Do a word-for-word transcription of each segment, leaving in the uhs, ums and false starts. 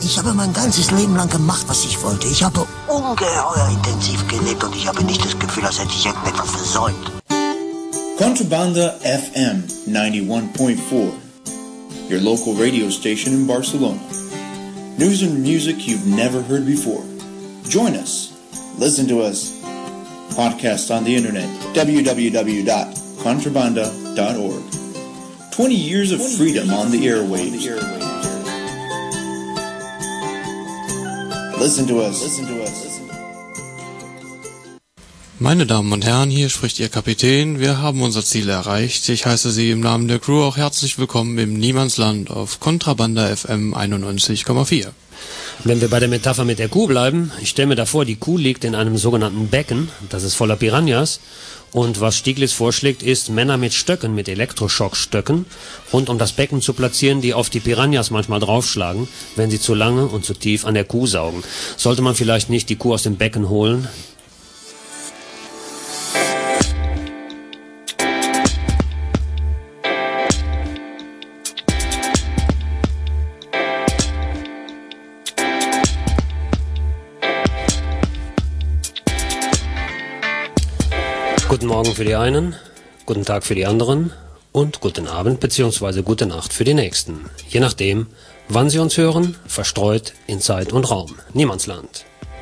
Ich habe mein ganzes Leben lang gemacht, was ich wollte. Ich habe ungeheuer intensiv gelebt und ich habe nicht das Gefühl, als hätte ich irgendetwas versäumt. Contrabanda F M ninety-one point four, your local radio station in Barcelona. News and music you've never heard before. Join us. Listen to us. Podcast on the internet, w w w dot contrabanda dot org. twenty years of freedom on the airwaves. Listen to us. Listen to us. Meine Damen und Herren, hier spricht Ihr Kapitän. Wir haben unser Ziel erreicht. Ich heiße Sie im Namen der Crew auch herzlich willkommen im Niemandsland auf Contrabanda F M einundneunzig Komma vier. Wenn wir bei der Metapher mit der Kuh bleiben, ich stelle mir da vor, die Kuh liegt in einem sogenannten Becken, das ist voller Piranhas, und was Stieglitz vorschlägt, ist, Männer mit Stöcken, mit Elektroschockstöcken, rund um das Becken zu platzieren, die auf die Piranhas manchmal draufschlagen, wenn sie zu lange und zu tief an der Kuh saugen. Sollte man vielleicht nicht die Kuh aus dem Becken holen? Guten Morgen für die einen, guten Tag für die anderen und guten Abend bzw. gute Nacht für die Nächsten. Je nachdem, wann Sie uns hören, verstreut in Zeit und Raum. Niemandsland.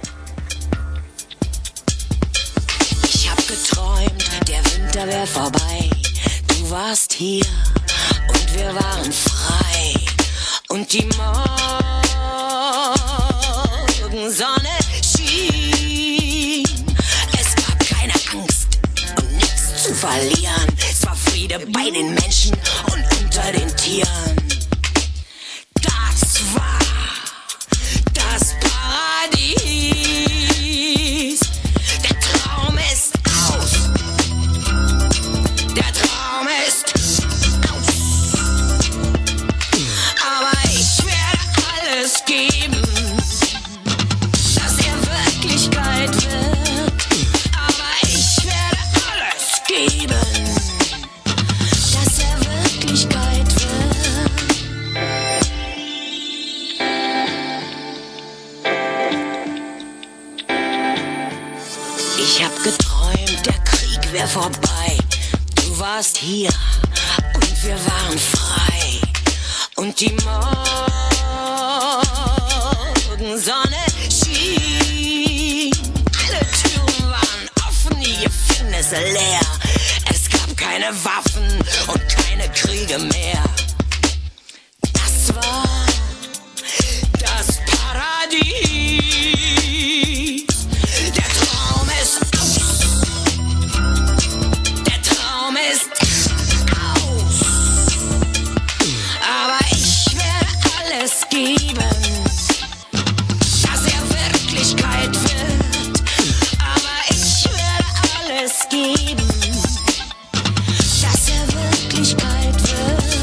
Ich hab geträumt, der Winter wär vorbei. Du warst hier und wir waren frei. Und die Morgensonne schien. Es gab keine Angst und nichts zu verlieren. Es war Friede bei den Menschen und unter den Tieren. Das war das Paradies. Der Traum ist aus. Der Traum ist aus. Aber ich werde alles geben, dass er Wirklichkeit wird. Aber ich werde alles geben, dass er Wirklichkeit wird. Ich hab geträumt, der Krieg wär vorbei. Du warst hier und wir waren frei. Und die Morgensonne schien. Alle Türen waren offen, die Gefängnisse leer. Es gab keine Waffen und keine Kriege mehr. Das war das Paradies. Der Traum ist aus. Der Traum ist aus. Aber ich werde alles geben, dass er Wirklichkeit wird. Aber ich werde alles geben, dass er Wirklichkeit wird.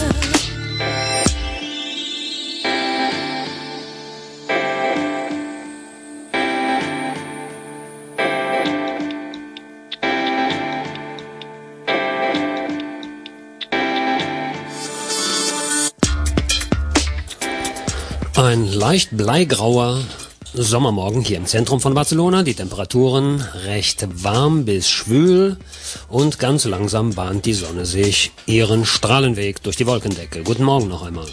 Ein leicht bleigrauer Sommermorgen hier im Zentrum von Barcelona. Die Temperaturen recht warm bis schwül und ganz langsam bahnt die Sonne sich ihren Strahlenweg durch die Wolkendecke. Guten Morgen noch einmal.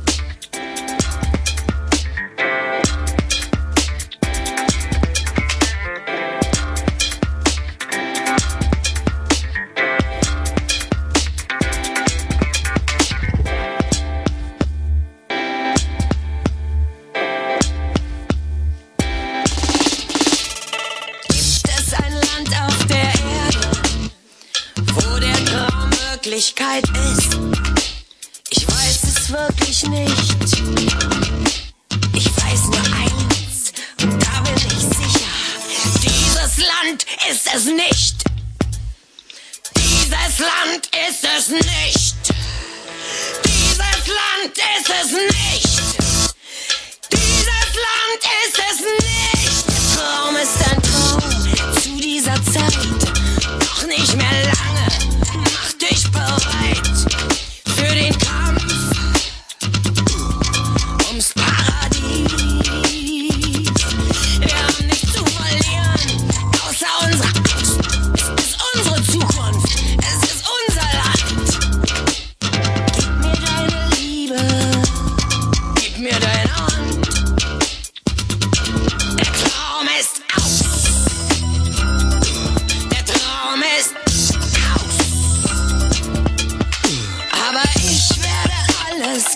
Gibt es ein Land auf der Erde, wo der Traum Wirklichkeit ist? Ich weiß es wirklich nicht. Ich weiß nur eins, und da bin ich sicher. Dieses Land ist es nicht. Dieses Land ist es nicht. Dieses Land ist es nicht. Dieses Land ist es nicht. Der Traum ist ein Traum zu dieser Zeit. Noch nicht mehr lange. Mach dich bereit für den Kampf ums Paradies.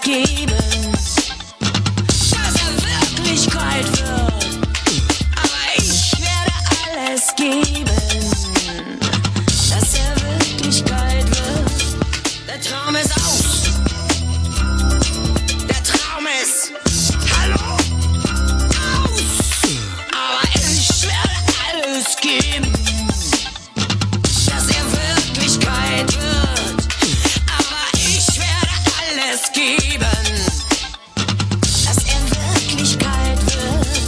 geben, dass er Wirklichkeit wird. Aber ich werde alles geben, dass er Wirklichkeit wird. Der Traum ist aus. Der Traum ist, hallo, aus. Aber ich werde alles geben, dass er Wirklichkeit wird. Aber ich werde alles geben, dass er Wirklichkeit wird.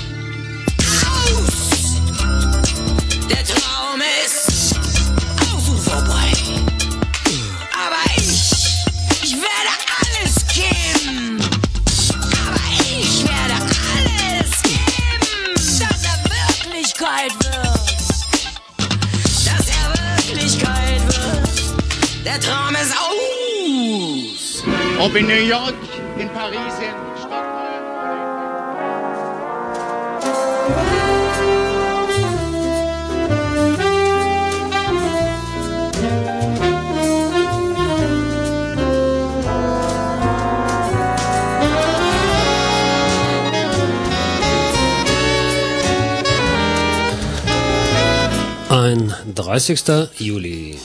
Aus! Der Traum ist aus und vorbei. Aber ich, ich werde alles geben. Aber ich werde alles geben, dass er Wirklichkeit wird. Dass er Wirklichkeit wird. Der Traum ist aus. Ob in New York, in Paris, in Stockholm. Ein dreißigster Juli.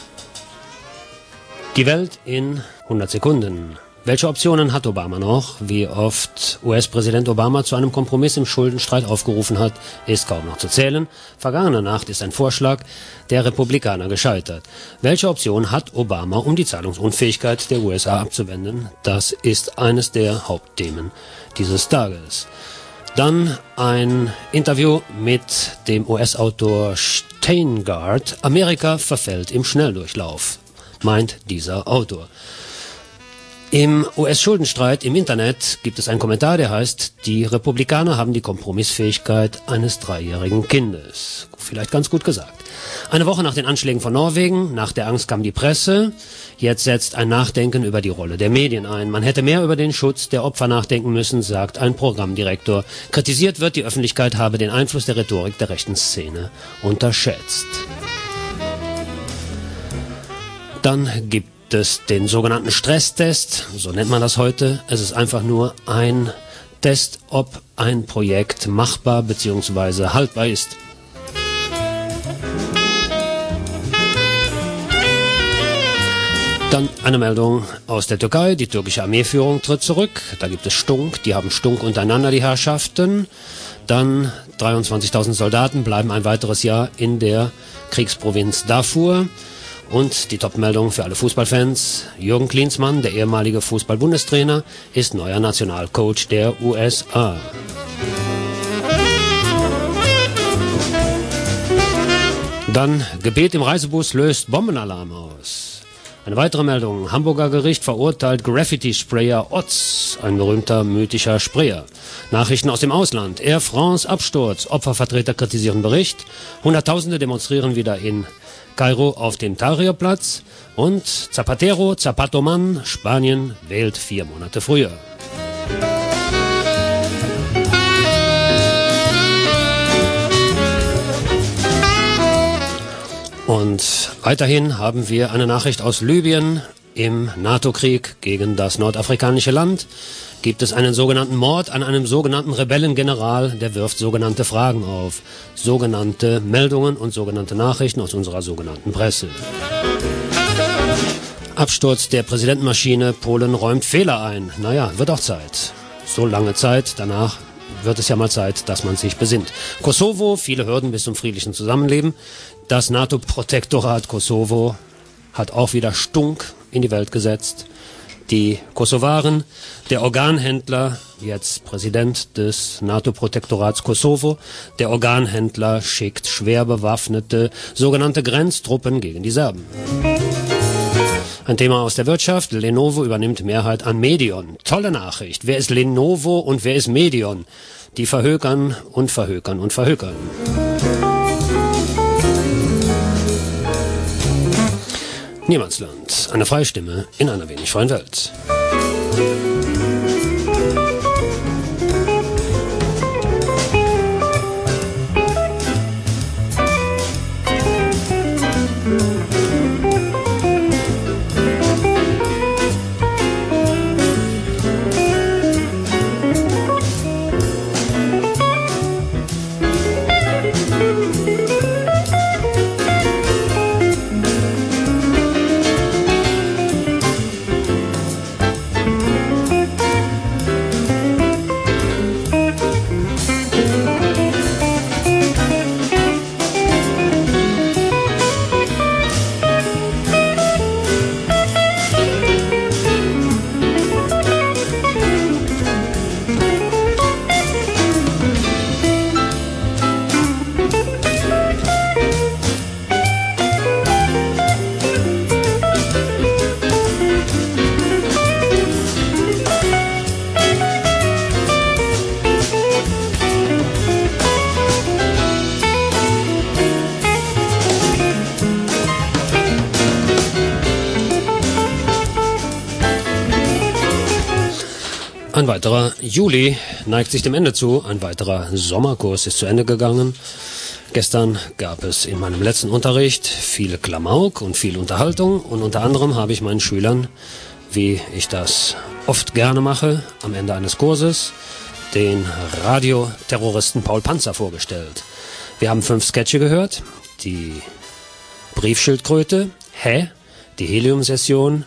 Die Welt in hundert Sekunden. Welche Optionen hat Obama noch? Wie oft U S-Präsident Obama zu einem Kompromiss im Schuldenstreit aufgerufen hat, ist kaum noch zu zählen. Vergangene Nacht ist ein Vorschlag der Republikaner gescheitert. Welche Option hat Obama, um die Zahlungsunfähigkeit der U S A abzuwenden? Das ist eines der Hauptthemen dieses Tages. Dann ein Interview mit dem U S-Autor Steingart. Amerika verfällt im Schnelldurchlauf, meint dieser Autor. Im U S-Schuldenstreit im Internet gibt es einen Kommentar, der heißt, die Republikaner haben die Kompromissfähigkeit eines dreijährigen Kindes. Vielleicht ganz gut gesagt. Eine Woche nach den Anschlägen von Norwegen, nach der Angst kam die Presse. Jetzt setzt ein Nachdenken über die Rolle der Medien ein. Man hätte mehr über den Schutz der Opfer nachdenken müssen, sagt ein Programmdirektor. Kritisiert wird, die Öffentlichkeit habe den Einfluss der Rhetorik der rechten Szene unterschätzt. Dann gibt es den sogenannten Stresstest, so nennt man das heute. Es ist einfach nur ein Test, ob ein Projekt machbar bzw. haltbar ist. Dann eine Meldung aus der Türkei. Die türkische Armeeführung tritt zurück. Da gibt es Stunk. Die haben Stunk untereinander, die Herrschaften. Dann dreiundzwanzigtausend Soldaten bleiben ein weiteres Jahr in der Kriegsprovinz Darfur. Und die Top-Meldung für alle Fußballfans. Jürgen Klinsmann, der ehemalige Fußball-Bundestrainer, ist neuer Nationalcoach der U S A. Dann Gebet im Reisebus löst Bombenalarm aus. Eine weitere Meldung. Hamburger Gericht verurteilt Graffiti-Sprayer Otz, ein berühmter mythischer Sprayer. Nachrichten aus dem Ausland. Air France Absturz. Opfervertreter kritisieren Bericht. Hunderttausende demonstrieren wieder in Kairo auf dem Tahrirplatz. Und Zapatero, Zapatoman, Spanien wählt vier Monate früher. Und weiterhin haben wir eine Nachricht aus Libyen. Im NATO-Krieg gegen das nordafrikanische Land gibt es einen sogenannten Mord an einem sogenannten Rebellengeneral, der wirft sogenannte Fragen auf. Sogenannte Meldungen und sogenannte Nachrichten aus unserer sogenannten Presse. Absturz der Präsidentenmaschine, Polen räumt Fehler ein. Naja, wird auch Zeit. So lange Zeit, danach wird es ja mal Zeit, dass man sich besinnt. Kosovo, viele Hürden bis zum friedlichen Zusammenleben. Das NATO-Protektorat Kosovo hat auch wieder Stunk in die Welt gesetzt. Die Kosovaren, der Organhändler, jetzt Präsident des NATO-Protektorats Kosovo, der Organhändler schickt schwer bewaffnete sogenannte Grenztruppen gegen die Serben. Ein Thema aus der Wirtschaft. Lenovo übernimmt Mehrheit an Medion. Tolle Nachricht. Wer ist Lenovo und wer ist Medion? Die verhökern und verhökern und verhökern. Niemandsland. Eine freie Stimme in einer wenig freien Welt. Ein weiterer Juli neigt sich dem Ende zu. Ein weiterer Sommerkurs ist zu Ende gegangen. Gestern gab es in meinem letzten Unterricht viel Klamauk und viel Unterhaltung. Und unter anderem habe ich meinen Schülern, wie ich das oft gerne mache, am Ende eines Kurses, den Radioterroristen Paul Panzer vorgestellt. Wir haben fünf Sketche gehört. Die Briefschildkröte, Hä, die Helium-Session,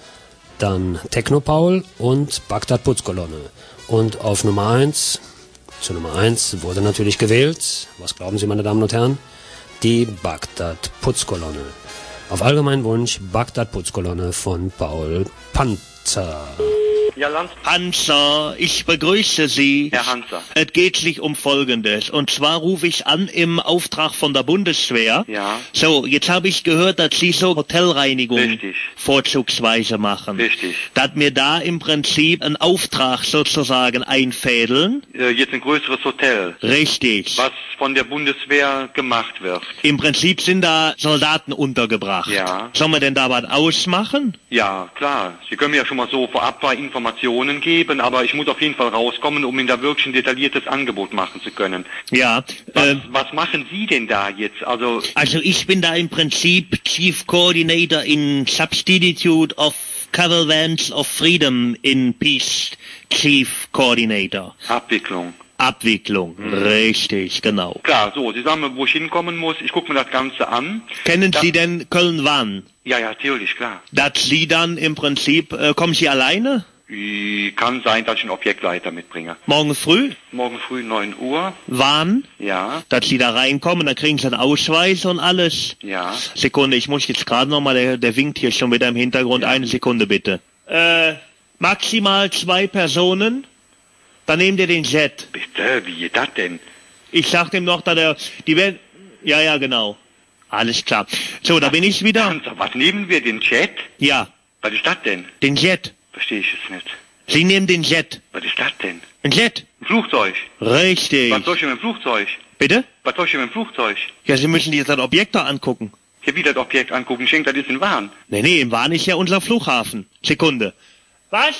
dann Techno-Paul und Bagdad-Putzkolonne. Und auf Nummer eins, zu Nummer eins wurde natürlich gewählt, was glauben Sie, meine Damen und Herren, die Bagdad-Putzkolonne. Auf allgemeinen Wunsch Bagdad-Putzkolonne von Paul Panzer. Ja, Lanz. Hansa, ich begrüße Sie. Herr Hansa. Es geht sich um Folgendes. Und zwar rufe ich an im Auftrag von der Bundeswehr. Ja. So, jetzt habe ich gehört, dass Sie so Hotelreinigung Richtig. vorzugsweise machen. Richtig. Dass mir da im Prinzip einen Auftrag sozusagen einfädeln. Äh, jetzt ein größeres Hotel. Richtig. Was von der Bundeswehr gemacht wird. Im Prinzip sind da Soldaten untergebracht. Ja. Sollen wir denn da was ausmachen? Ja, klar. Sie können mir ja schon mal so vorab bei Informationen geben, aber ich muss auf jeden Fall rauskommen, um Ihnen da wirklich ein detailliertes Angebot machen zu können. Ja. Was, äh, was machen Sie denn da jetzt? Also, Also ich bin da im Prinzip Chief Coordinator in Substitute of Caravans of Freedom in Peace. Chief Coordinator. Abwicklung. Abwicklung. Mhm. Richtig, genau. Klar, so, Sie sagen mir, wo ich hinkommen muss. Ich gucke mir das Ganze an. Kennen Da- Sie denn Köln-Wann? Ja, ja, natürlich, klar. Dass Sie dann im Prinzip, äh, kommen Sie alleine? Äh, Kann sein, dass ich einen Objektleiter mitbringe. Morgen früh? Morgen früh neun Uhr. Wann? Ja, Dass Sie da reinkommen, dann kriegen Sie einen Ausweis und alles. ja. Sekunde, ich muss jetzt gerade nochmal, der, der winkt hier schon wieder im Hintergrund. Eine Sekunde bitte. Äh, maximal zwei Personen. Dann nehmt ihr den Jet. Bitte, wie geht das denn? Ich sag dem noch, dass er, die werden, ja, ja, genau. Alles klar. So, da bin ich wieder. Hansa, was nehmen wir, den Jet? Ja, Was ist das denn? den Jet. Verstehe ich es nicht. Sie nehmen den Jet. Was ist das denn? Ein Jet. Ein Flugzeug. Richtig. Was soll ich mit dem Flugzeug? Bitte? Was soll ich mit dem Flugzeug? Ja, Sie müssen sich das Objekt da angucken. Ich habe wieder das Objekt angucken. Ich denke, das ist ein Wahn. Nee, nee, im Wahn ist ja unser Flughafen. Sekunde. Was?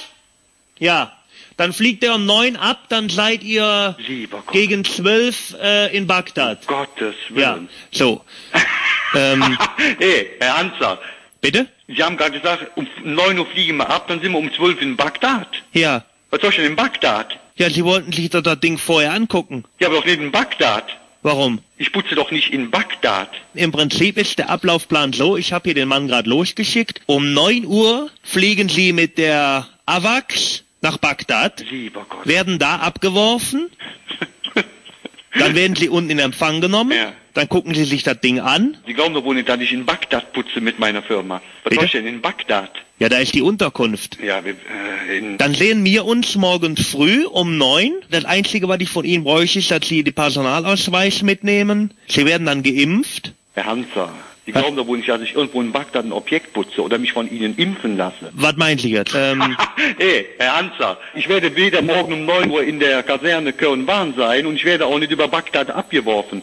Ja. Dann fliegt er um neun ab, dann seid ihr Lieber Gott. gegen zwölf äh, in Bagdad. Gottes Ja, Willen. so. ähm, Hey, Herr Hansa, bitte? Sie haben gerade gesagt, um neun Uhr fliegen wir ab, dann sind wir um zwölf in Bagdad. Ja. Was soll ich denn in Bagdad? Ja, Sie wollten sich doch das Ding vorher angucken. Ja, aber doch nicht in Bagdad. Warum? Ich putze doch nicht in Bagdad. Im Prinzip ist der Ablaufplan so, ich habe hier den Mann gerade losgeschickt. Um neun Uhr fliegen Sie mit der AWACS nach Bagdad, Lieber Gott. werden da abgeworfen, dann werden Sie unten in Empfang genommen, Ja. dann gucken Sie sich das Ding an. Sie glauben doch wohl nicht, dass ich in Bagdad putze mit meiner Firma. Was Bitte? soll ich denn in Bagdad? Ja, da ist die Unterkunft. Ja, wir, äh, in... Dann sehen wir uns morgen früh um neun. Das Einzige, was ich von Ihnen bräuchte, ist, dass Sie den Personalausweis mitnehmen. Sie werden dann geimpft. Herr Hansa, Sie glauben doch wohl nicht, dass ich irgendwo in Bagdad ein Objekt putze oder mich von Ihnen impfen lasse. Was meinen Sie jetzt? Ähm, Hey, Herr Hansa, ich werde weder morgen um neun Uhr in der Kaserne Köln-Wahn sein und ich werde auch nicht über Bagdad abgeworfen.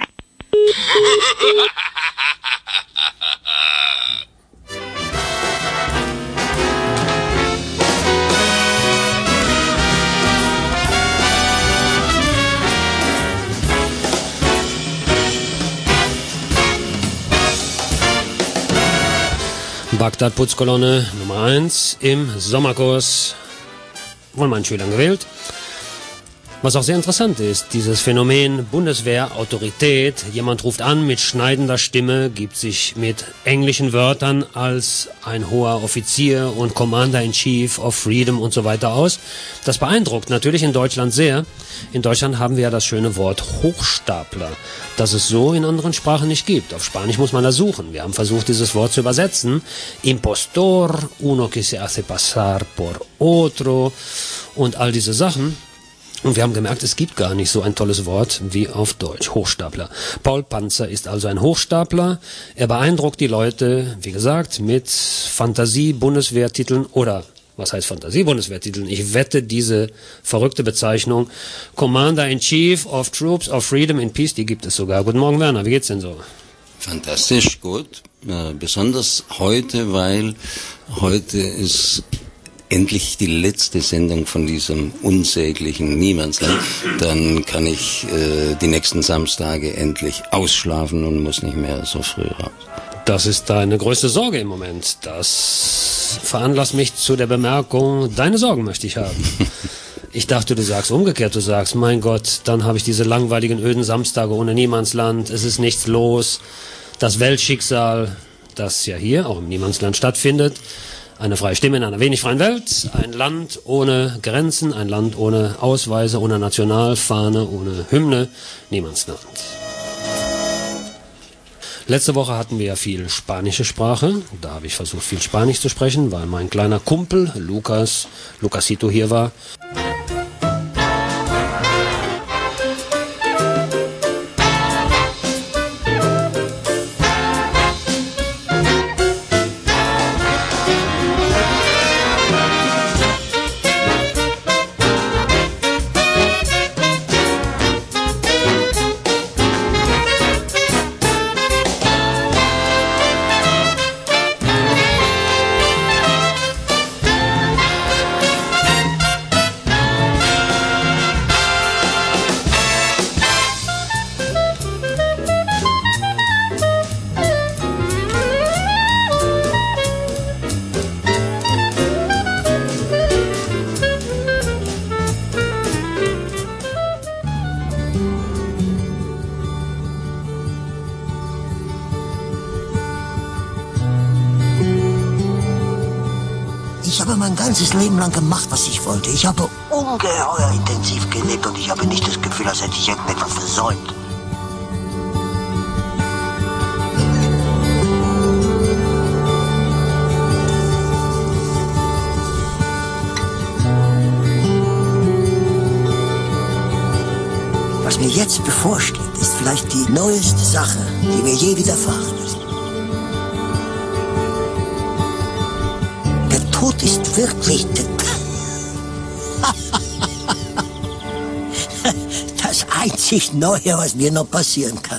Bagdad-Putzkolonne Nummer eins im Sommerkurs von meinen Schülern gewählt. Was auch sehr interessant ist, dieses Phänomen Bundeswehr, Autorität, jemand ruft an mit schneidender Stimme, gibt sich mit englischen Wörtern als ein hoher Offizier und Commander-in-Chief of Freedom und so weiter aus. Das beeindruckt natürlich in Deutschland sehr. In Deutschland haben wir ja das schöne Wort Hochstapler, das es so in anderen Sprachen nicht gibt. Auf Spanisch muss man das suchen. Wir haben versucht, dieses Wort zu übersetzen. Impostor, uno que se hace pasar por otro und all diese Sachen. Und wir haben gemerkt, es gibt gar nicht so ein tolles Wort wie auf Deutsch, Hochstapler. Paul Panzer ist also ein Hochstapler. Er beeindruckt die Leute, wie gesagt, mit Fantasie-Bundeswehrtiteln oder, was heißt Fantasie-Bundeswehrtiteln? Ich wette, diese verrückte Bezeichnung Commander-in-Chief of Troops of Freedom and Peace, die gibt es sogar. Guten Morgen, Werner, wie geht's denn so? Fantastisch gut, äh, besonders heute, weil heute ist endlich die letzte Sendung von diesem unsäglichen Niemandsland. Dann kann ich äh, die nächsten Samstage endlich ausschlafen und muss nicht mehr so früh raus. Das ist deine größte Sorge im Moment. Das veranlasst mich zu der Bemerkung, deine Sorgen möchte ich haben. Ich dachte, du sagst umgekehrt, du sagst, mein Gott, dann habe ich diese langweiligen, öden Samstage ohne Niemandsland, es ist nichts los, das Weltschicksal, das ja hier auch im Niemandsland stattfindet, eine freie Stimme in einer wenig freien Welt, ein Land ohne Grenzen, ein Land ohne Ausweise, ohne Nationalfahne, ohne Hymne, Niemandsland. Letzte Woche hatten wir ja viel spanische Sprache. Da habe ich versucht, viel Spanisch zu sprechen, weil mein kleiner Kumpel Lukas, Lucasito hier war. Ich habe mein ganzes Leben lang gemacht, was ich wollte. Ich habe ungeheuer intensiv gelebt und ich habe nicht das Gefühl, als hätte ich irgendetwas versäumt. Was mir jetzt bevorsteht, ist vielleicht die neueste Sache, die mir je widerfahren ist. Der Tod ist wirklich das einzig Neue, was mir noch passieren kann.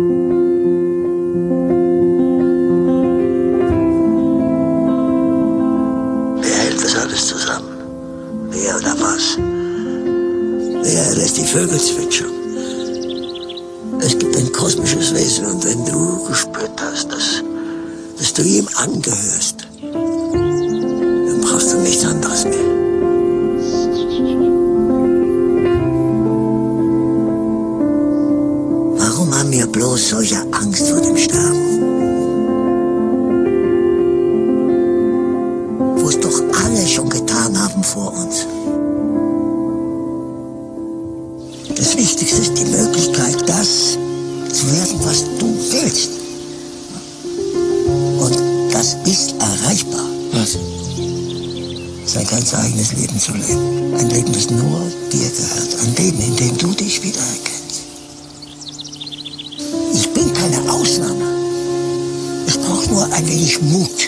Wer hält das alles zusammen? Wer oder was? Wer lässt die Vögel zwitschern? Es gibt ein kosmisches Wesen und wenn du gespürt hast, dass, dass du ihm angehörst, dann brauchst du nichts anderes mehr. Warum haben wir bloß solche Angst vor dem Sterben? Wo es doch alle schon getan haben vor uns. Das Wichtigste ist die Möglichkeit, das zu werden, was du willst. Und das ist erreichbar. Was? Sein ganz eigenes Leben zu leben. Ein Leben, das nur dir gehört. Ein Leben, in dem du dich wiedererkennst. Ich bin keine Ausnahme. Ich brauche nur ein wenig Mut.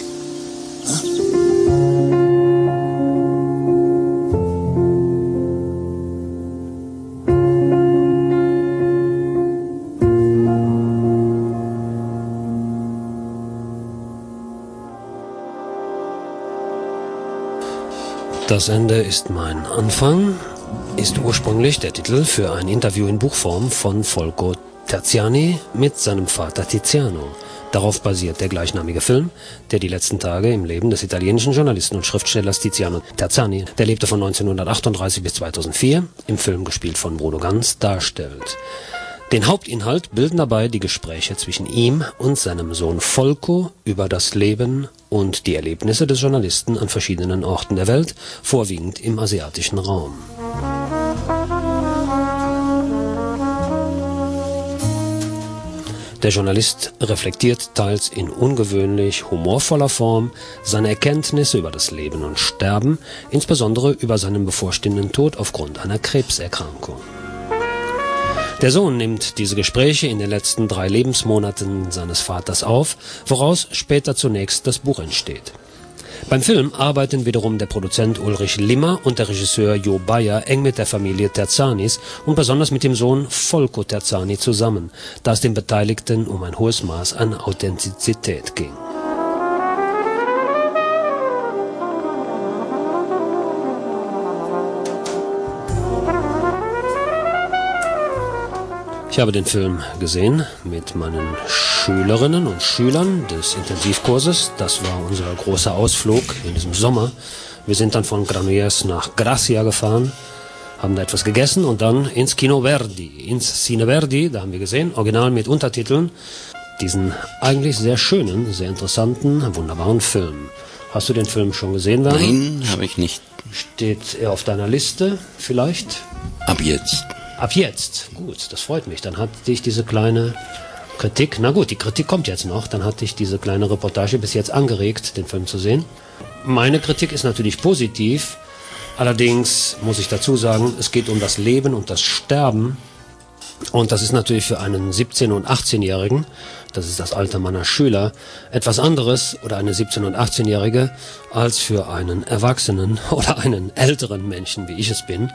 Das Ende ist mein Anfang, ist ursprünglich der Titel für ein Interview in Buchform von Folco Terziani mit seinem Vater Tiziano. Darauf basiert der gleichnamige Film, der die letzten Tage im Leben des italienischen Journalisten und Schriftstellers Tiziano Terzani, der lebte von neunzehnhundertachtunddreißig bis zweitausendvier, im Film gespielt von Bruno Ganz, darstellt. Den Hauptinhalt bilden dabei die Gespräche zwischen ihm und seinem Sohn Folco über das Leben und die Erlebnisse des Journalisten an verschiedenen Orten der Welt, vorwiegend im asiatischen Raum. Der Journalist reflektiert teils in ungewöhnlich humorvoller Form seine Erkenntnisse über das Leben und Sterben, insbesondere über seinen bevorstehenden Tod aufgrund einer Krebserkrankung. Der Sohn nimmt diese Gespräche in den letzten drei Lebensmonaten seines Vaters auf, woraus später zunächst das Buch entsteht. Beim Film arbeiten wiederum der Produzent Ulrich Limmer und der Regisseur Jo Bayer eng mit der Familie Terzanis und besonders mit dem Sohn Folco Terzani zusammen, da es den Beteiligten um ein hohes Maß an Authentizität ging. Ich habe den Film gesehen mit meinen Schülerinnen und Schülern des Intensivkurses. Das war unser großer Ausflug in diesem Sommer. Wir sind dann von Granollers nach Gracia gefahren, haben da etwas gegessen und dann ins Kino Verdi. Ins Cine Verdi, da haben wir gesehen, original mit Untertiteln, diesen eigentlich sehr schönen, sehr interessanten, wunderbaren Film. Hast du den Film schon gesehen, Werner? Nein, habe ich nicht. Steht er auf deiner Liste vielleicht? Ab jetzt. Ab jetzt, gut, das freut mich. Dann hat dich diese kleine Kritik, na gut, die Kritik kommt jetzt noch, dann hat dich diese kleine Reportage bis jetzt angeregt, den Film zu sehen. Meine Kritik ist natürlich positiv, allerdings muss ich dazu sagen, es geht um das Leben und das Sterben. Und das ist natürlich für einen siebzehn- und achtzehnjährigen, das ist das Alter meiner Schüler, etwas anderes oder eine siebzehn- und achtzehnjährige als für einen Erwachsenen oder einen älteren Menschen, wie ich es bin.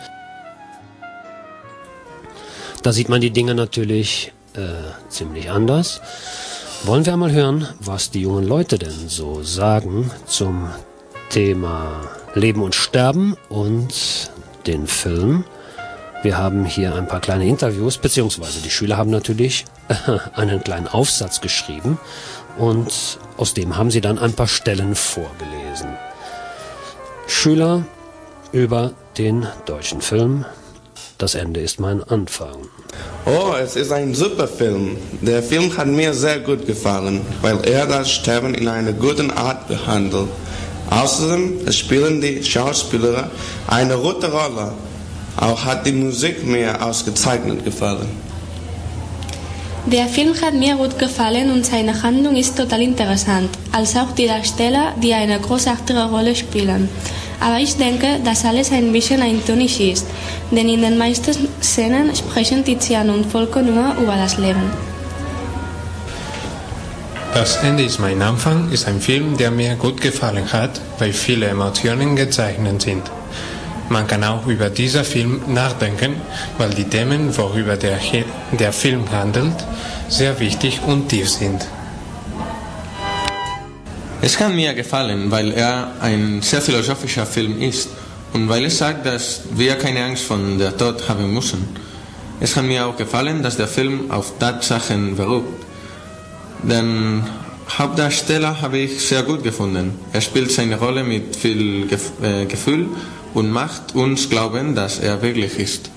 Da sieht man die Dinge natürlich äh, ziemlich anders. Wollen wir einmal hören, was die jungen Leute denn so sagen zum Thema Leben und Sterben und den Film. Wir haben hier ein paar kleine Interviews, beziehungsweise die Schüler haben natürlich äh, einen kleinen Aufsatz geschrieben und aus dem haben sie dann ein paar Stellen vorgelesen. Schüler über den deutschen Film. Das Ende ist mein Anfang. Oh, es ist ein super Film. Der Film hat mir sehr gut gefallen, weil er das Sterben in einer guten Art behandelt. Außerdem spielen die Schauspieler eine gute Rolle. Auch hat die Musik mir ausgezeichnet gefallen. Der Film hat mir gut gefallen und seine Handlung ist total interessant, als auch die Darsteller, die eine großartige Rolle spielen. Aber ich denke, dass alles ein bisschen eintönig ist, denn in den meisten Szenen sprechen Tiziano und Folco nur über das Leben. Das Ende ist mein Anfang ist ein Film, der mir gut gefallen hat, weil viele Emotionen gezeichnet sind. Man kann auch über diesen Film nachdenken, weil die Themen, worüber der, der Film handelt, sehr wichtig und tief sind. Es kann mir gefallen, weil er ein sehr philosophischer Film ist und weil es sagt, dass wir keine Angst vor der Tod haben müssen. Es kann mir auch gefallen, dass der Film auf Tatsachen beruht. Den Hauptdarsteller habe ich sehr gut gefunden. Er spielt seine Rolle mit viel Gef äh, Gefühl und macht uns glauben, dass er wirklich ist.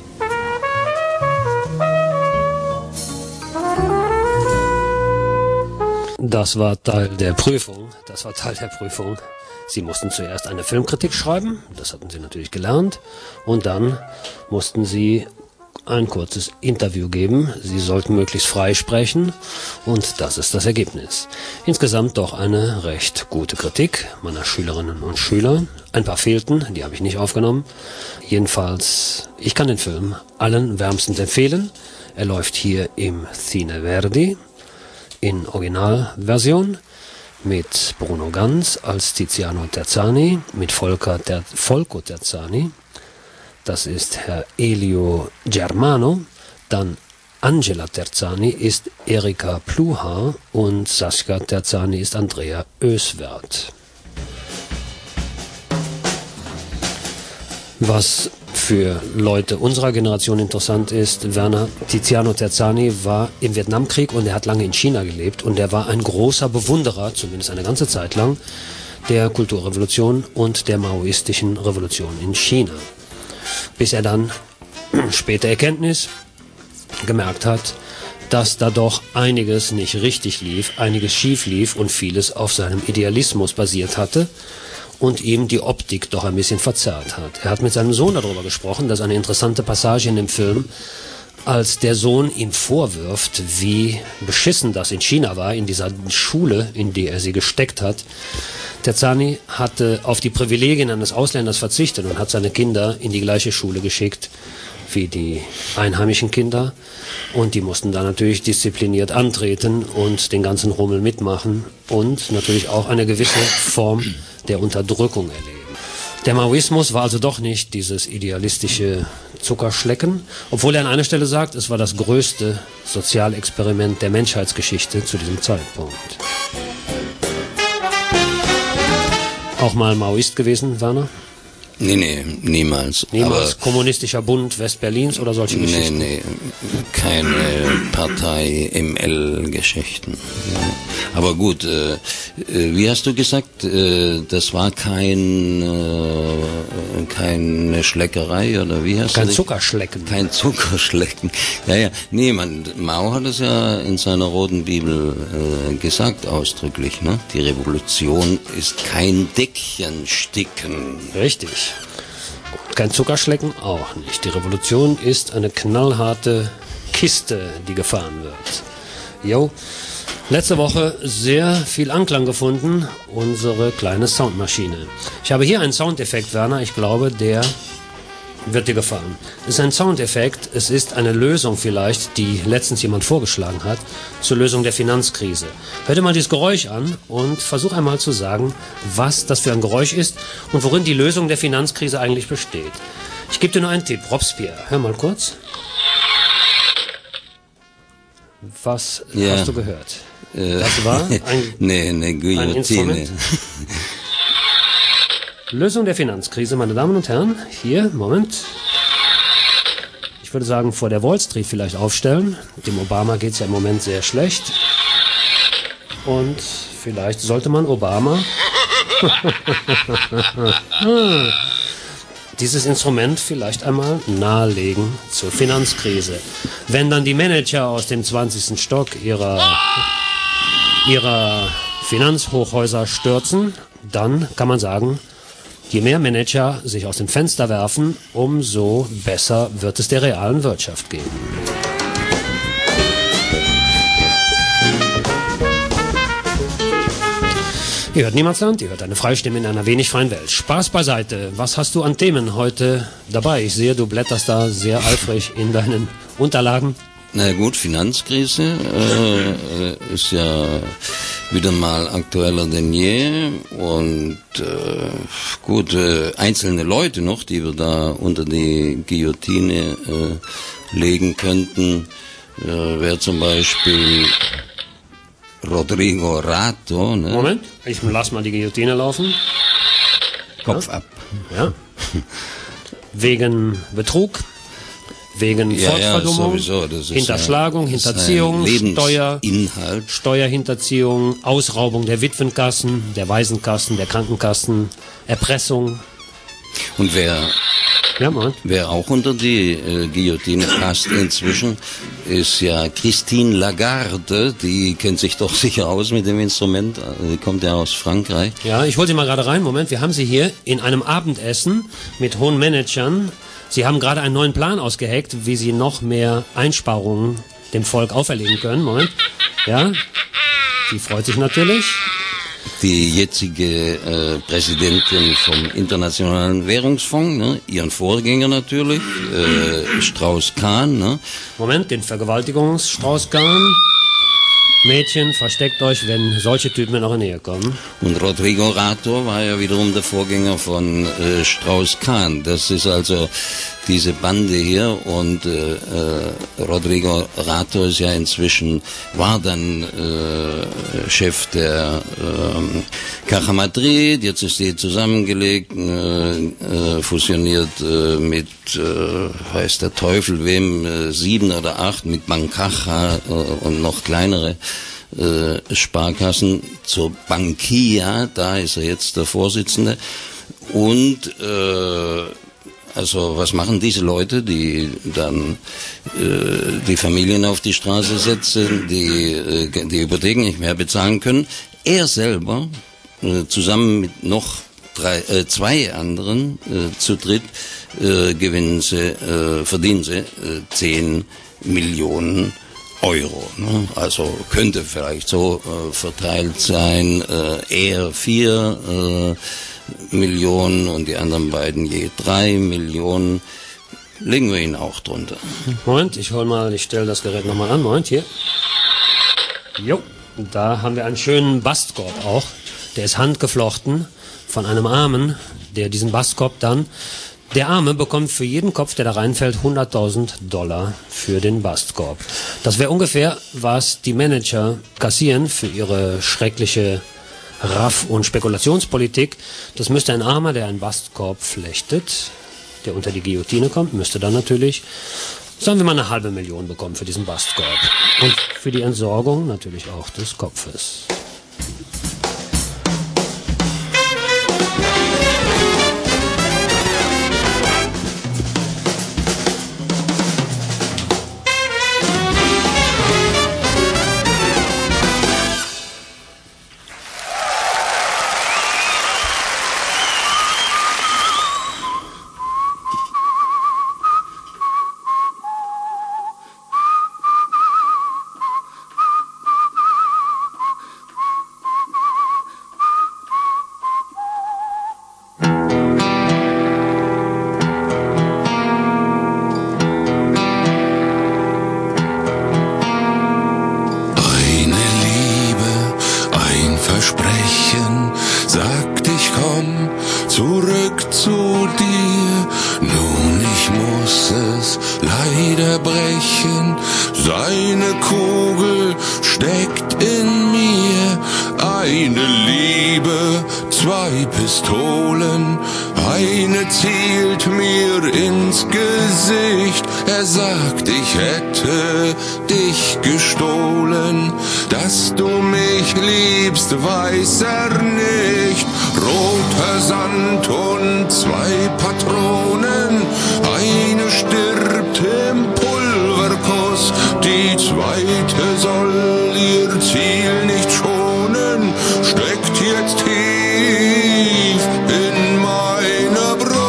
Das war Teil der Prüfung. Das war Teil der Prüfung. Sie mussten zuerst eine Filmkritik schreiben, das hatten sie natürlich gelernt, und dann mussten sie ein kurzes Interview geben. Sie sollten möglichst frei sprechen und das ist das Ergebnis. Insgesamt doch eine recht gute Kritik meiner Schülerinnen und Schüler. Ein paar fehlten, die habe ich nicht aufgenommen. Jedenfalls, ich kann den Film allen wärmstens empfehlen. Er läuft hier im Cine Verdi in Originalversion mit Bruno Ganz als Tiziano Terzani, mit Volker Ter- Folco Terzani. Das ist Herr Elio Germano, dann Angela Terzani ist Erika Pluhar und Sascha Terzani ist Andrea Oeswert. Was für Leute unserer Generation interessant ist, Werner Tiziano Terzani war im Vietnamkrieg und er hat lange in China gelebt und er war ein großer Bewunderer, zumindest eine ganze Zeit lang, der Kulturrevolution und der maoistischen Revolution in China. Bis er dann später Erkenntnis gemerkt hat, dass da doch einiges nicht richtig lief, einiges schief lief und vieles auf seinem Idealismus basiert hatte und ihm die Optik doch ein bisschen verzerrt hat. Er hat mit seinem Sohn darüber gesprochen, das ist eine interessante Passage in dem Film, als der Sohn ihm vorwirft, wie beschissen das in China war, in dieser Schule, in die er sie gesteckt hat. Terzani hatte auf die Privilegien eines Ausländers verzichtet und hat seine Kinder in die gleiche Schule geschickt wie die einheimischen Kinder. Und die mussten da natürlich diszipliniert antreten und den ganzen Rummel mitmachen und natürlich auch eine gewisse Form der Unterdrückung erleben. Der Maoismus war also doch nicht dieses idealistische Zuckerschlecken, obwohl er an einer Stelle sagt, es war das größte Sozialexperiment der Menschheitsgeschichte zu diesem Zeitpunkt. Auch mal Maoist gewesen, Werner? Nee, nee, niemals. Niemals Aber Kommunistischer Bund Westberlins oder solche Geschichten? Nee, nee, keine Partei-M L-Geschichten. Aber gut, äh, wie hast du gesagt, äh, das war kein, äh, keine Schleckerei, oder wie hast kein du Kein Zuckerschlecken. Kein Zuckerschlecken. Ja, ja, nee, man, Mao hat es ja in seiner Roten Bibel äh, gesagt, ausdrücklich, ne? Die Revolution ist kein Deckchensticken. Richtig. Kein Zuckerschlecken auch nicht. Die Revolution ist eine knallharte Kiste, die gefahren wird. Jo. Letzte Woche sehr viel Anklang gefunden, unsere kleine Soundmaschine. Ich habe hier einen Soundeffekt, Werner, ich glaube, der wird dir gefallen. Es ist ein Soundeffekt, es ist eine Lösung vielleicht, die letztens jemand vorgeschlagen hat, zur Lösung der Finanzkrise. Hör dir mal dieses Geräusch an und versuch einmal zu sagen, was das für ein Geräusch ist und worin die Lösung der Finanzkrise eigentlich besteht. Ich gebe dir nur einen Tipp, Robespierre, hör mal kurz. Was ja. hast du gehört? Das war ein, nee, eine Guillotine. Ein Instrument. Lösung der Finanzkrise, meine Damen und Herren. Hier, Moment. Ich würde sagen, vor der Wall Street vielleicht aufstellen. Dem Obama geht es ja im Moment sehr schlecht. Und vielleicht sollte man Obama dieses Instrument vielleicht einmal nahelegen zur Finanzkrise. Wenn dann die Manager aus dem zwanzigsten Stock ihrer, ihrer Finanzhochhäuser stürzen, dann kann man sagen, je mehr Manager sich aus dem Fenster werfen, umso besser wird es der realen Wirtschaft gehen. Ihr hört Niemandsland, ihr hört eine Freistimme in einer wenig freien Welt. Spaß beiseite. Was hast du an Themen heute dabei? Ich sehe, du blätterst da sehr eifrig in deinen Unterlagen. Na gut, Finanzkrise äh, ist ja wieder mal aktueller denn je und äh, gut, äh, einzelne Leute noch, die wir da unter die Guillotine äh, legen könnten, äh, wäre zum Beispiel Rodrigo Rato. Ne? Moment, ich lass mal die Guillotine laufen. Kopf ja. ab. Ja. Wegen Betrug. Wegen ja, Fortverdummung, ja, sowieso, das ist Hinterschlagung, ein, Hinterziehung, ein Steuer, Inhalt. Steuerhinterziehung, Ausraubung der Witwenkassen, der Waisenkassen, der Krankenkassen, Erpressung. Und wer, ja, wer auch unter die äh, Guillotine passt inzwischen, ist ja Christine Lagarde. Die kennt sich doch sicher aus mit dem Instrument. Die kommt ja aus Frankreich. Ja, ich hole sie mal gerade rein. Moment, wir haben sie hier in einem Abendessen mit hohen Managern. Sie haben gerade einen neuen Plan ausgeheckt, wie Sie noch mehr Einsparungen dem Volk auferlegen können. Moment. Ja, die freut sich natürlich. Die jetzige äh, Präsidentin vom Internationalen Währungsfonds, ne? Ihren Vorgänger natürlich, äh, Strauss-Kahn. Ne? Moment, den Vergewaltigungsstrauß-Kahn. Mädchen, versteckt euch, wenn solche Typen in eure Nähe kommen. Und Rodrigo Rato war ja wiederum der Vorgänger von äh, Strauss-Kahn. Das ist also diese Bande hier und äh, äh, Rodrigo Rato ist ja inzwischen, war dann äh, Chef der äh, Caja Madrid, jetzt ist die zusammengelegt, äh, äh, fusioniert äh, mit, äh, weiß der Teufel wem, äh, sieben oder acht, mit Bancaja äh, und noch kleinere äh, Sparkassen zur Bankia, da ist er jetzt der Vorsitzende und äh, also was machen diese Leute, die dann äh, die Familien auf die Straße setzen, die äh, die Hypotheken nicht mehr bezahlen können? Er selber, äh, zusammen mit noch drei, äh, zwei anderen, äh, zu dritt, äh, gewinnen sie, äh, verdienen sie äh, zehn Millionen Euro. Ne? Also könnte vielleicht so äh, verteilt sein, äh, er vier äh, Millionen und die anderen beiden je drei Millionen. Legen wir ihn auch drunter. Moment, ich hol mal, ich stelle das Gerät nochmal an. Moment, hier. Jo, da haben wir einen schönen Bastkorb auch. Der ist handgeflochten von einem Armen, der diesen Bastkorb dann, der Arme bekommt für jeden Kopf, der da reinfällt, hunderttausend Dollar für den Bastkorb. Das wäre ungefähr, was die Manager kassieren für ihre schreckliche Raff- und Spekulationspolitik. Das müsste ein Armer, der einen Bastkorb flechtet, der unter die Guillotine kommt, müsste dann natürlich, sagen wir mal, eine halbe Million bekommen für diesen Bastkorb. Und für die Entsorgung natürlich auch des Kopfes. Weiß er nicht, roter Sand und zwei Patronen, eine stirbt im Pulverkuss, die zweite soll ihr Ziel nicht schonen, steckt jetzt tief in meiner Brust.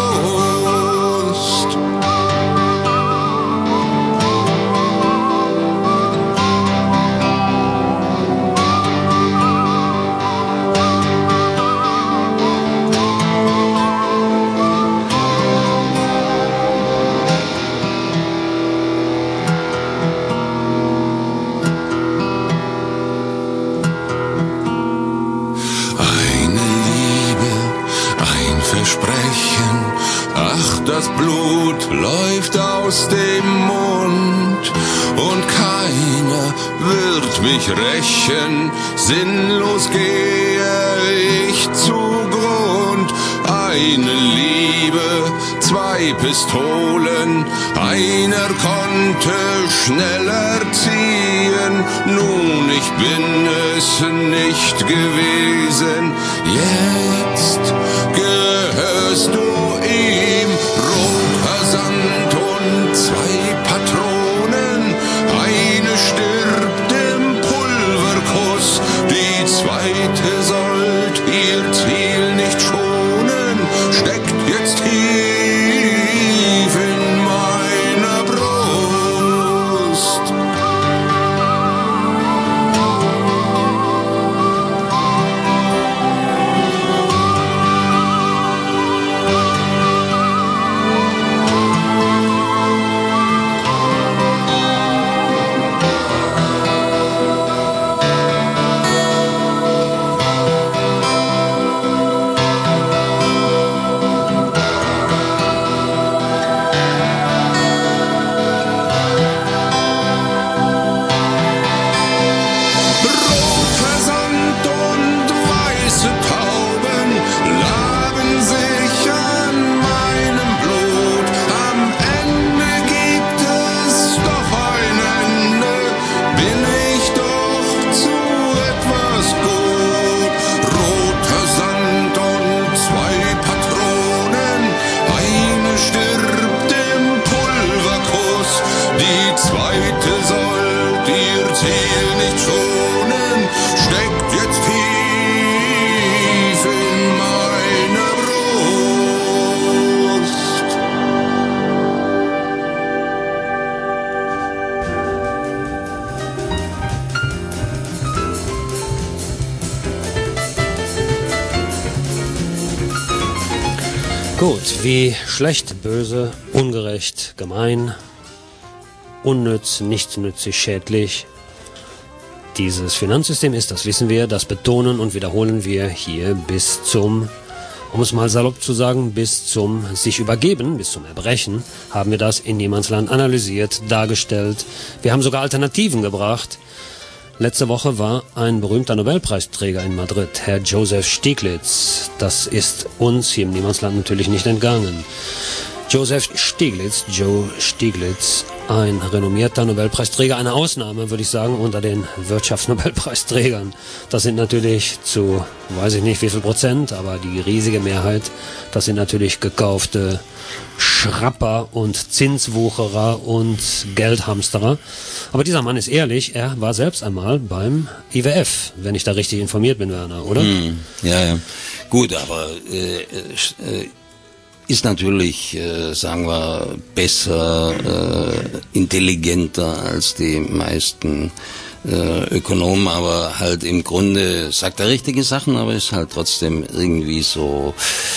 Das Blut läuft aus dem Mund und keiner wird mich rächen. Sinnlos gehe ich zugrund. Eine Liebe, zwei Pistolen, einer konnte schneller ziehen. Nun, ich bin es nicht gewesen. Jetzt gehörst du ihm. Roter Sand und zwei Patronen, eine stirbt im Pulverkuss, die zweite sollt ihr Ziel nicht schonen, steckt jetzt tief in meiner Brust. Gut, wie schlecht, böse, ungerecht, gemein, unnütz, nichtsnützig, schädlich dieses Finanzsystem ist, das wissen wir, das betonen und wiederholen wir hier bis zum, um es mal salopp zu sagen, bis zum sich übergeben, bis zum Erbrechen, haben wir das in Niemandsland analysiert, dargestellt. Wir haben sogar Alternativen gebracht. Letzte Woche war ein berühmter Nobelpreisträger in Madrid, Herr Joseph Stiglitz. Das ist uns hier im Niemandsland natürlich nicht entgangen. Joseph Stiglitz, Joe Stiglitz, ein renommierter Nobelpreisträger, eine Ausnahme, würde ich sagen, unter den Wirtschaftsnobelpreisträgern. Das sind natürlich zu, weiß ich nicht wie viel Prozent, aber die riesige Mehrheit, das sind natürlich gekaufte Schrapper und Zinswucherer und Geldhamsterer. Aber dieser Mann ist ehrlich, er war selbst einmal beim I W F, wenn ich da richtig informiert bin, Werner, oder? Hm, ja, ja. Gut, aber äh, äh, ist natürlich, äh, sagen wir, besser, äh, intelligenter als die meisten äh, Ökonomen, aber halt im Grunde sagt er richtige Sachen, aber ist halt trotzdem irgendwie so,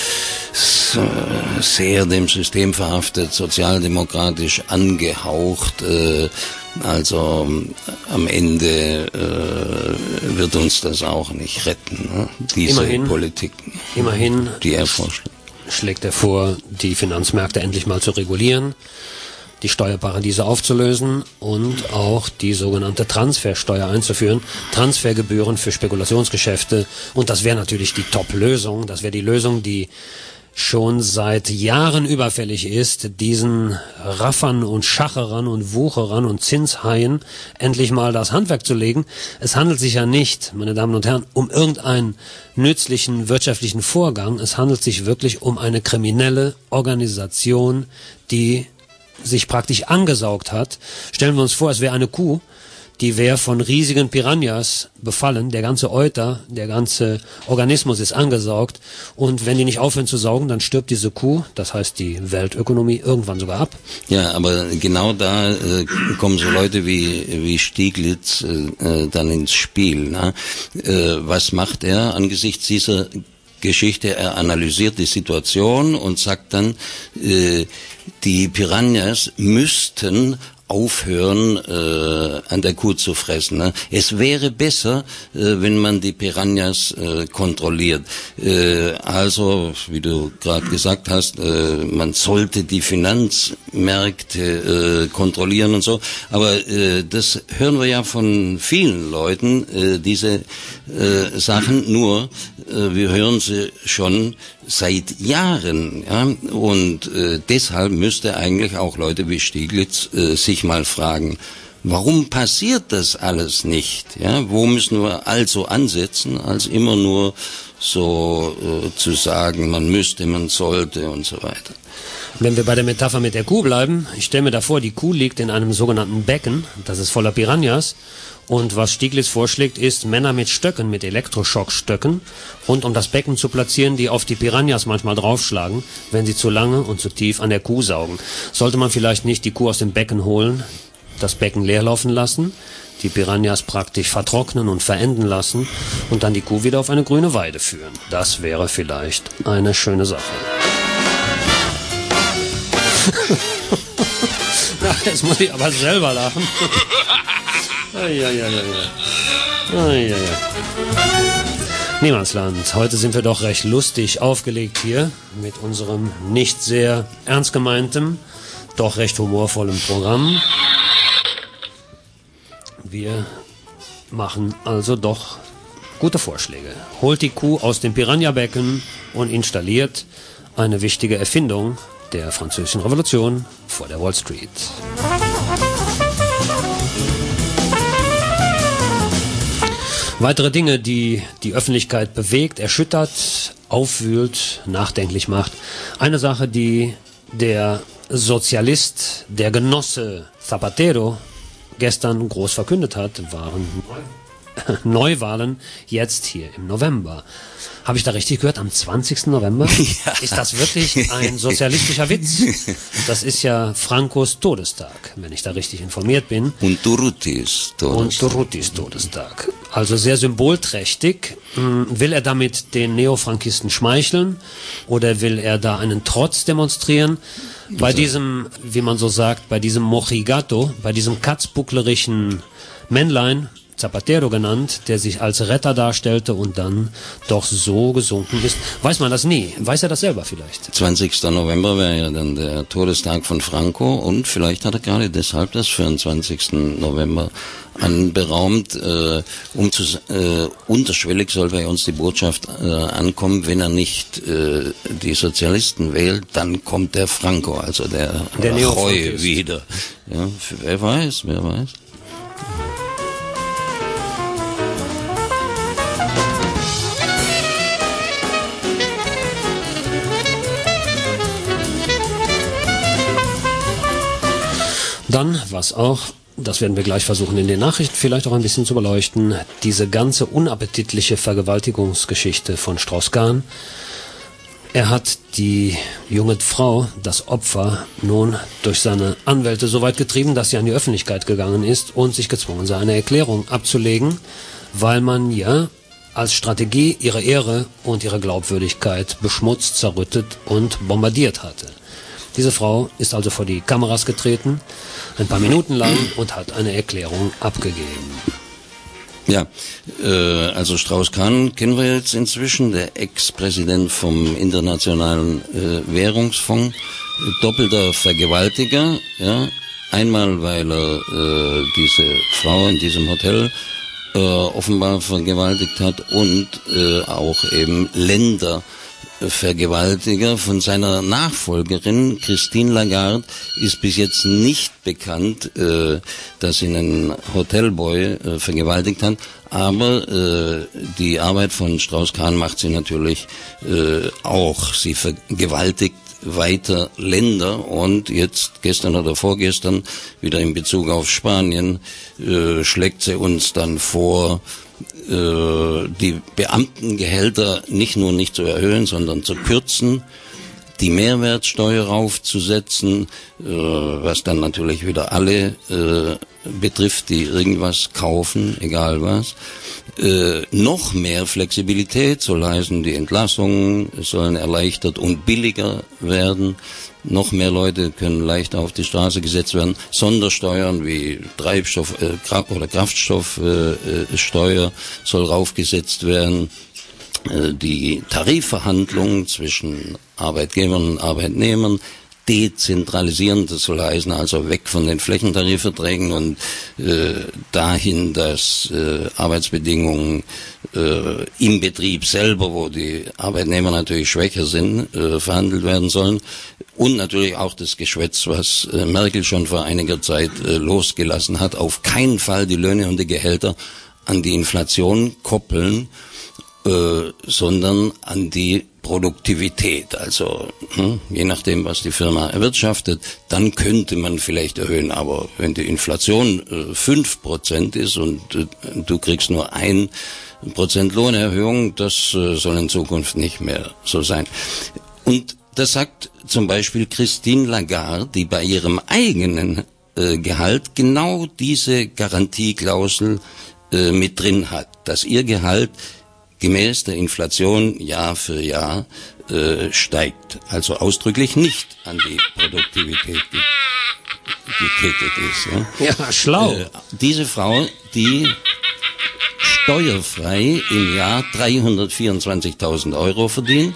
so sehr dem System verhaftet, sozialdemokratisch angehaucht. Äh, also am Ende äh, wird uns das auch nicht retten, ne? Diese Immerhin, Politik, immerhin die er vorschlägt. Schlägt er vor, die Finanzmärkte endlich mal zu regulieren, die Steuerparadiese aufzulösen und auch die sogenannte Transfersteuer einzuführen, Transfergebühren für Spekulationsgeschäfte. Und das wäre natürlich die Top-Lösung, das wäre die Lösung, die schon seit Jahren überfällig ist, diesen Raffern und Schacherern und Wucherern und Zinshaien endlich mal das Handwerk zu legen. Es handelt sich ja nicht, meine Damen und Herren, um irgendeinen nützlichen wirtschaftlichen Vorgang. Es handelt sich wirklich um eine kriminelle Organisation, die sich praktisch angesaugt hat. Stellen wir uns vor, es wäre eine Kuh, die wäre von riesigen Piranhas befallen, der ganze Euter, der ganze Organismus ist angesaugt und wenn die nicht aufhören zu saugen, dann stirbt diese Kuh, das heißt die Weltökonomie, irgendwann sogar ab. Ja, aber genau da äh, kommen so Leute wie wie Stiglitz äh, dann ins Spiel. Ne? Äh, was macht er angesichts dieser Geschichte? Er analysiert die Situation und sagt dann, äh, die Piranhas müssten aufhören, äh, an der Kuh zu fressen. Ne? Es wäre besser, äh, wenn man die Piranhas äh, kontrolliert. Äh, also, wie du gerade gesagt hast, äh, man sollte die Finanzmärkte äh, kontrollieren und so. Aber äh, das hören wir ja von vielen Leuten, äh, diese äh, Sachen. Nur, äh, wir hören sie schon seit Jahren, ja, und äh, deshalb müsste eigentlich auch Leute wie Stiglitz äh, sich mal fragen, warum passiert das alles nicht? Ja, wo müssen wir also ansetzen, als immer nur so äh, zu sagen, man müsste, man sollte und so weiter. Wenn wir bei der Metapher mit der Kuh bleiben, ich stelle mir da vor, die Kuh liegt in einem sogenannten Becken, das ist voller Piranhas. Und was Stiglitz vorschlägt, ist, Männer mit Stöcken, mit Elektroschockstöcken, rund um das Becken zu platzieren, die auf die Piranhas manchmal draufschlagen, wenn sie zu lange und zu tief an der Kuh saugen. Sollte man vielleicht nicht die Kuh aus dem Becken holen, das Becken leer laufen lassen, die Piranhas praktisch vertrocknen und verenden lassen und dann die Kuh wieder auf eine grüne Weide führen? Das wäre vielleicht eine schöne Sache. Na, jetzt muss ich aber selber lachen. Niemandsland. Heute sind wir doch recht lustig aufgelegt hier mit unserem nicht sehr ernst gemeinten, doch recht humorvollen Programm. Wir machen also doch gute Vorschläge. Holt die Kuh aus dem Piranha-Becken und installiert eine wichtige Erfindung der französischen Revolution vor der Wall Street. Weitere Dinge, die die Öffentlichkeit bewegt, erschüttert, aufwühlt, nachdenklich macht. Eine Sache, die der Sozialist, der Genosse Zapatero gestern groß verkündet hat, waren Neuwahlen jetzt hier im November. Habe ich da richtig gehört? Am zwanzigsten November? Ja. Ist das wirklich ein sozialistischer Witz? Das ist ja Francos Todestag, wenn ich da richtig informiert bin. Und Durrutis Todestag. Und Durrutis Todestag. Also sehr symbolträchtig. Will er damit den Neofrankisten schmeicheln oder will er da einen Trotz demonstrieren? Bei also. diesem, wie man so sagt, bei diesem Mojigato, bei diesem katzbucklerischen Männlein, Zapatero genannt, der sich als Retter darstellte und dann doch so gesunken ist. Weiß man das nie? Weiß er das selber vielleicht? zwanzigster November wäre ja dann der Todestag von Franco und vielleicht hat er gerade deshalb das vierundzwanzigsten November anberaumt, äh, um zu, äh, unterschwellig soll bei uns die Botschaft äh, ankommen, wenn er nicht äh, die Sozialisten wählt, dann kommt der Franco, also der, der Rajoy wieder. Ja, wer weiß, wer weiß. Dann, was auch, das werden wir gleich versuchen in den Nachrichten vielleicht auch ein bisschen zu beleuchten, diese ganze unappetitliche Vergewaltigungsgeschichte von Strauss-Kahn. Er hat die junge Frau, das Opfer, nun durch seine Anwälte so weit getrieben, dass sie an die Öffentlichkeit gegangen ist und sich gezwungen sah, eine Erklärung abzulegen, weil man ja als Strategie ihre Ehre und ihre Glaubwürdigkeit beschmutzt, zerrüttet und bombardiert hatte. Diese Frau ist also vor die Kameras getreten, ein paar Minuten lang, und hat eine Erklärung abgegeben. Ja, äh, also Strauss-Kahn kennen wir jetzt inzwischen, der Ex-Präsident vom Internationalen äh, Währungsfonds, doppelter Vergewaltiger, ja, einmal weil er äh, diese Frau in diesem Hotel äh, offenbar vergewaltigt hat und äh, auch eben Länder Vergewaltiger. Von seiner Nachfolgerin Christine Lagarde ist bis jetzt nicht bekannt, äh, dass sie einen Hotelboy äh, vergewaltigt hat, aber äh, die Arbeit von Strauss-Kahn macht sie natürlich äh, auch. Sie vergewaltigt weiter Länder und jetzt gestern oder vorgestern wieder in Bezug auf Spanien äh, schlägt sie uns dann vor, die Beamtengehälter nicht nur nicht zu erhöhen, sondern zu kürzen, die Mehrwertsteuer raufzusetzen, was dann natürlich wieder alle betrifft, die irgendwas kaufen, egal was. Noch mehr Flexibilität zu leisten, die Entlassungen sollen erleichtert und billiger werden. Noch mehr Leute können leichter auf die Straße gesetzt werden. Sondersteuern wie Treibstoff äh, oder Kraftstoffsteuer äh, soll raufgesetzt werden. Äh, die Tarifverhandlungen zwischen Arbeitgebern und Arbeitnehmern dezentralisieren, das soll heißen, also weg von den Flächentarifverträgen und äh, dahin, dass äh, Arbeitsbedingungen äh, im Betrieb selber, wo die Arbeitnehmer natürlich schwächer sind, äh, verhandelt werden sollen. Und natürlich auch das Geschwätz, was äh, Merkel schon vor einiger Zeit äh, losgelassen hat, auf keinen Fall die Löhne und die Gehälter an die Inflation koppeln, äh, sondern an die Produktivität. Also hm, je nachdem, was die Firma erwirtschaftet, dann könnte man vielleicht erhöhen. Aber wenn die Inflation äh, fünf Prozent ist und äh, du kriegst nur ein Prozent Lohnerhöhung, das äh, soll in Zukunft nicht mehr so sein. Und das sagt zum Beispiel Christine Lagarde, die bei ihrem eigenen äh, Gehalt genau diese Garantieklausel äh, mit drin hat, dass ihr Gehalt gemäß der Inflation Jahr für Jahr äh, steigt. Also ausdrücklich nicht an die Produktivität gekettet ist. Ja, ja schlau. Äh, diese Frau, die steuerfrei im Jahr dreihundertvierundzwanzigtausend Euro verdient,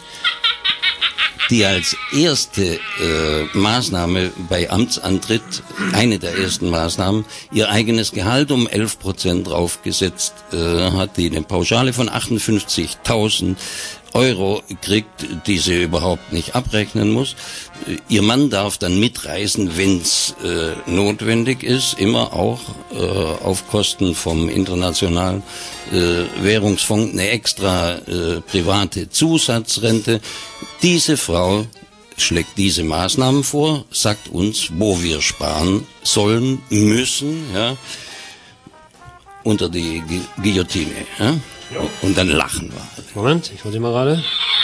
die als erste äh, Maßnahme bei Amtsantritt, eine der ersten Maßnahmen, ihr eigenes Gehalt um elf Prozent draufgesetzt äh, hat, die eine Pauschale von achtundfünfzigtausend Euro kriegt, die sie überhaupt nicht abrechnen muss. Ihr Mann darf dann mitreisen, wenn es äh, notwendig ist, immer auch äh, auf Kosten vom Internationalen äh, Währungsfonds, eine extra äh, private Zusatzrente. Diese Frau schlägt diese Maßnahmen vor, sagt uns, wo wir sparen sollen, müssen, ja, unter die Gu- Guillotine, ja. Und dann lachen wir. Moment, ich hol sie mal gerade.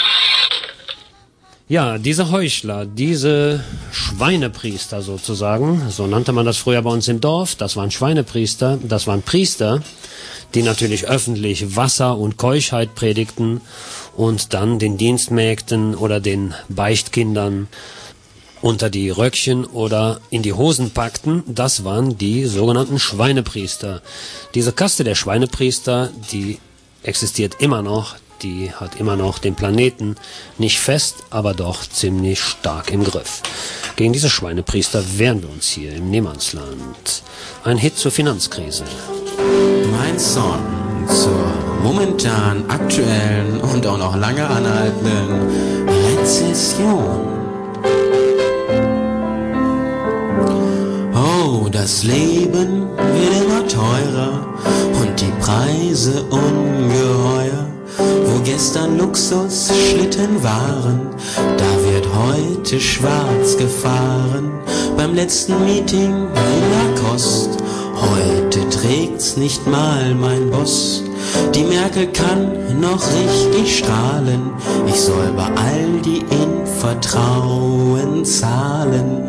Ja, diese Heuchler, diese Schweinepriester sozusagen, so nannte man das früher bei uns im Dorf, das waren Schweinepriester, das waren Priester, die natürlich öffentlich Wasser und Keuschheit predigten und dann den Dienstmägden oder den Beichtkindern unter die Röckchen oder in die Hosen packten, das waren die sogenannten Schweinepriester. Diese Kaste der Schweinepriester, die existiert immer noch, die hat immer noch den Planeten nicht fest, aber doch ziemlich stark im Griff. Gegen diese Schweinepriester wehren wir uns hier im Niemandsland. Ein Hit zur Finanzkrise. Mein Song zur momentan aktuellen und auch noch lange anhaltenden Rezession. Oh, das Leben wird immer teurer und die Preise ungeheuer. Wo gestern Luxusschlitten waren, da wird heute schwarz gefahren. Beim letzten Meeting in Lacoste, heute trägt's nicht mal mein Boss. Die Merkel kann noch richtig strahlen, ich soll bei Aldi in Vertrauen zahlen.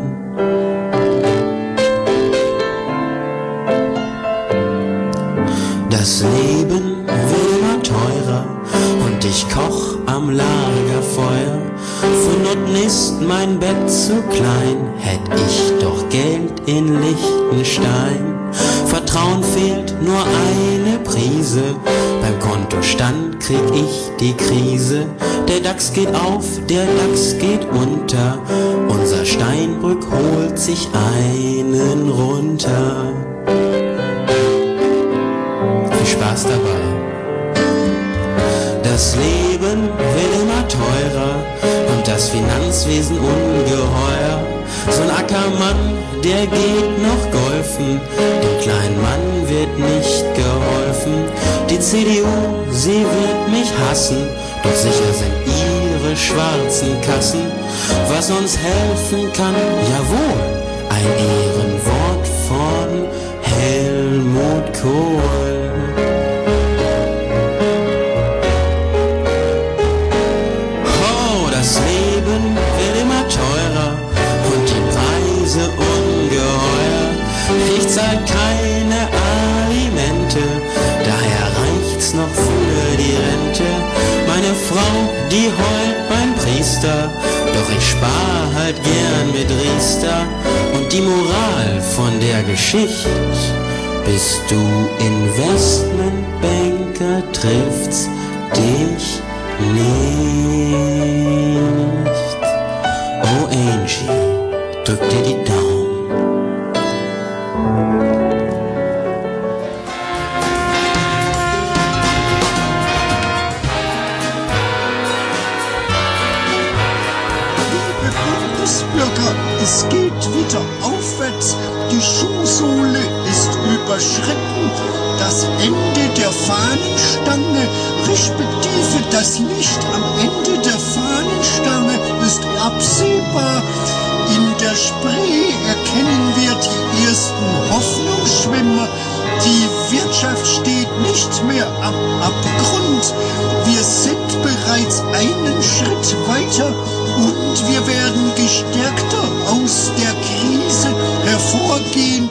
Das Leben wird immer teurer und ich koch am Lagerfeuer. Für Noten ist mein Bett zu klein, hätt ich doch Geld in Liechtenstein. Vertrauen fehlt nur eine Prise, beim Kontostand krieg ich die Krise. Der DAX geht auf, der DAX geht unter, unser Steinbrück holt sich einen runter. Viel Spaß dabei. Das Leben wird immer teurer und das Finanzwesen ungeheuer. So ein Ackermann, der geht noch golfen, dem kleinen Mann wird nicht geholfen. Die C D U, sie wird mich hassen, doch sicher sind ihre schwarzen Kassen. Was uns helfen kann, jawohl, ein Ehrenwort von Helmut Kohl. Das Leben wird immer teurer und die Preise ungeheuer. Ich zahl keine Alimente, daher reicht's noch für die Rente. Meine Frau, die heult beim Priester, doch ich spar halt gern mit Riester. Und die Moral von der Geschichte: bist du Investmentbanker, trifft's dich nicht. Oh Angie, drück dir die Daumen. Liebe Bundesbürger, es geht wieder aufwärts. Die Schuhsohle ist überschritten. Das Ende der Fahnenstange, respektive das Licht am Ende der Fahnenstange ist absehbar. In der Spree erkennen wir die ersten Hoffnungsschwimmer. Die Wirtschaft steht nicht mehr am Abgrund. Wir sind bereits einen Schritt weiter und wir werden gestärkter aus der Krise hervorgehen.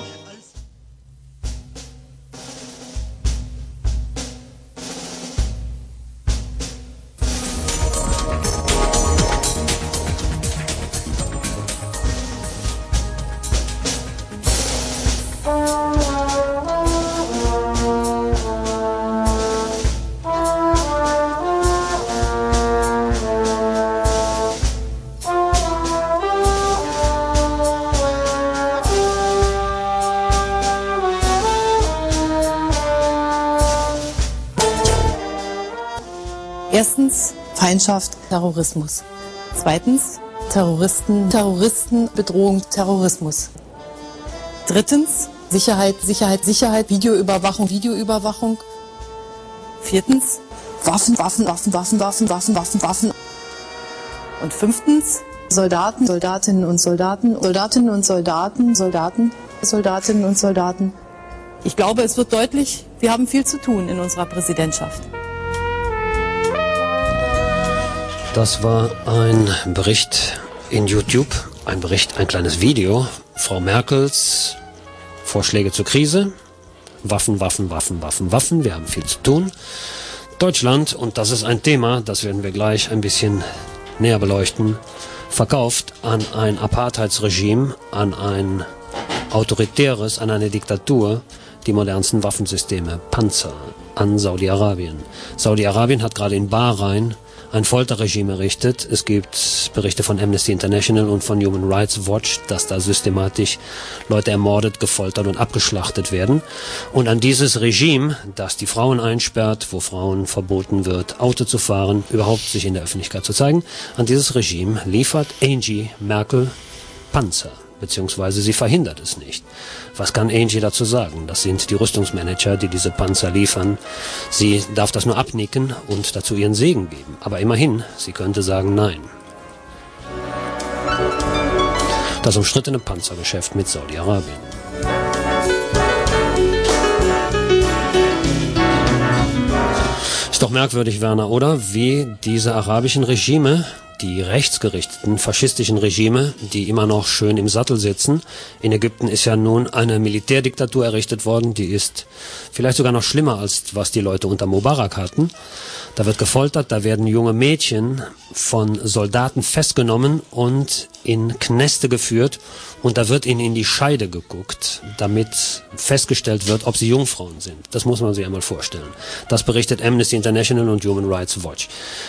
Erstens Feindschaft, Terrorismus. Zweitens Terroristen, Terroristen, Bedrohung, Terrorismus. Drittens Sicherheit, Sicherheit, Sicherheit, Videoüberwachung, Videoüberwachung. Viertens Waffen, Waffen, Waffen, Waffen, Waffen, Waffen, Waffen, Waffen. Und fünftens Soldaten, Soldatinnen und Soldaten, Soldatinnen und Soldaten, Soldaten, Soldatinnen und Soldaten. Ich glaube, es wird deutlich, wir haben viel zu tun in unserer Präsidentschaft. Das war ein Bericht in YouTube, ein Bericht, ein kleines Video. Frau Merkels Vorschläge zur Krise. Waffen, Waffen, Waffen, Waffen, Waffen. Wir haben viel zu tun. Deutschland, und das ist ein Thema, das werden wir gleich ein bisschen näher beleuchten. verkauft an ein Apartheidsregime, an ein autoritäres, an eine Diktatur, die modernsten Waffensysteme, Panzer, an Saudi-Arabien. Saudi-Arabien hat gerade in Bahrain ein Folterregime errichtet. Es gibt Berichte von Amnesty International und von Human Rights Watch, dass da systematisch Leute ermordet, gefoltert und abgeschlachtet werden. Und an dieses Regime, das die Frauen einsperrt, wo Frauen verboten wird, Auto zu fahren, überhaupt sich in der Öffentlichkeit zu zeigen, an dieses Regime liefert Angie Merkel Panzer, beziehungsweise sie verhindert es nicht. Was kann Angie dazu sagen? Das sind die Rüstungsmanager, die diese Panzer liefern. Sie darf das nur abnicken und dazu ihren Segen geben. Aber immerhin, sie könnte sagen Nein. Das umstrittene Panzergeschäft mit Saudi-Arabien. Ist doch merkwürdig, Werner, oder? Wie diese arabischen Regime, die rechtsgerichteten, faschistischen Regime, die immer noch schön im Sattel sitzen. In Ägypten ist ja nun eine Militärdiktatur errichtet worden, die ist vielleicht sogar noch schlimmer, als was die Leute unter Mubarak hatten. Da wird gefoltert, da werden junge Mädchen von Soldaten festgenommen und in Kneste geführt und da wird ihnen in die Scheide geguckt, damit festgestellt wird, ob sie Jungfrauen sind. Das muss man sich einmal vorstellen. Das berichtet Amnesty International und Human Rights Watch.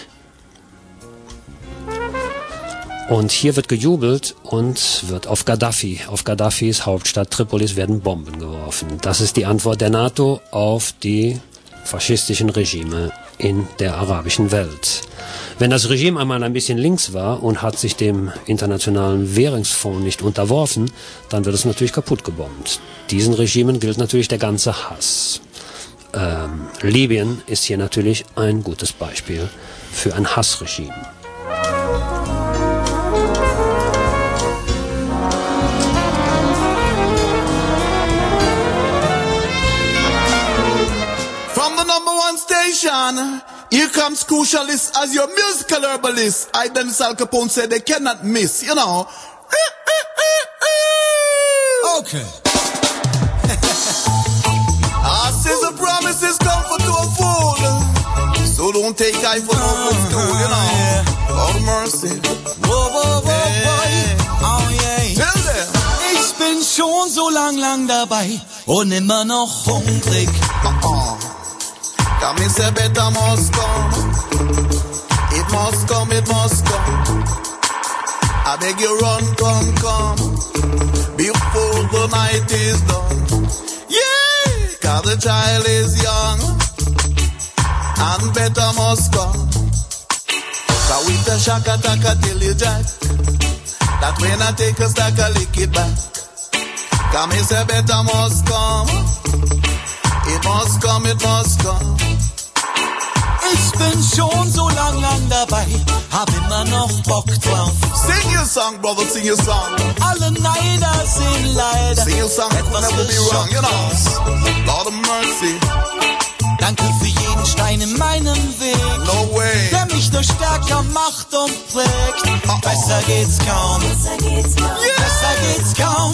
Und hier wird gejubelt und wird auf Gaddafi, auf Gaddafis Hauptstadt Tripolis werden Bomben geworfen. Das ist die Antwort der NATO auf die faschistischen Regime in der arabischen Welt. Wenn das Regime einmal ein bisschen links war und hat sich dem internationalen Währungsfonds nicht unterworfen, dann wird es natürlich kaputt gebombt. Diesen Regimen gilt natürlich der ganze Hass. Ähm, Libyen ist hier natürlich ein gutes Beispiel für ein Hassregime. Station, here comes Crucialist as your musical herbalist. I, Dennis Al Capone, said they cannot miss, you know. Okay. I says the promise is comfort to a fool. So don't take I for no footstool, you know. Oh, mercy. Whoa, whoa, whoa, hey. Oh, yeah. Tell them. Ich bin schon so lang, lang dabei und immer noch hungrig. Uh-uh. Come and say better must come. It must come, it must come. I beg you run, come, come. Before the night is done. Yeah! Cause the child is young. And better must come. Cause with a shock attack I tell you Jack, that when I take a stack I lick it back. Come and say better must come. It must come, it must come. Ich bin schon so lang, lang dabei, hab immer noch Bock drauf. Sing your song, brother, sing your song. Alle Neider sind leider sing your song, etwas never be wrong, you know. Lord of mercy. Danke für jeden Stein in meinem Weg. No way. Der mich nur stärker macht und prägt. Uh -oh. Besser geht's kaum. Besser geht's kaum. Yeah. Besser geht's kaum.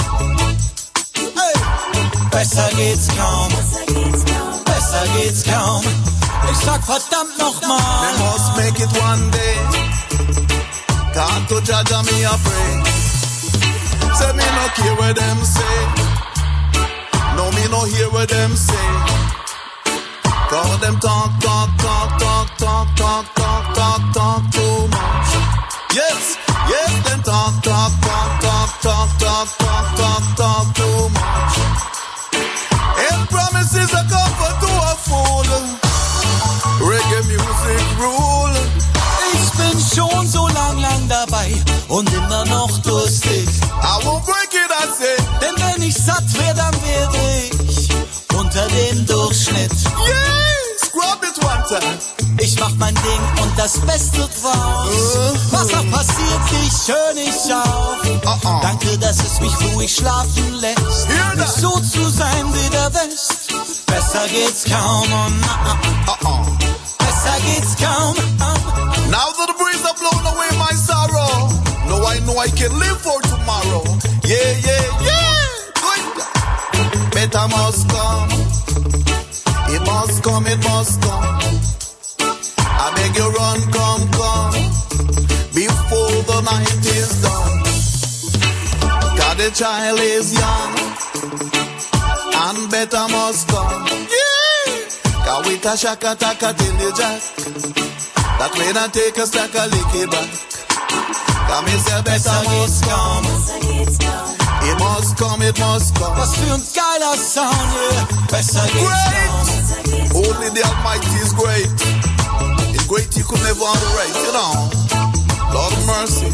Hey. Besser geht's kaum. Besser geht's kaum. Besser geht's kaum. Ich sag verdammt nochmal. They must make it one day. Can't to judge me a pray. Say me no care what them say. No me no hear what them say. Cause them talk, talk, talk, talk, talk, talk, talk, talk, talk too much. Yes, yes, them talk, talk, talk, talk, talk, talk, talk, talk, talk too much. And promises are comfort to a fool. Reggae music rule. Ich bin schon so lang, lang dabei und immer noch durstig. I won't break it, I say. Denn wenn ich satt wär, dann wär ich unter dem Durchschnitt. Yeah, scrub it one time. Ich mach mein Ding und das Beste draus. Uh, Was da passiert, ich hör nicht auf. Uh -uh. Danke, dass es mich ruhig schlafen lässt. Nicht so zu sein wie der West. Besser geht's kaum. Uh -uh. Besser geht's kaum. Now that the breeze have blown away my sorrow, no, I know I can live for tomorrow. Yeah, yeah, yeah. Good. Better must come. It must come, it must come. I beg you run, come, come. Before the night the child is young and better must come. Yeah, cause with a shaka taka till you jack, that way not take a stack of licky back. Cause me say better must come. It must come, it must come. Was für ein geiler Sound, yeah. Besser geht's great. Only the Almighty is great. It's great you could never underrate, you know. Lord of mercy.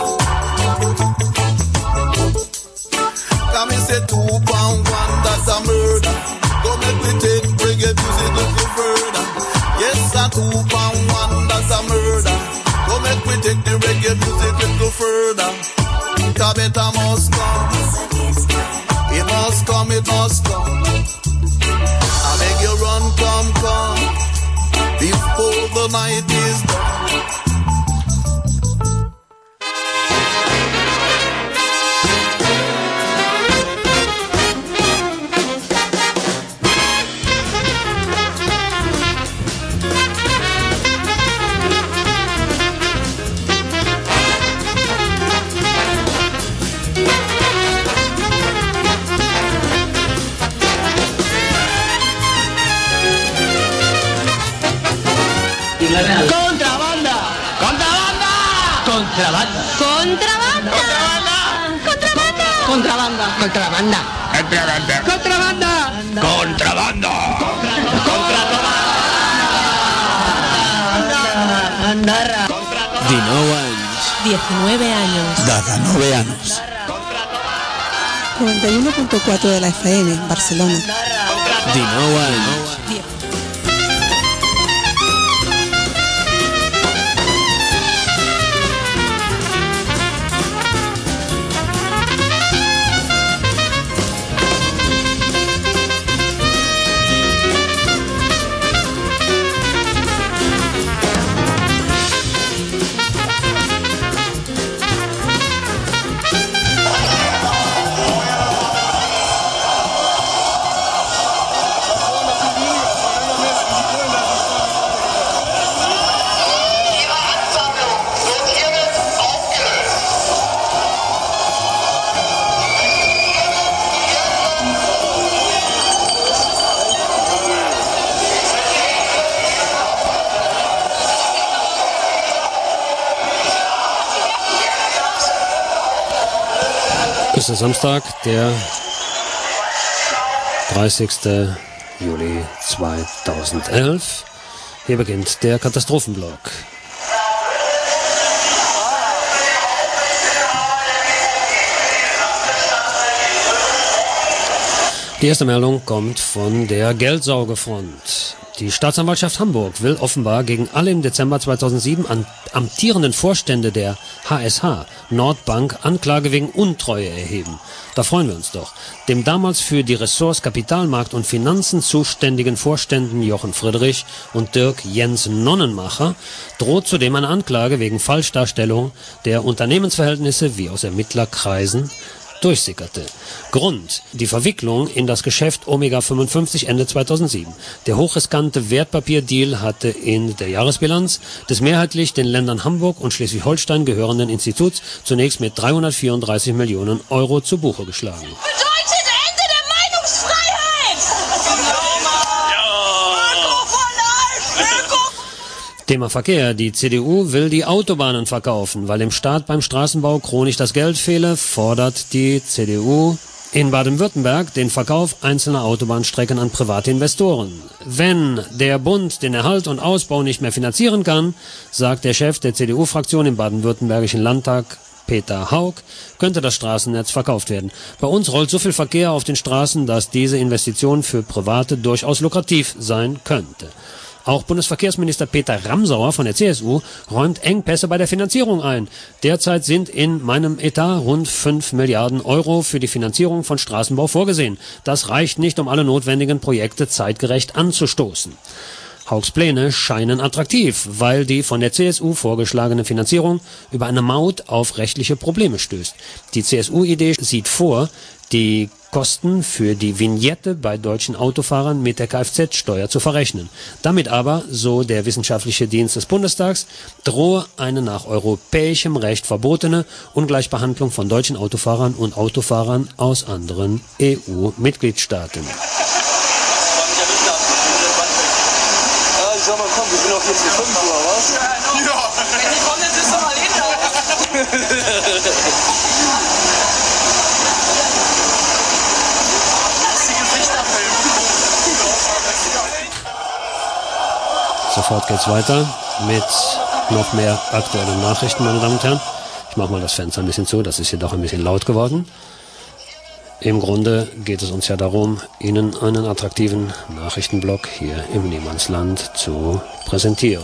Come and say two pound one, that's a murder. Don't make me take reggae music a little further. Yes, a two pound one, that's a murder. Don't make me take the reggae music a little further. Cause better must come. It must come, it must come. I beg you run, come, come. Before the night is done. Contrabanda, contrabanda, contrabanda, Contrabanda. contrabanda, contrabanda, contrabanda, contrabanda, contrabanda, contrabanda, contrabanda. dinou anys. diecinueve años. diecinueve años. noventa y uno punto cuatro de la F M, Barcelona. dinou anys. Es ist Samstag, der dreißigster Juli zweitausendelf. Hier beginnt der Katastrophenblock. Die erste Meldung kommt von der Geldsaugefront. Die Staatsanwaltschaft Hamburg will offenbar gegen alle im Dezember zweitausendsieben an, amtierenden Vorstände der H S H, Nordbank, Anklage wegen Untreue erheben. Da freuen wir uns doch. Dem damals für die Ressorts Kapitalmarkt und Finanzen zuständigen Vorständen Jochen Friedrich und Dirk Jens Nonnenmacher droht zudem eine Anklage wegen Falschdarstellung der Unternehmensverhältnisse, wie aus Ermittlerkreisen durchsickerte. Grund: die Verwicklung in das Geschäft Omega fünfundfünfzig Ende zweitausendsieben. Der hochriskante Wertpapierdeal hatte in der Jahresbilanz des mehrheitlich den Ländern Hamburg und Schleswig-Holstein gehörenden Instituts zunächst mit dreihundertvierunddreißig Millionen Euro zu Buche geschlagen. Bedeutet Ende der Meinungsfreiheit! Öko for life! Öko! Thema Verkehr. Die C D U will die Autobahnen verkaufen. Weil dem Staat beim Straßenbau chronisch das Geld fehle, fordert die C D U in Baden-Württemberg den Verkauf einzelner Autobahnstrecken an private Investoren. Wenn der Bund den Erhalt und Ausbau nicht mehr finanzieren kann, sagt der Chef der C D U-Fraktion im baden-württembergischen Landtag, Peter Haug, könnte das Straßennetz verkauft werden. Bei uns rollt so viel Verkehr auf den Straßen, dass diese Investition für Private durchaus lukrativ sein könnte. Auch Bundesverkehrsminister Peter Ramsauer von der C S U räumt Engpässe bei der Finanzierung ein. Derzeit sind in meinem Etat rund fünf Milliarden Euro für die Finanzierung von Straßenbau vorgesehen. Das reicht nicht, um alle notwendigen Projekte zeitgerecht anzustoßen. Haugs Pläne scheinen attraktiv, weil die von der C S U vorgeschlagene Finanzierung über eine Maut auf rechtliche Probleme stößt. Die C S U-Idee sieht vor, die Kosten für die Vignette bei deutschen Autofahrern mit der Kfz-Steuer zu verrechnen. Damit aber, so der wissenschaftliche Dienst des Bundestags, drohe eine nach europäischem Recht verbotene Ungleichbehandlung von deutschen Autofahrern und Autofahrern aus anderen E U-Mitgliedstaaten. Ja, ich sag mal, komm, wir sind auf jetzt die fünf Uhr, was? Ja, wenn die kommen, dann bist du mal hinter. Sofort geht's weiter mit noch mehr aktuellen Nachrichten, meine Damen und Herren. Ich mache mal das Fenster ein bisschen zu, das ist hier doch ein bisschen laut geworden. Im Grunde geht es uns ja darum, Ihnen einen attraktiven Nachrichtenblock hier im Niemandsland zu präsentieren.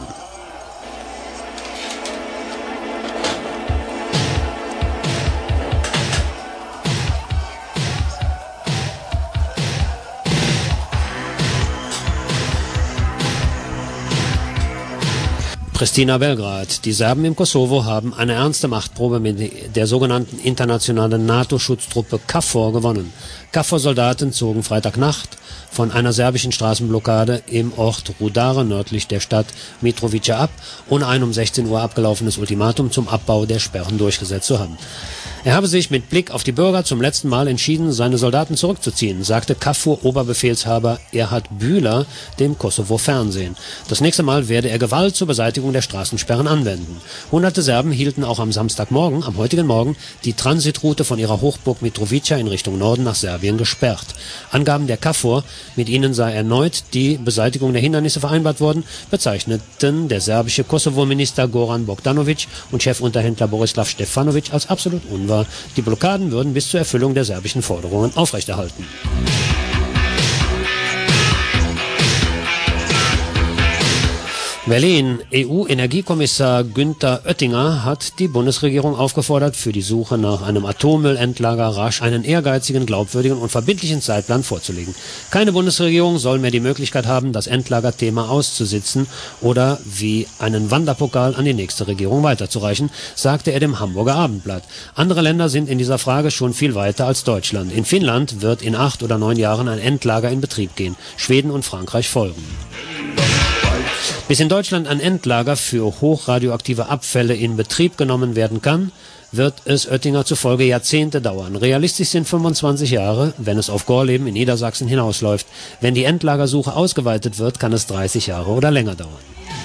Pristina Belgrad. Die Serben im Kosovo haben eine ernste Machtprobe mit der sogenannten internationalen NATO-Schutztruppe KFOR gewonnen. KFOR-Soldaten zogen Freitagnacht von einer serbischen Straßenblockade im Ort Rudare nördlich der Stadt Mitrovica ab, ohne ein um sechzehn Uhr abgelaufenes Ultimatum zum Abbau der Sperren durchgesetzt zu haben. Er habe sich mit Blick auf die Bürger zum letzten Mal entschieden, seine Soldaten zurückzuziehen, sagte KFOR-Oberbefehlshaber Erhard Bühler dem Kosovo-Fernsehen. Das nächste Mal werde er Gewalt zur Beseitigung der Straßensperren anwenden. Hunderte Serben hielten auch am Samstagmorgen, am heutigen Morgen, die Transitroute von ihrer Hochburg Mitrovica in Richtung Norden nach Serbien gesperrt. Angaben der KFOR, mit ihnen sei erneut die Beseitigung der Hindernisse vereinbart worden, bezeichneten der serbische Kosovo-Minister Goran Bogdanovic und Chefunterhändler Borislav Stefanovic als absolut unwahr. Die Blockaden würden bis zur Erfüllung der serbischen Forderungen aufrechterhalten. Berlin. E U-Energiekommissar Günther Oettinger hat die Bundesregierung aufgefordert, für die Suche nach einem Atommüllendlager rasch einen ehrgeizigen, glaubwürdigen und verbindlichen Zeitplan vorzulegen. Keine Bundesregierung soll mehr die Möglichkeit haben, das Endlagerthema auszusitzen oder wie einen Wanderpokal an die nächste Regierung weiterzureichen, sagte er dem Hamburger Abendblatt. Andere Länder sind in dieser Frage schon viel weiter als Deutschland. In Finnland wird in acht oder neun Jahren ein Endlager in Betrieb gehen. Schweden und Frankreich folgen. Bis in Deutschland ein Endlager für hochradioaktive Abfälle in Betrieb genommen werden kann, wird es Oettinger zufolge Jahrzehnte dauern. Realistisch sind fünfundzwanzig Jahre, wenn es auf Gorleben in Niedersachsen hinausläuft. Wenn die Endlagersuche ausgeweitet wird, kann es dreißig Jahre oder länger dauern.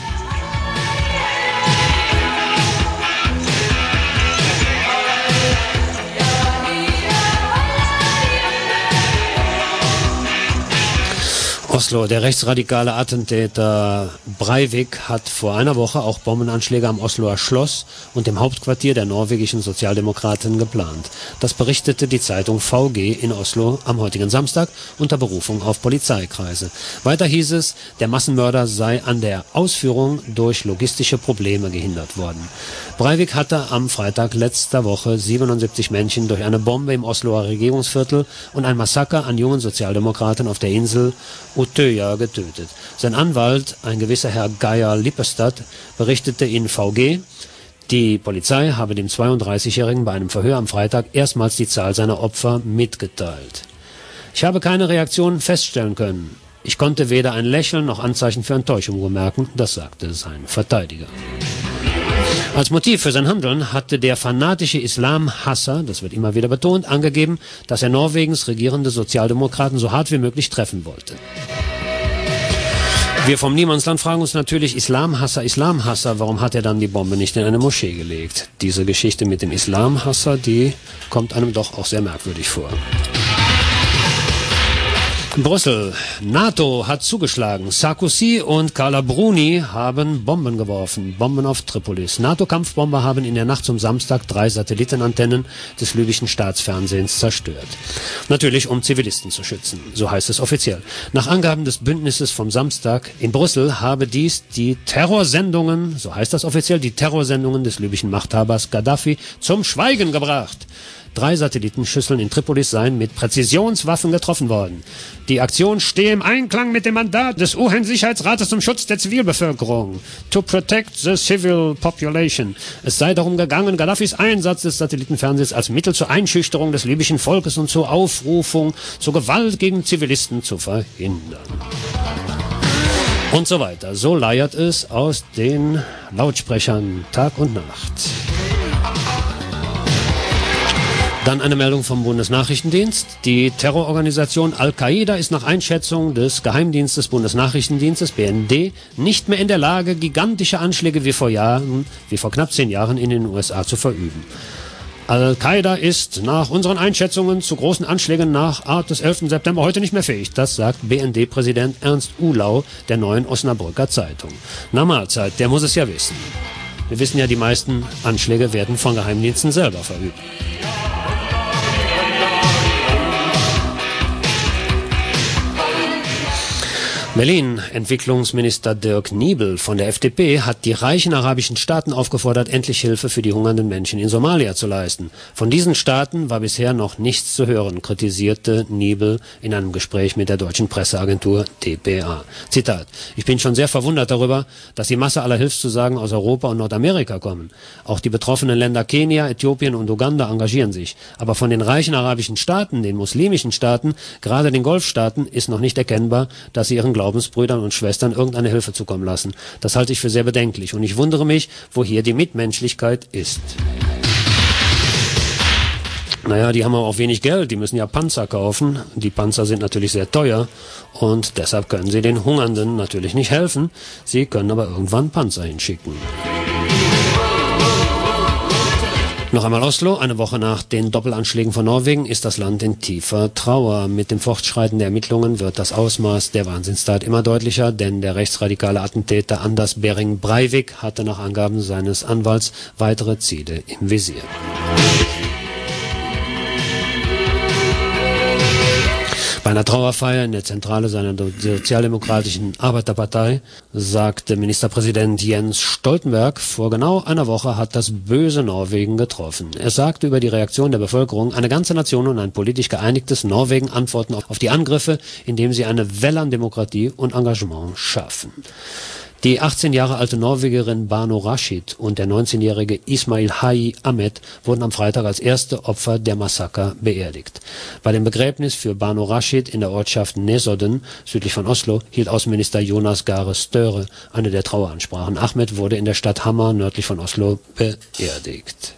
Oslo. Der rechtsradikale Attentäter Breivik hat vor einer Woche auch Bombenanschläge am Osloer Schloss und dem Hauptquartier der norwegischen Sozialdemokraten geplant. Das berichtete die Zeitung V G in Oslo am heutigen Samstag unter Berufung auf Polizeikreise. Weiter hieß es, der Massenmörder sei an der Ausführung durch logistische Probleme gehindert worden. Breivik hatte am Freitag letzter Woche siebenundsiebzig Menschen durch eine Bombe im Osloer Regierungsviertel und ein Massaker an jungen Sozialdemokraten auf der Insel Utøya getötet. Sein Anwalt, ein gewisser Herr Geir Lippestad, berichtete in V G, die Polizei habe dem zweiunddreißigjährigen bei einem Verhör am Freitag erstmals die Zahl seiner Opfer mitgeteilt. Ich habe keine Reaktionen feststellen können. Ich konnte weder ein Lächeln noch Anzeichen für Enttäuschung bemerken, das sagte sein Verteidiger. Als Motiv für sein Handeln hatte der fanatische Islamhasser, das wird immer wieder betont, angegeben, dass er Norwegens regierende Sozialdemokraten so hart wie möglich treffen wollte. Wir vom Niemandsland fragen uns natürlich, Islamhasser, Islamhasser, warum hat er dann die Bombe nicht in eine Moschee gelegt? Diese Geschichte mit dem Islamhasser, die kommt einem doch auch sehr merkwürdig vor. Brüssel. NATO hat zugeschlagen. Sarkozy und Carla Bruni haben Bomben geworfen. Bomben auf Tripolis. NATO-Kampfbomber haben in der Nacht zum Samstag drei Satellitenantennen des libyschen Staatsfernsehens zerstört. Natürlich, um Zivilisten zu schützen. So heißt es offiziell. Nach Angaben des Bündnisses vom Samstag in Brüssel habe dies die Terrorsendungen, so heißt das offiziell, die Terrorsendungen des libyschen Machthabers Gaddafi zum Schweigen gebracht. drei Satellitenschüsseln in Tripolis seien mit Präzisionswaffen getroffen worden. Die Aktion stehe im Einklang mit dem Mandat des U N-Sicherheitsrates zum Schutz der Zivilbevölkerung. To protect the civil population. Es sei darum gegangen, Gaddafis Einsatz des Satellitenfernsehens als Mittel zur Einschüchterung des libyschen Volkes und zur Aufrufung zur Gewalt gegen Zivilisten zu verhindern. Und so weiter. So leiert es aus den Lautsprechern Tag und Nacht. Dann eine Meldung vom Bundesnachrichtendienst. Die Terrororganisation Al-Qaida ist nach Einschätzung des Geheimdienstes des Bundesnachrichtendienstes B N D nicht mehr in der Lage, gigantische Anschläge wie vor Jahren, wie vor knapp zehn Jahren in den U S A zu verüben. Al-Qaida ist nach unseren Einschätzungen zu großen Anschlägen nach Art des elften September heute nicht mehr fähig. Das sagt B N D-Präsident Ernst Ulau der Neuen Osnabrücker Zeitung. Na Mahlzeit, der muss es ja wissen. Wir wissen ja, die meisten Anschläge werden von Geheimdiensten selber verübt. Berlin. Entwicklungsminister Dirk Niebel von der F D P hat die reichen arabischen Staaten aufgefordert, endlich Hilfe für die hungernden Menschen in Somalia zu leisten. Von diesen Staaten war bisher noch nichts zu hören, kritisierte Niebel in einem Gespräch mit der deutschen Presseagentur D P A. Zitat: Ich bin schon sehr verwundert darüber, dass die Masse aller Hilfszusagen aus Europa und Nordamerika kommen. Auch die betroffenen Länder Kenia, Äthiopien und Uganda engagieren sich. Aber von den reichen arabischen Staaten, den muslimischen Staaten, gerade den Golfstaaten, ist noch nicht erkennbar, dass sie ihren Glauben Glaubensbrüdern und Schwestern irgendeine Hilfe zukommen lassen. Das halte ich für sehr bedenklich und ich wundere mich, wo hier die Mitmenschlichkeit ist. Naja, die haben aber auch wenig Geld, die müssen ja Panzer kaufen. Die Panzer sind natürlich sehr teuer und deshalb können sie den Hungernden natürlich nicht helfen. Sie können aber irgendwann Panzer hinschicken. Noch einmal Oslo. Eine Woche nach den Doppelanschlägen von Norwegen ist das Land in tiefer Trauer. Mit dem Fortschreiten der Ermittlungen wird das Ausmaß der Wahnsinnstat immer deutlicher, denn der rechtsradikale Attentäter Anders Behring Breivik hatte nach Angaben seines Anwalts weitere Ziele im Visier. Bei einer Trauerfeier in der Zentrale seiner sozialdemokratischen Arbeiterpartei sagte Ministerpräsident Jens Stoltenberg, vor genau einer Woche hat das böse Norwegen getroffen. Er sagte über die Reaktion der Bevölkerung, eine ganze Nation und ein politisch geeinigtes Norwegen antworten auf die Angriffe, indem sie eine Welle an Demokratie und Engagement schaffen. Die achtzehn Jahre alte Norwegerin Bano Rashid und der neunzehnjährige Ismail Hayi Ahmed wurden am Freitag als erste Opfer der Massaker beerdigt. Bei dem Begräbnis für Bano Rashid in der Ortschaft Nesodden, südlich von Oslo, hielt Außenminister Jonas Gahr Støre eine der Traueransprachen. Ahmed wurde in der Stadt Hamar nördlich von Oslo beerdigt.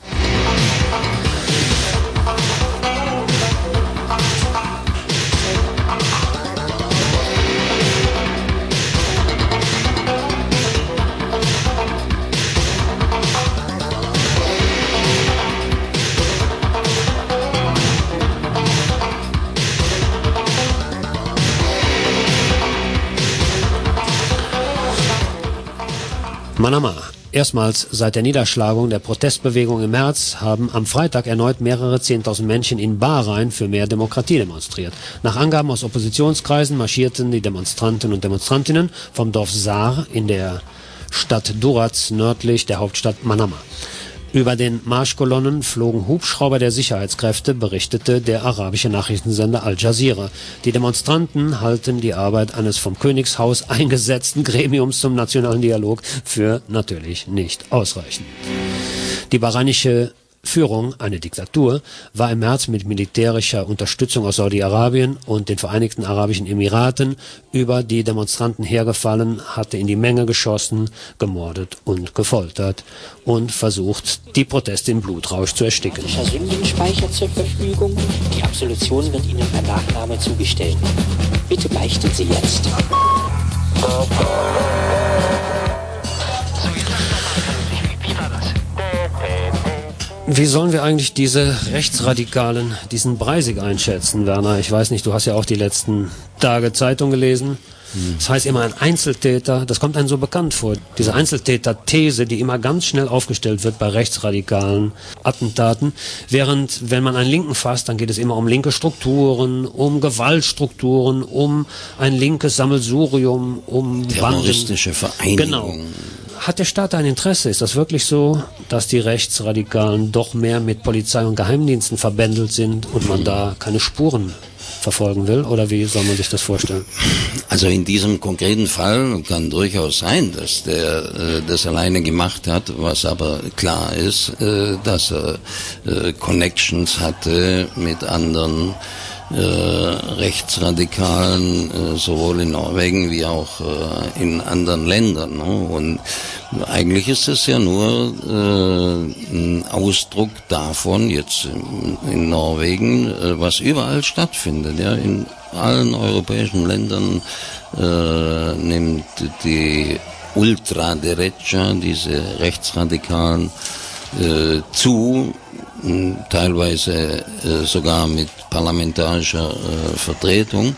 Manama. Erstmals seit der Niederschlagung der Protestbewegung im März haben am Freitag erneut mehrere Zehntausend Menschen in Bahrain für mehr Demokratie demonstriert. Nach Angaben aus Oppositionskreisen marschierten die Demonstranten und Demonstrantinnen vom Dorf Saar in der Stadt Duraz nördlich der Hauptstadt Manama. Über den Marschkolonnen flogen Hubschrauber der Sicherheitskräfte, berichtete der arabische Nachrichtensender Al Jazeera. Die Demonstranten halten die Arbeit eines vom Königshaus eingesetzten Gremiums zum nationalen Dialog für natürlich nicht ausreichend. Die bahrainische Führung, eine Diktatur, war im März mit militärischer Unterstützung aus Saudi-Arabien und den Vereinigten Arabischen Emiraten über die Demonstranten hergefallen, hatte in die Menge geschossen, gemordet und gefoltert und versucht, die Proteste im Blutrausch zu ersticken. Sündenspeicher zur Verfügung. Die Absolution wird Ihnen per Nachname zugestellt. Bitte beichten Sie jetzt. Wie sollen wir eigentlich diese Rechtsradikalen, diesen Breivik einschätzen, Werner? Ich weiß nicht, du hast ja auch die letzten Tage Zeitung gelesen. Das heißt immer ein Einzeltäter, das kommt einem so bekannt vor, diese Einzeltäter-These, die immer ganz schnell aufgestellt wird bei rechtsradikalen Attentaten, während wenn man einen Linken fasst, dann geht es immer um linke Strukturen, um Gewaltstrukturen, um ein linkes Sammelsurium, um terroristische Vereinigungen. Genau. Hat der Staat ein Interesse? Ist das wirklich so, dass die Rechtsradikalen doch mehr mit Polizei und Geheimdiensten verbändelt sind und man da keine Spuren verfolgen will? Oder wie soll man sich das vorstellen? Also in diesem konkreten Fall kann durchaus sein, dass der äh, das alleine gemacht hat, was aber klar ist, äh, dass er äh, Connections hatte mit anderen äh, Rechtsradikalen, äh, sowohl in Norwegen wie auch äh, in anderen Ländern. Ne? Und eigentlich ist es ja nur äh, ein Ausdruck davon, jetzt in, in Norwegen, äh, was überall stattfindet. Ja? In allen europäischen Ländern äh, nimmt die Ultraderecha, diese Rechtsradikalen, äh, zu, teilweise äh, sogar mit parlamentarischer äh, Vertretung.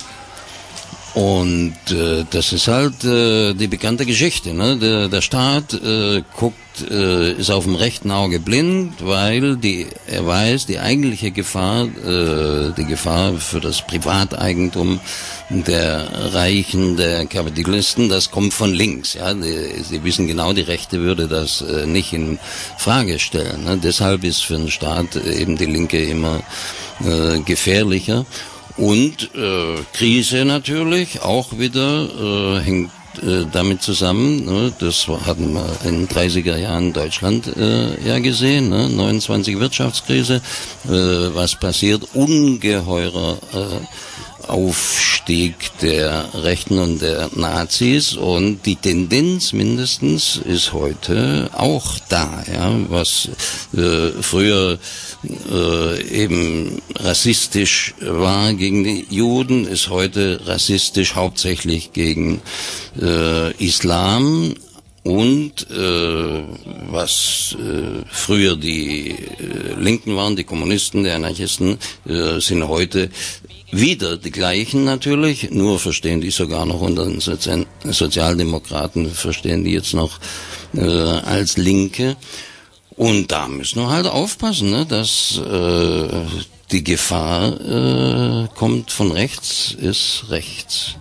Und äh, das ist halt äh, die bekannte Geschichte. Ne? Der, der Staat äh, guckt, äh, ist auf dem rechten Auge blind, weil die, er weiß, die eigentliche Gefahr, äh, die Gefahr für das Privateigentum der Reichen, der Kapitalisten, das kommt von links. Ja, die, sie wissen genau, die Rechte würde das äh, nicht in Frage stellen. Ne? Deshalb ist für den Staat eben die Linke immer äh, gefährlicher. Und äh, Krise natürlich auch wieder äh, hängt äh, damit zusammen, ne? Das hatten wir in den dreißiger Jahren in Deutschland äh, ja gesehen, ne? neunundzwanzig Wirtschaftskrise, äh, was passiert, ungeheurer äh, Aufstieg der Rechten und der Nazis, und die Tendenz mindestens ist heute auch da, ja, was äh, früher äh, eben rassistisch war gegen die Juden, ist heute rassistisch hauptsächlich gegen äh, Islam. Und äh, was äh, früher die äh, Linken waren, die Kommunisten, die Anarchisten, äh, sind heute wieder die gleichen natürlich, nur verstehen die sogar noch unter den Sozi- Sozialdemokraten, verstehen die jetzt noch äh, als Linke. Und da müssen wir halt aufpassen, ne, dass äh, die Gefahr äh, kommt von rechts, ist rechts.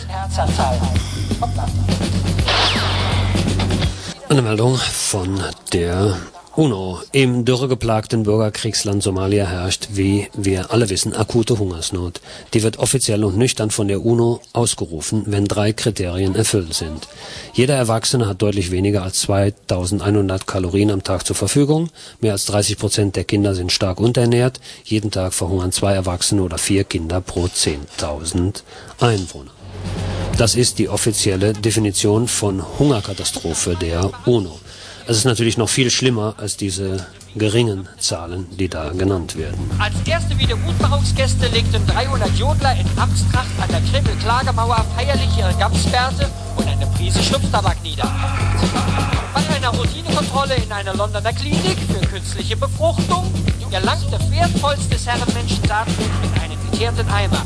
Eine Meldung von der UNO. Im dürregeplagten Bürgerkriegsland Somalia herrscht, wie wir alle wissen, akute Hungersnot. Die wird offiziell und nüchtern von der UNO ausgerufen, wenn drei Kriterien erfüllt sind. Jeder Erwachsene hat deutlich weniger als zweitausendeinhundert Kalorien am Tag zur Verfügung. Mehr als dreißig Prozent der Kinder sind stark unterernährt. Jeden Tag verhungern zwei Erwachsene oder vier Kinder pro zehntausend Einwohner. Das ist die offizielle Definition von Hungerkatastrophe der UNO. Es ist natürlich noch viel schlimmer als diese geringen Zahlen, die da genannt werden. Als erste Wiedergutmachungsgäste legten dreihundert Jodler in Amtstracht an der Kreml-Klagemauer feierlich ihre Gamsbärte und eine Prise Schnupftabak nieder. Bei einer Routinekontrolle in einer Londoner Klinik für künstliche Befruchtung gelangte wertvollstes Herrenmenschensaatgut in einen viterten Eimer.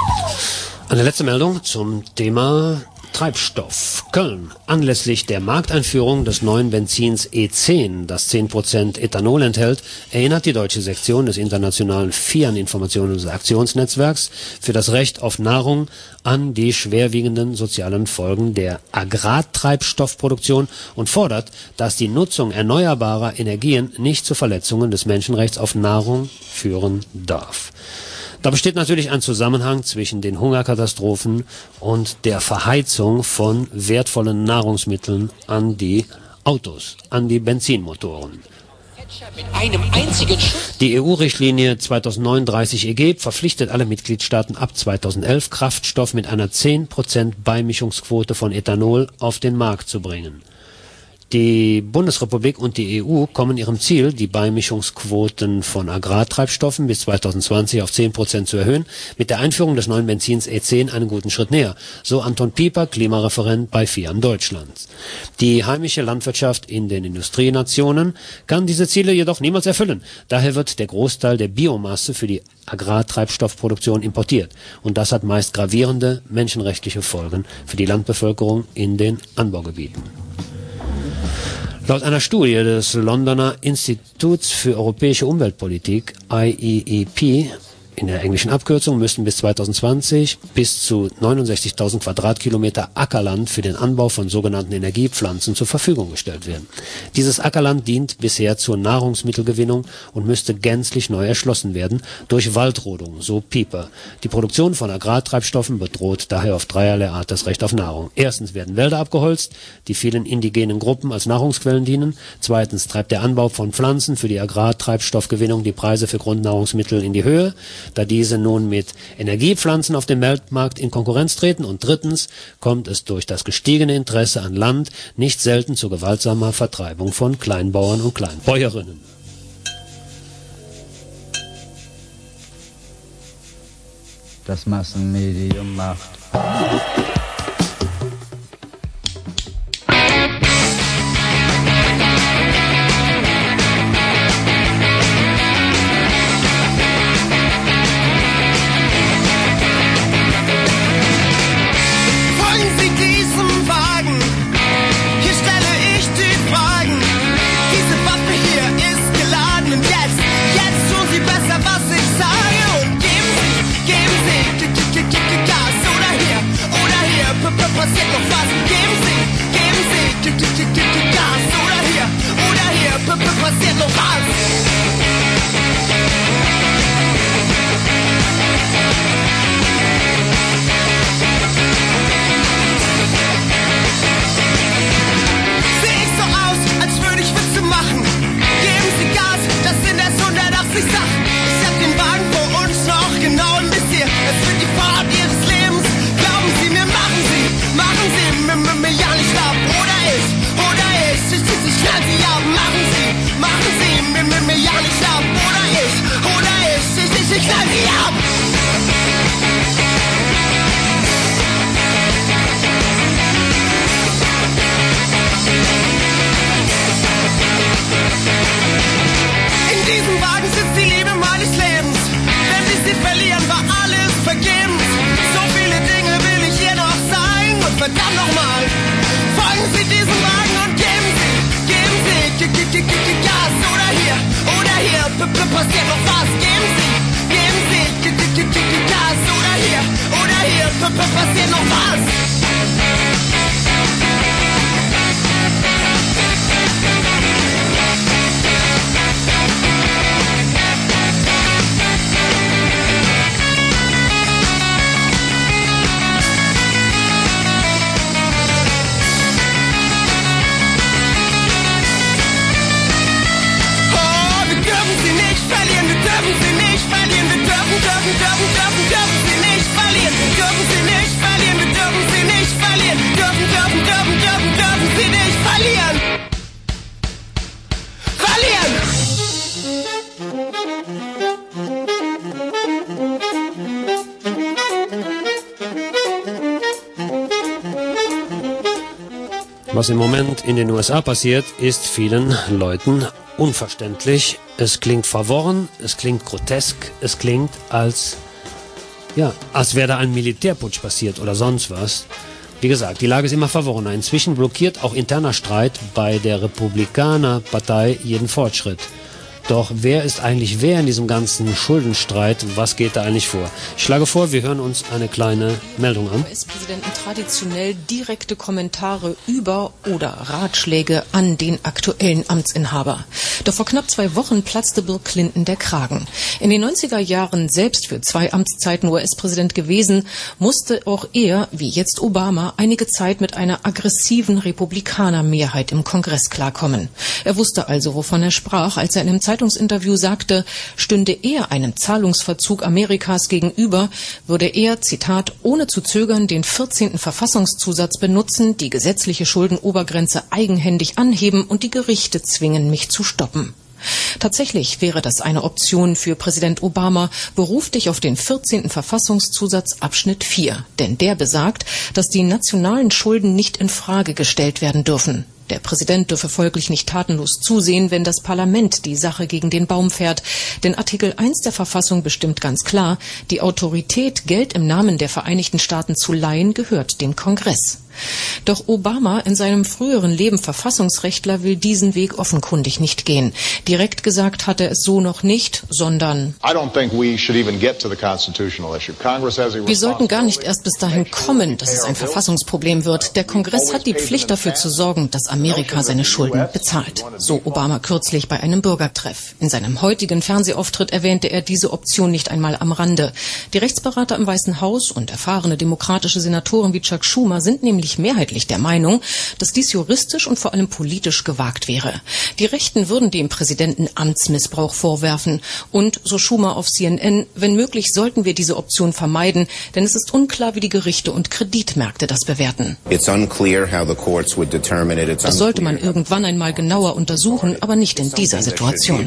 Eine letzte Meldung zum Thema Treibstoff. Köln. Anlässlich der Markteinführung des neuen Benzins E zehn, das zehn Prozent Ethanol enthält, erinnert die deutsche Sektion des internationalen Vian-Informations- und Aktionsnetzwerks für das Recht auf Nahrung an die schwerwiegenden sozialen Folgen der Agrartreibstoffproduktion und fordert, dass die Nutzung erneuerbarer Energien nicht zu Verletzungen des Menschenrechts auf Nahrung führen darf. Da besteht natürlich ein Zusammenhang zwischen den Hungerkatastrophen und der Verheizung von wertvollen Nahrungsmitteln an die Autos, an die Benzinmotoren. Mit einem einzigen Die E U-Richtlinie zweitausendneununddreißig E G verpflichtet alle Mitgliedstaaten ab zweitausendelf, Kraftstoff mit einer zehn Prozent Beimischungsquote von Ethanol auf den Markt zu bringen. Die Bundesrepublik und die E U kommen ihrem Ziel, die Beimischungsquoten von Agrartreibstoffen bis zweitausendzwanzig auf zehn Prozent zu erhöhen, mit der Einführung des neuen Benzins E zehn einen guten Schritt näher, so Anton Pieper, Klimareferent bei Vian Deutschland. Die heimische Landwirtschaft in den Industrienationen kann diese Ziele jedoch niemals erfüllen. Daher wird der Großteil der Biomasse für die Agrartreibstoffproduktion importiert. Und das hat meist gravierende menschenrechtliche Folgen für die Landbevölkerung in den Anbaugebieten. Laut einer Studie des Londoner Instituts für europäische Umweltpolitik, I E E P, In der englischen Abkürzung müssten bis zweitausendzwanzig bis zu neunundsechzigtausend Quadratkilometer Ackerland für den Anbau von sogenannten Energiepflanzen zur Verfügung gestellt werden. Dieses Ackerland dient bisher zur Nahrungsmittelgewinnung und müsste gänzlich neu erschlossen werden durch Waldrodung, so Pieper. Die Produktion von Agrartreibstoffen bedroht daher auf dreierlei Art das Recht auf Nahrung. Erstens werden Wälder abgeholzt, die vielen indigenen Gruppen als Nahrungsquellen dienen. Zweitens treibt der Anbau von Pflanzen für die Agrartreibstoffgewinnung die Preise für Grundnahrungsmittel in die Höhe, da diese nun mit Energiepflanzen auf dem Weltmarkt in Konkurrenz treten. Und drittens kommt es durch das gestiegene Interesse an Land nicht selten zu gewaltsamer Vertreibung von Kleinbauern und Kleinbäuerinnen. Das Massenmedium macht. Passiert noch was? Geben Sie, geben Sie, Gas oder hier, oder hier, passiert noch was? Seh ich so aus, als würde ich Witze machen? Geben Sie Gas, das sind erst hundertachtzig Sachen. Ich hab den Wagen vor uns noch genau im Visier. Es wird die Fahrt Ihres Lebens. Glauben Sie mir, machen Sie, machen Sie mir ja nicht ab. Oder ich, oder ich, ich, ich, ich knall Sie ab. Machen Sie, machen Sie mir ja nicht ab. Oder ich, oder ich, ich, ich, ich knall Sie ab. In diesem Wagen sitzt die Liebe meines Lebens. Wenn Sie sie verlieren, war alles vergebens. So viele Dinge will ich ihr noch sagen. Und verdammt nochmal, folgen Sie diesem Wagen und geben Sie, geben Sie Gas. Oder hier, oder hier, passiert noch was. Geben Sie, geben Sie Gas. Oder hier, oder hier, passiert noch was. Verlieren, wir dürfen sie nicht verlieren, wir dürfen, dürfen, dürfen, dürfen, dürfen sie nicht verlieren, dürfen sie nicht verlieren, wir dürfen sie nicht verlieren, dürfen, dürfen, dürfen, dürfen, dürfen sie nicht verlieren. Was im Moment in den U S A passiert, ist vielen Leuten unverständlich. Es klingt verworren, es klingt grotesk, es klingt als, ja, als wäre da ein Militärputsch passiert oder sonst was. Wie gesagt, die Lage ist immer verworrener. Inzwischen blockiert auch interner Streit bei der Republikanerpartei jeden Fortschritt. Doch wer ist eigentlich wer in diesem ganzen Schuldenstreit? Was geht da eigentlich vor? Ich schlage vor, wir hören uns eine kleine Meldung an. U S-Präsidenten traditionell direkte Kommentare über oder Ratschläge an den aktuellen Amtsinhaber. Doch vor knapp zwei Wochen platzte Bill Clinton der Kragen. In den neunziger Jahren selbst für zwei Amtszeiten U S-Präsident gewesen, musste auch er, wie jetzt Obama, einige Zeit mit einer aggressiven Republikanermehrheit im Kongress klarkommen. Er wusste also, wovon er sprach, als er in einem Zeitungsinterview sagte, stünde er einem Zahlungsverzug Amerikas gegenüber, würde er, Zitat, ohne zu zögern den vierzehnten Verfassungszusatz benutzen, die gesetzliche Schuldenobergrenze eigenhändig anheben und die Gerichte zwingen, mich zu stoppen. Tatsächlich wäre das eine Option für Präsident Obama. Beruf dich auf den vierzehnten Verfassungszusatz Abschnitt vier. Denn der besagt, dass die nationalen Schulden nicht in Frage gestellt werden dürfen. Der Präsident dürfe folglich nicht tatenlos zusehen, wenn das Parlament die Sache gegen den Baum fährt. Denn Artikel eins der Verfassung bestimmt ganz klar, die Autorität, Geld im Namen der Vereinigten Staaten zu leihen, gehört dem Kongress. Doch Obama, in seinem früheren Leben Verfassungsrechtler, will diesen Weg offenkundig nicht gehen. Direkt gesagt hat er es so noch nicht, sondern wir sollten gar nicht erst bis dahin kommen, dass es ein Verfassungsproblem wird. Der Kongress hat die Pflicht, dafür zu sorgen, dass Amerika seine Schulden bezahlt. So Obama kürzlich bei einem Bürgertreff. In seinem heutigen Fernsehauftritt erwähnte er diese Option nicht einmal am Rande. Die Rechtsberater im Weißen Haus und erfahrene demokratische Senatoren wie Chuck Schumer sind nämlich mehrheitlich der Meinung, dass dies juristisch und vor allem politisch gewagt wäre. Die Rechten würden dem Präsidenten Amtsmissbrauch vorwerfen. Und, so Schumer auf C N N, wenn möglich sollten wir diese Option vermeiden, denn es ist unklar, wie die Gerichte und Kreditmärkte das bewerten. Das sollte man irgendwann einmal genauer untersuchen, aber nicht in dieser Situation.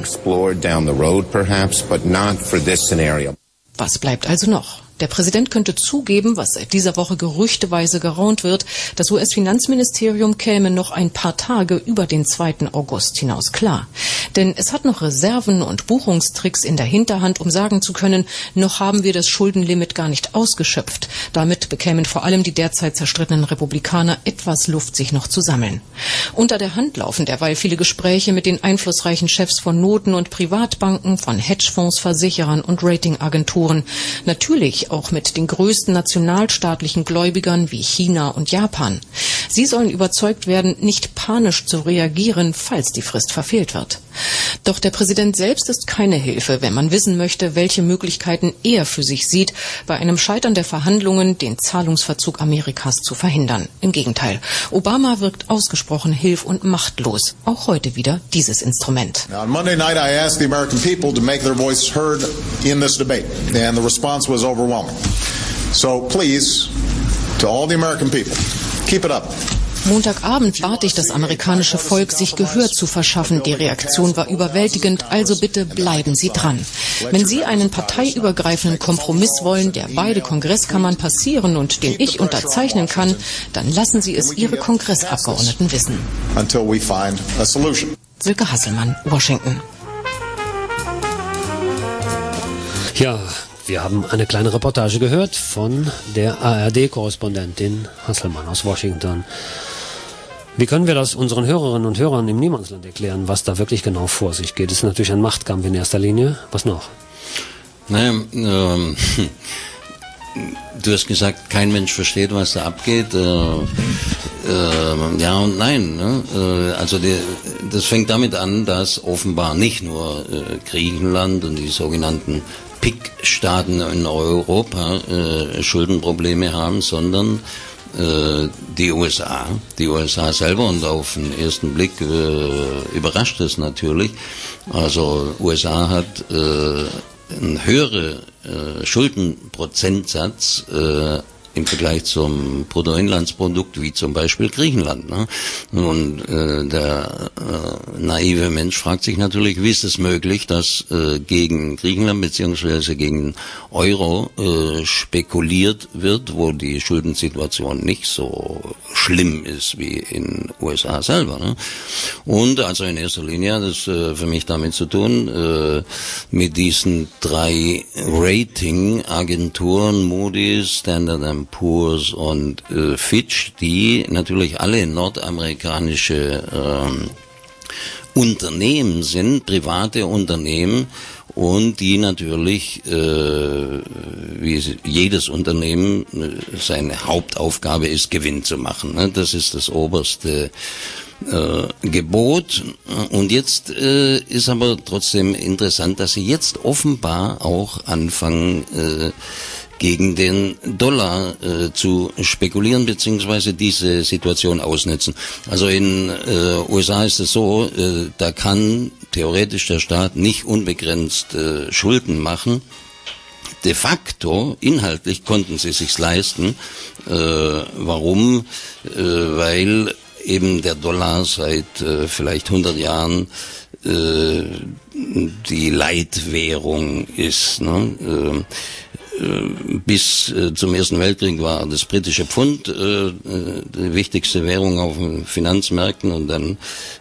Was bleibt also noch? Der Präsident könnte zugeben, was seit dieser Woche gerüchteweise geraunt wird, das U S-Finanzministerium käme noch ein paar Tage über den zweiten August hinaus klar. Denn es hat noch Reserven und Buchungstricks in der Hinterhand, um sagen zu können, noch haben wir das Schuldenlimit gar nicht ausgeschöpft. Damit bekämen vor allem die derzeit zerstrittenen Republikaner etwas Luft, sich noch zu sammeln. Unter der Hand laufen derweil viele Gespräche mit den einflussreichen Chefs von Noten- und Privatbanken, von Hedgefonds, Versicherern und Ratingagenturen. Natürlich auch mit den größten nationalstaatlichen Gläubigern wie China und Japan. Sie sollen überzeugt werden, nicht panisch zu reagieren, falls die Frist verfehlt wird. Doch der Präsident selbst ist keine Hilfe, wenn man wissen möchte, welche Möglichkeiten er für sich sieht, bei einem Scheitern der Verhandlungen den Zahlungsverzug Amerikas zu verhindern. Im Gegenteil, Obama wirkt ausgesprochen hilf- und machtlos. Auch heute wieder dieses Instrument. Now, on Monday night I asked the American people to make their voice heard in this debate, and the response was overwhelming. So please, to all the American people, keep it up. Montagabend bat ich das amerikanische Volk, sich Gehör zu verschaffen. Die Reaktion war überwältigend, also bitte bleiben Sie dran. Wenn Sie einen parteiübergreifenden Kompromiss wollen, der beide Kongresskammern passieren und den ich unterzeichnen kann, dann lassen Sie es Ihre Kongressabgeordneten wissen. Silke Hasselmann, Washington. Ja, wir haben eine kleine Reportage gehört von der A R D-Korrespondentin Hasselmann aus Washington. Wie können wir das unseren Hörerinnen und Hörern im Niemandsland erklären, was da wirklich genau vor sich geht? Es ist natürlich ein Machtkampf in erster Linie. Was noch? Naja, ähm, du hast gesagt, kein Mensch versteht, was da abgeht. Äh, äh, ja und nein. Ne? Äh, also die, das fängt damit an, dass offenbar nicht nur äh, Griechenland und die sogenannten P I C-Staaten in Europa äh, Schuldenprobleme haben, sondern äh, die U S A. Die U S A selber, und auf den ersten Blick äh, überrascht es natürlich. Also U S A hat äh, einen höheren äh, Schuldenprozentsatz äh, im Vergleich zum Bruttoinlandsprodukt, wie zum Beispiel Griechenland. Ne? Und äh, der äh, naive Mensch fragt sich natürlich, wie ist es möglich, dass äh, gegen Griechenland beziehungsweise gegen Euro äh, spekuliert wird, wo die Schuldensituation nicht so schlimm ist wie in U S A selber. Ne? Und also in erster Linie hat es äh, für mich damit zu tun, äh, mit diesen drei Ratingagenturen, Moody's, Standard and Poor's und äh, Fitch, die natürlich alle nordamerikanische ähm, Unternehmen sind, private Unternehmen, und die natürlich, äh, wie jedes Unternehmen, seine Hauptaufgabe ist, Gewinn zu machen. Ne? Das ist das oberste äh, Gebot. Und jetzt äh, ist aber trotzdem interessant, dass sie jetzt offenbar auch anfangen, äh, gegen den Dollar äh, zu spekulieren beziehungsweise diese Situation ausnutzen. Also in äh, U S A ist es so, äh, da kann theoretisch der Staat nicht unbegrenzt äh, Schulden machen. De facto, inhaltlich konnten sie sich's leisten. Äh, warum? Äh, weil eben der Dollar seit äh, vielleicht hundert Jahren äh, die Leitwährung ist. Ne? Äh, bis äh, zum Ersten Weltkrieg war das britische Pfund äh, die wichtigste Währung auf den Finanzmärkten, und dann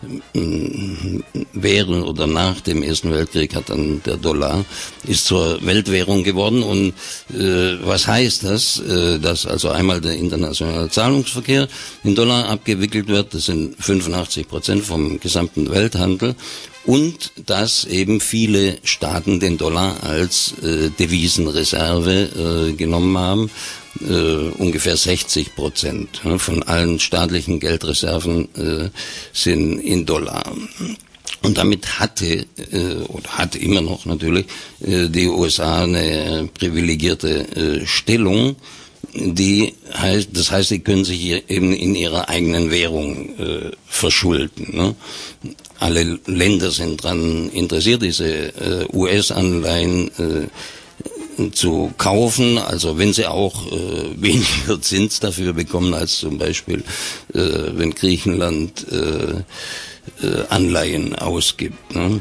äh, während oder nach dem Ersten Weltkrieg hat dann der Dollar ist zur Weltwährung geworden. Und äh, was heißt das? Äh, dass also einmal der internationale Zahlungsverkehr in Dollar abgewickelt wird, das sind fünfundachtzig Prozent vom gesamten Welthandel. Und dass eben viele Staaten den Dollar als äh, Devisenreserve äh, genommen haben. Äh, ungefähr sechzig Prozent äh, von allen staatlichen Geldreserven äh, sind in Dollar. Und damit hatte, äh, oder hat immer noch natürlich, äh, die U S A eine privilegierte äh, Stellung. Die heißt, das heißt, sie können sich hier eben in ihrer eigenen Währung äh, verschulden. Ne? Alle Länder sind daran interessiert, diese äh, U S-Anleihen äh, zu kaufen, also wenn sie auch äh, weniger Zins dafür bekommen als zum Beispiel, äh, wenn Griechenland äh, äh, Anleihen ausgibt. Ne?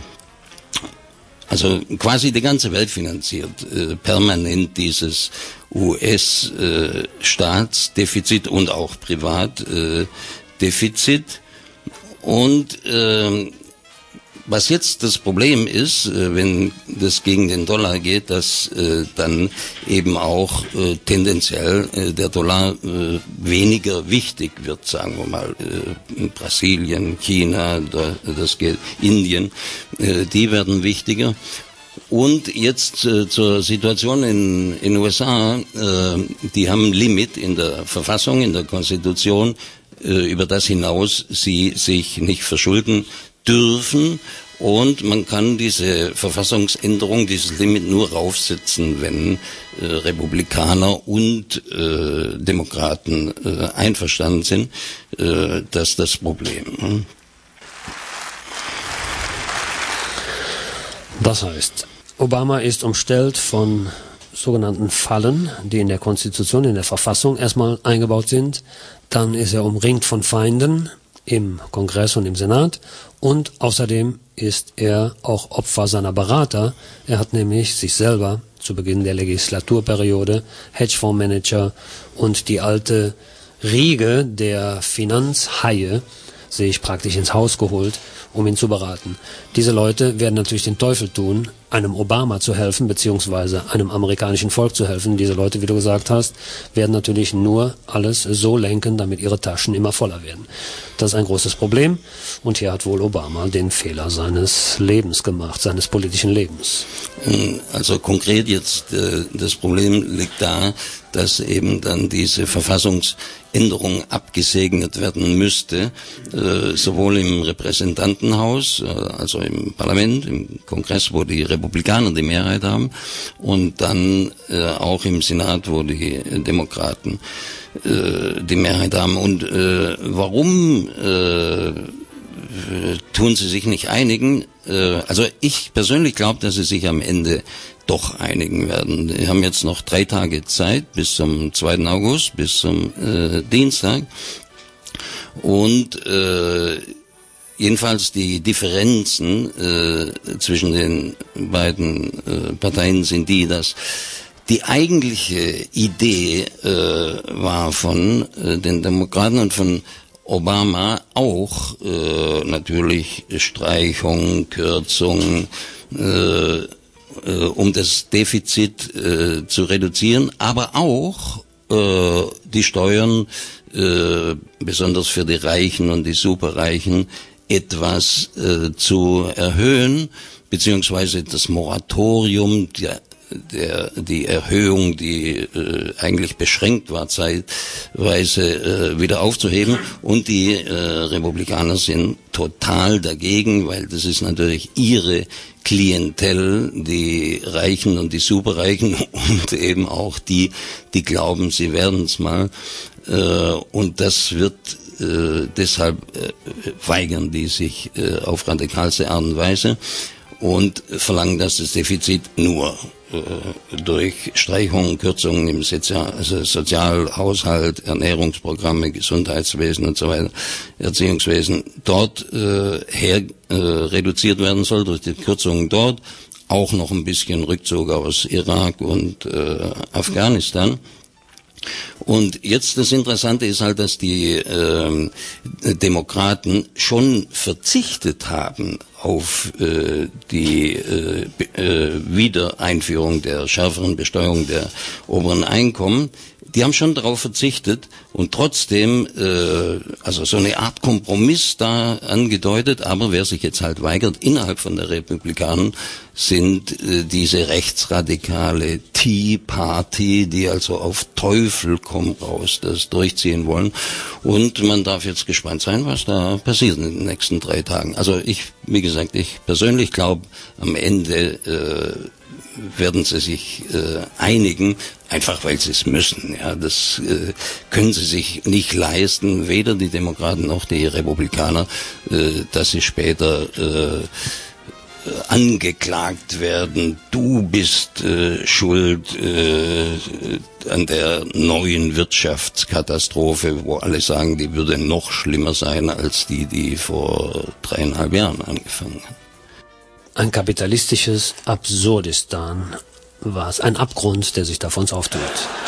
Also quasi die ganze Welt finanziert äh, permanent dieses U S-Staatsdefizit äh, und auch Privatdefizit. Äh, Und äh, was jetzt das Problem ist, äh, wenn das gegen den Dollar geht, dass äh, dann eben auch äh, tendenziell äh, der Dollar äh, weniger wichtig wird, sagen wir mal. Äh, Brasilien, China, da, das geht, Indien, äh, die werden wichtiger. Und jetzt äh, zur Situation in in U S A, äh, die haben ein Limit in der Verfassung, in der Konstitution, über das hinaus sie sich nicht verschulden dürfen, und man kann diese Verfassungsänderung, dieses Limit nur raufsetzen, wenn äh, Republikaner und äh, Demokraten äh, einverstanden sind. Äh, das ist das Problem. Das heißt, Obama ist umstellt von sogenannten Fallen, die in der Konstitution, in der Verfassung erstmal eingebaut sind. Dann ist er umringt von Feinden im Kongress und im Senat, und außerdem ist er auch Opfer seiner Berater. Er hat nämlich sich selber zu Beginn der Legislaturperiode Hedgefondsmanager und die alte Riege der Finanzhaie sich praktisch ins Haus geholt, um ihn zu beraten. Diese Leute werden natürlich den Teufel tun, einem Obama zu helfen, beziehungsweise einem amerikanischen Volk zu helfen. Diese Leute, wie du gesagt hast, werden natürlich nur alles so lenken, damit ihre Taschen immer voller werden. Das ist ein großes Problem, und hier hat wohl Obama den Fehler seines Lebens gemacht, seines politischen Lebens. Also konkret jetzt, äh, das Problem liegt da, dass eben dann diese Verfassungsänderung abgesegnet werden müsste, äh, sowohl im Repräsentantenhaus, äh, also im Parlament, im Kongress, wo die Republikaner die Mehrheit haben, und dann äh, auch im Senat, wo die Demokraten äh, die Mehrheit haben. Und äh, warum äh, tun sie sich nicht einigen? Äh, also ich persönlich glaube, dass sie sich am Ende doch einigen werden. Wir haben jetzt noch drei Tage Zeit bis zum zweiten August, bis zum äh, Dienstag. Und äh, jedenfalls die Differenzen äh, zwischen den beiden äh, Parteien sind die, dass die eigentliche Idee äh, war von äh, den Demokraten und von Obama auch äh, natürlich Streichung, Kürzung, äh, äh, um das Defizit äh, zu reduzieren, aber auch äh, die Steuern, äh, besonders für die Reichen und die Superreichen, etwas äh, zu erhöhen, beziehungsweise das Moratorium, der, der, die Erhöhung, die äh, eigentlich beschränkt war, zeitweise äh, wieder aufzuheben. Und die äh, Republikaner sind total dagegen, weil das ist natürlich ihre Klientel, die Reichen und die Superreichen und eben auch die, die glauben, sie werden es mal. Äh, und das wird äh, deshalb äh, weigern die sich äh, auf radikalste Art und Weise und verlangen, dass das Defizit nur äh, durch Streichungen, Kürzungen im Sozial, also Sozialhaushalt, Ernährungsprogramme, Gesundheitswesen und so weiter, Erziehungswesen dort äh, her äh, reduziert werden soll, durch die Kürzungen dort, auch noch ein bisschen Rückzug aus Irak und äh, Afghanistan. Und jetzt das Interessante ist halt, dass die äh, Demokraten schon verzichtet haben auf äh, die äh, äh, Wiedereinführung der schärferen Besteuerung der oberen Einkommen. Die haben schon darauf verzichtet und trotzdem, äh, also so eine Art Kompromiss da angedeutet, aber wer sich jetzt halt weigert, innerhalb von der Republikaner sind äh, diese rechtsradikale Tea Party, die also auf Teufel komm raus das durchziehen wollen. Und man darf jetzt gespannt sein, was da passiert in den nächsten drei Tagen. Also ich, wie gesagt, ich persönlich glaube, am Ende äh, werden sie sich äh, einigen, einfach weil sie es müssen. Ja, das äh, können sie sich nicht leisten, weder die Demokraten noch die Republikaner, äh, dass sie später äh, angeklagt werden. Du bist äh, schuld äh, an der neuen Wirtschaftskatastrophe, wo alle sagen, die würde noch schlimmer sein als die, die vor dreieinhalb Jahren angefangen hat. Ein kapitalistisches Absurdistan war es, ein Abgrund, der sich da vor uns auftut.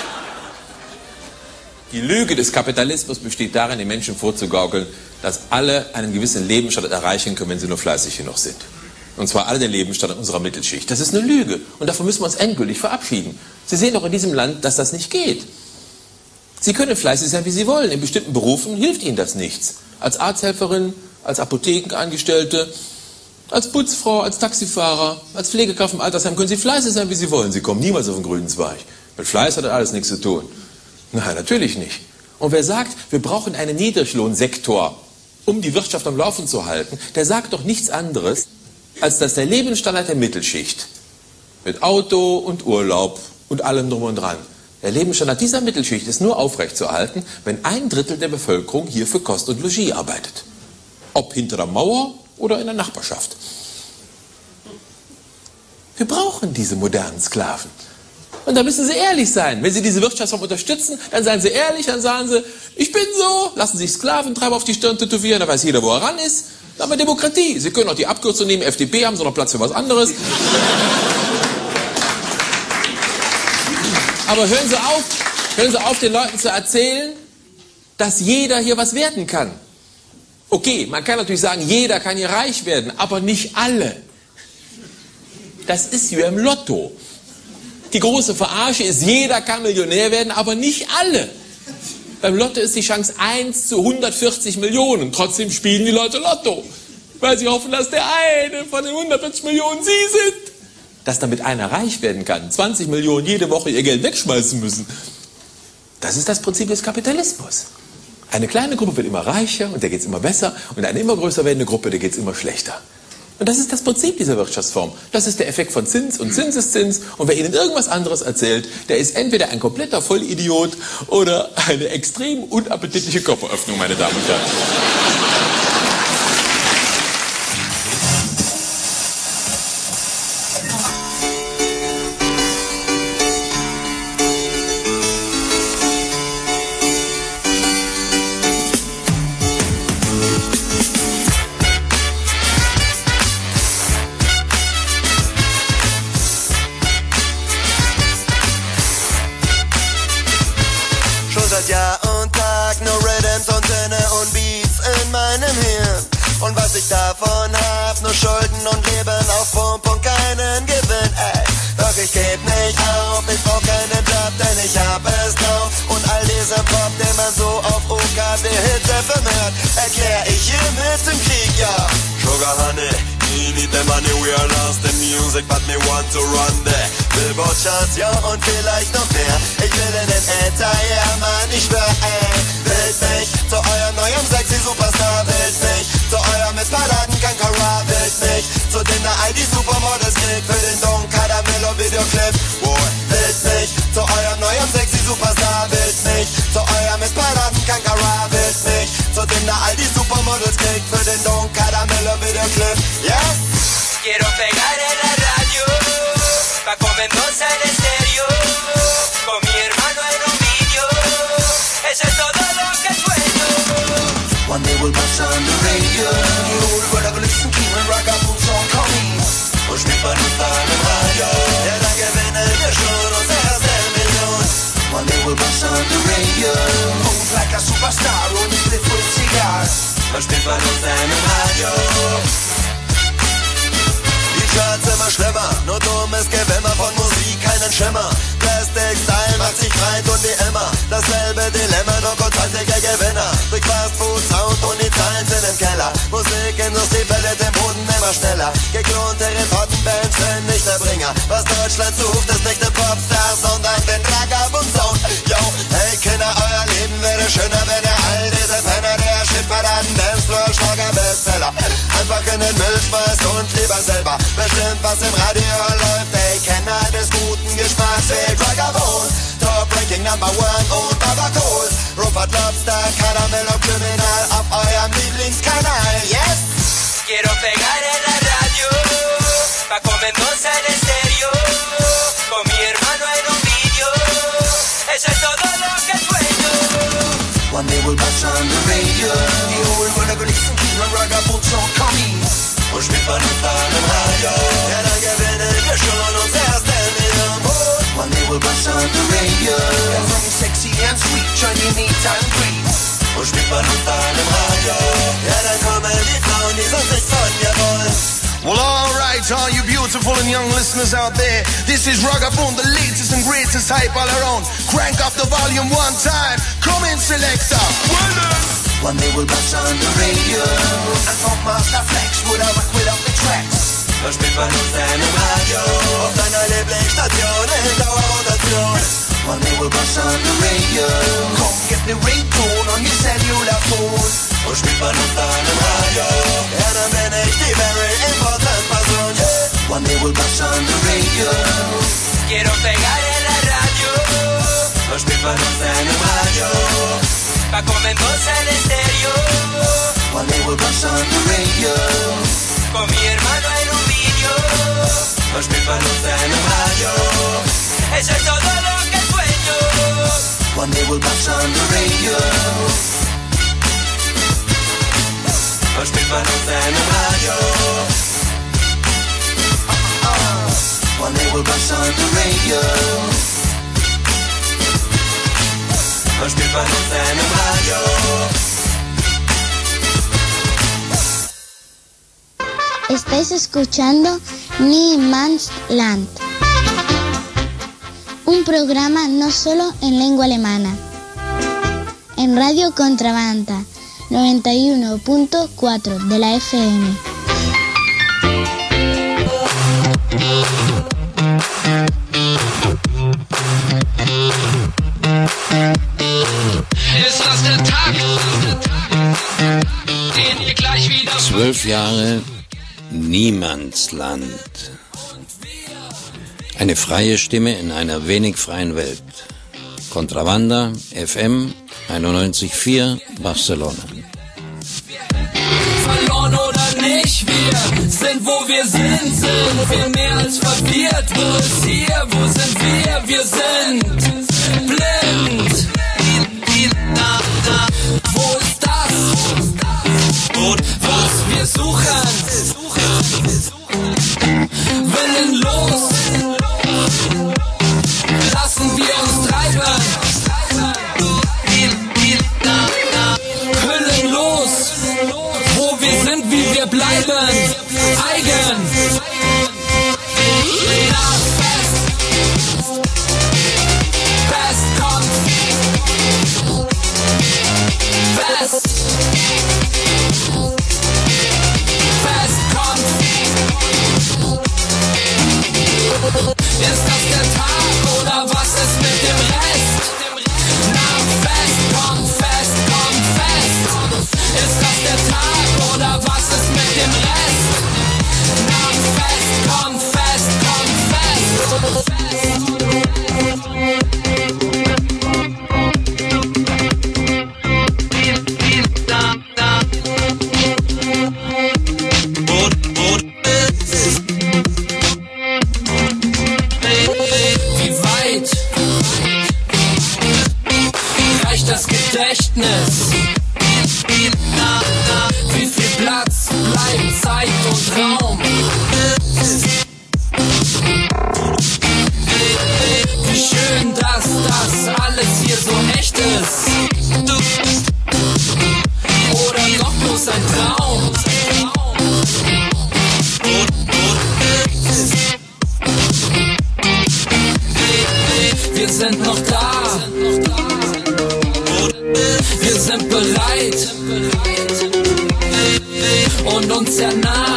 Die Lüge des Kapitalismus besteht darin, den Menschen vorzugaukeln, dass alle einen gewissen Lebensstandard erreichen können, wenn sie nur fleißig genug sind. Und zwar alle den Lebensstandard unserer Mittelschicht. Das ist eine Lüge und davon müssen wir uns endgültig verabschieden. Sie sehen doch in diesem Land, dass das nicht geht. Sie können fleißig sein, wie Sie wollen. In bestimmten Berufen hilft Ihnen das nichts. Als Arzthelferin, als Apothekenangestellte, als Putzfrau, als Taxifahrer, als Pflegekraft im Altersheim können Sie fleißig sein, wie Sie wollen. Sie kommen niemals auf den grünen Zweig. Mit Fleiß hat das alles nichts zu tun. Nein, natürlich nicht. Und wer sagt, wir brauchen einen Niedriglohnsektor, um die Wirtschaft am Laufen zu halten, der sagt doch nichts anderes, als dass der Lebensstandard der Mittelschicht mit Auto und Urlaub und allem drum und dran, der Lebensstandard dieser Mittelschicht ist nur aufrechtzuerhalten, wenn ein Drittel der Bevölkerung hier für Kost und Logis arbeitet. Ob hinter der Mauer oder in der Nachbarschaft. Wir brauchen diese modernen Sklaven. Und da müssen Sie ehrlich sein. Wenn Sie diese Wirtschaftsform unterstützen, dann seien Sie ehrlich, dann sagen Sie, ich bin so, lassen Sie sich Sklaventreiber auf die Stirn tätowieren, da weiß jeder, wo er ran ist. Dann haben wir Demokratie. Sie können auch die Abkürzung nehmen, F D P, haben Sie noch Platz für was anderes. Aber hören Sie auf, hören Sie auf, den Leuten zu erzählen, dass jeder hier was werden kann. Okay, man kann natürlich sagen, jeder kann hier reich werden, aber nicht alle. Das ist wie im Lotto. Die große Verarsche ist, jeder kann Millionär werden, aber nicht alle. Beim Lotto ist die Chance eins zu hundertvierzig Millionen. Trotzdem spielen die Leute Lotto, weil sie hoffen, dass der eine von den hundertvierzig Millionen sie sind. Dass damit einer reich werden kann, zwanzig Millionen jede Woche ihr Geld wegschmeißen müssen, das ist das Prinzip des Kapitalismus. Eine kleine Gruppe wird immer reicher und der geht es immer besser und eine immer größer werdende Gruppe, der geht es immer schlechter. Und das ist das Prinzip dieser Wirtschaftsform. Das ist der Effekt von Zins und Zinseszins. Und wer Ihnen irgendwas anderes erzählt, der ist entweder ein kompletter Vollidiot oder eine extrem unappetitliche Kopföffnung, meine Damen und Herren. Davon hab nur Schulden und Leben auf Pump und keinen Gewinn, ey. Doch ich geb nicht auf, ich brauch keinen Job, denn ich hab es drauf. Und all diesen Pop, den man so auf O K W-Hits hört, erklär ich hier mit dem Krieg, ja. Sugar Honey, we need the money, we are lost in music, but me want to run the Billboard Charts, ja, und vielleicht noch mehr. Ich will in den Äther, ja, Mann, ich schwör, ey. Wählt mich zu eurem neuen sexy Superstar, wählt mich zu eurem mit Balladen Kankara, wählt mich zu dem der all die Supermodels kriegt für den Don Caramello Videoclip. Boy, wählt mich zu eurem neuen sexy Superstar, wählt mich zu eurem mit Balladen Kankara, wählt mich zu dem der all die Supermodels kriegt für den Don Caramello Videoclip. Yes. Quiero pegar en la radio, pa' con Mendoza en estéreo, con mi hermano en un video, eso es todo lo que sueño. One day we'll bust on the radio, we're gonna listen to it, rock our boots on coming, push me by the fire. Was spielt man uns denn im Radio? Die Charts immer schlimmer, nur dummes Gewimmer von Musik, keinen Schimmer. Plastic Style macht sich breit und wie immer dasselbe Dilemma, nur kurzzeitiger Gewinner. Durch Fast Food, Sound und die Zahlen sind im Keller. Musikindustrie verliert den Boden immer schneller. Geklonte Retortenbands sind nicht der Bringer. Was Deutschland sucht, ist nicht den Popstar, sondern den Ragabund-Sound. Yo, hey Kinder, euer Leben wäre schöner, wenn ihr all diese Penner der Shitparaden, Dancefloor, Schlager, Bestseller einfach in den Müll schmeißt und lieber selber bestimmt, was im Radio läuft. Ey, Kenner des guten Geschmacks wie Ragabund, Top Ranking Number One und Baba Cool, Rupert Lobster, Karamell und Kriminal auf eurem Lieblingskanal. Yes! Quiero pegar en la radio, pa' comernos el estéreo, con mi hermano en un vídeo, eso es todo lo que sueño. One day we'll bust on the radio, die holen wollen aber nichts zum Kino, Ragabund Song coming. Und spielt man uns dann im Radio, ja dann gewinnen wir schon uns erste Million. One day we'll bust on the radio, yeah, from sexy and sweet, join the meantime breeze. Und spielt man uns dann im Radio, ja dann kommen die Frauen, die sonst nicht von dir wollen. Well, alright, all you beautiful and young listeners out there. This is Ragabund, the latest and greatest hype all around. Crank up the volume one time. Come in, selector. Well done. One day we'll bust on the radio, and from Master Flex would I rock with up the tracks. Da spielt man uns denn im Radio, auf deiner Lieblingsstation in Dauerrotation. One day we'll bust on the radio, komm, gib ne Ringtone on your cellular phone. Wo spielt man uns dann im Radio? Ja, dann bin ich die very important Person. Yeah. One day we'll bust on the radio. Quiero pegar en la radio, Wo spielt man uns denn im Radio? pa' comernos el estéreo, One day we'll bust on the radio. con mi hermano en un vídeo, Wo spielt man uns denn im Radio? eso es todo lo que sueño. One day we'll bust on the radio. Was spielt man uns denn im Radio? Uh, uh. One day we'll bust on the radio. Was spielt man uns denn im Radio? Estáis escuchando Ni Man's Land, un programa no solo en lengua alemana, en Radio Contrabanda noventa y uno punto cuatro de la F M. Ist das der Tag, den ihr gleich wieder... Zwölf Jahre Niemandsland. Eine freie Stimme in einer wenig freien Welt. Contrabanda, F M einundneunzig Komma vier, Barcelona. Verloren oder nicht, wir sind wo wir sind, sind wir mehr als verwirrt. Wo ist hier, wo sind wir? Wir sind blind. Wo ist das, was wir suchen? Willenlos lassen wir uns treiben. Hüllenlos, wo wir sind, wie wir bleiben. Eigen. Nach fest. Fest kommt. Fest. Fest kommt. Ist das der Tag oder was ist mit dem Rest? Nach fest kommt fest, kommt fest. Ist das der Tag oder was ist mit dem Rest? Nach fest kommt fest, kommt fest. Wie weit sind noch da. Wir sind bereit und uns sehr nah.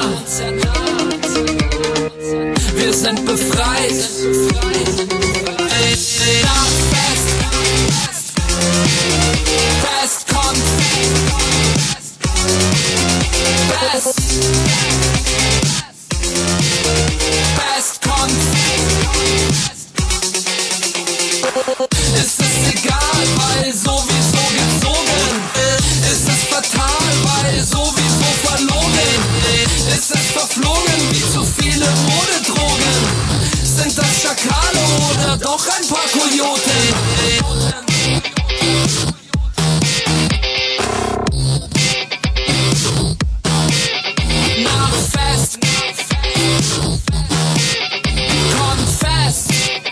Wir sind befreit. Nach Fest, Fest kommt. Fest, Fest kommt. Es ist egal, weil sowieso gezogen. Es ist fatal, weil sowieso verlogen. Es ist verflogen wie zu viele Modedrogen. Sind das Schakale oder doch ein paar Kojoten? Nach Fest kommt Fest.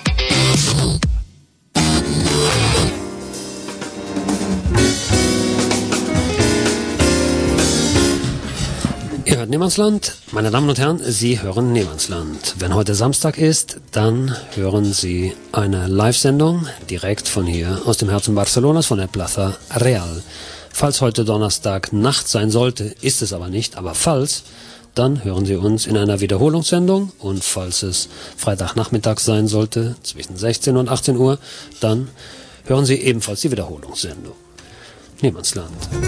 Ihr hört Niemandsland. Meine Damen und Herren, Sie hören Niemandsland. Wenn heute Samstag ist, dann hören Sie eine Live-Sendung direkt von hier aus dem Herzen Barcelonas, von der Plaza Real. Falls heute Donnerstag Nacht sein sollte, ist es aber nicht, aber falls, dann hören Sie uns in einer Wiederholungssendung, und falls es Freitagnachmittag sein sollte, zwischen sechzehn und achtzehn Uhr, dann hören Sie ebenfalls die Wiederholungssendung. Niemandsland.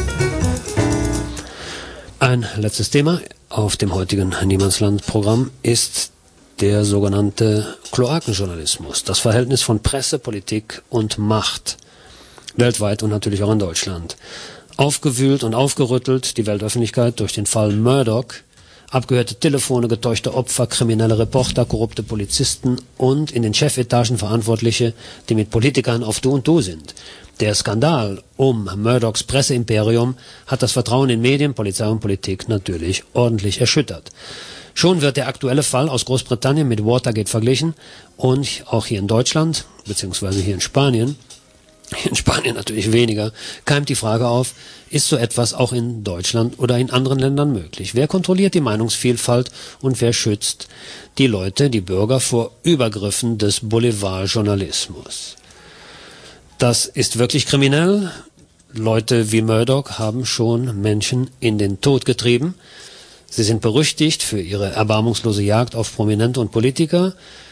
Ein letztes Thema auf dem heutigen Niemandsland-Programm ist der sogenannte Kloakenjournalismus, das Verhältnis von Presse, Politik und Macht, weltweit und natürlich auch in Deutschland. Aufgewühlt und aufgerüttelt die Weltöffentlichkeit durch den Fall Murdoch, abgehörte Telefone, getäuschte Opfer, kriminelle Reporter, korrupte Polizisten und in den Chefetagen Verantwortliche, die mit Politikern auf Du und Du sind. Der Skandal um Murdochs Presseimperium hat das Vertrauen in Medien, Polizei und Politik natürlich ordentlich erschüttert. Schon wird der aktuelle Fall aus Großbritannien mit Watergate verglichen, und auch hier in Deutschland, beziehungsweise hier in Spanien, in Spanien natürlich weniger, keimt die Frage auf, ist so etwas auch in Deutschland oder in anderen Ländern möglich? Wer kontrolliert die Meinungsvielfalt und wer schützt die Leute, die Bürger vor Übergriffen des Boulevardjournalismus? Das ist wirklich kriminell. Leute wie Murdoch haben schon Menschen in den Tod getrieben. Sie sind berüchtigt für ihre erbarmungslose Jagd auf Prominente und Politiker.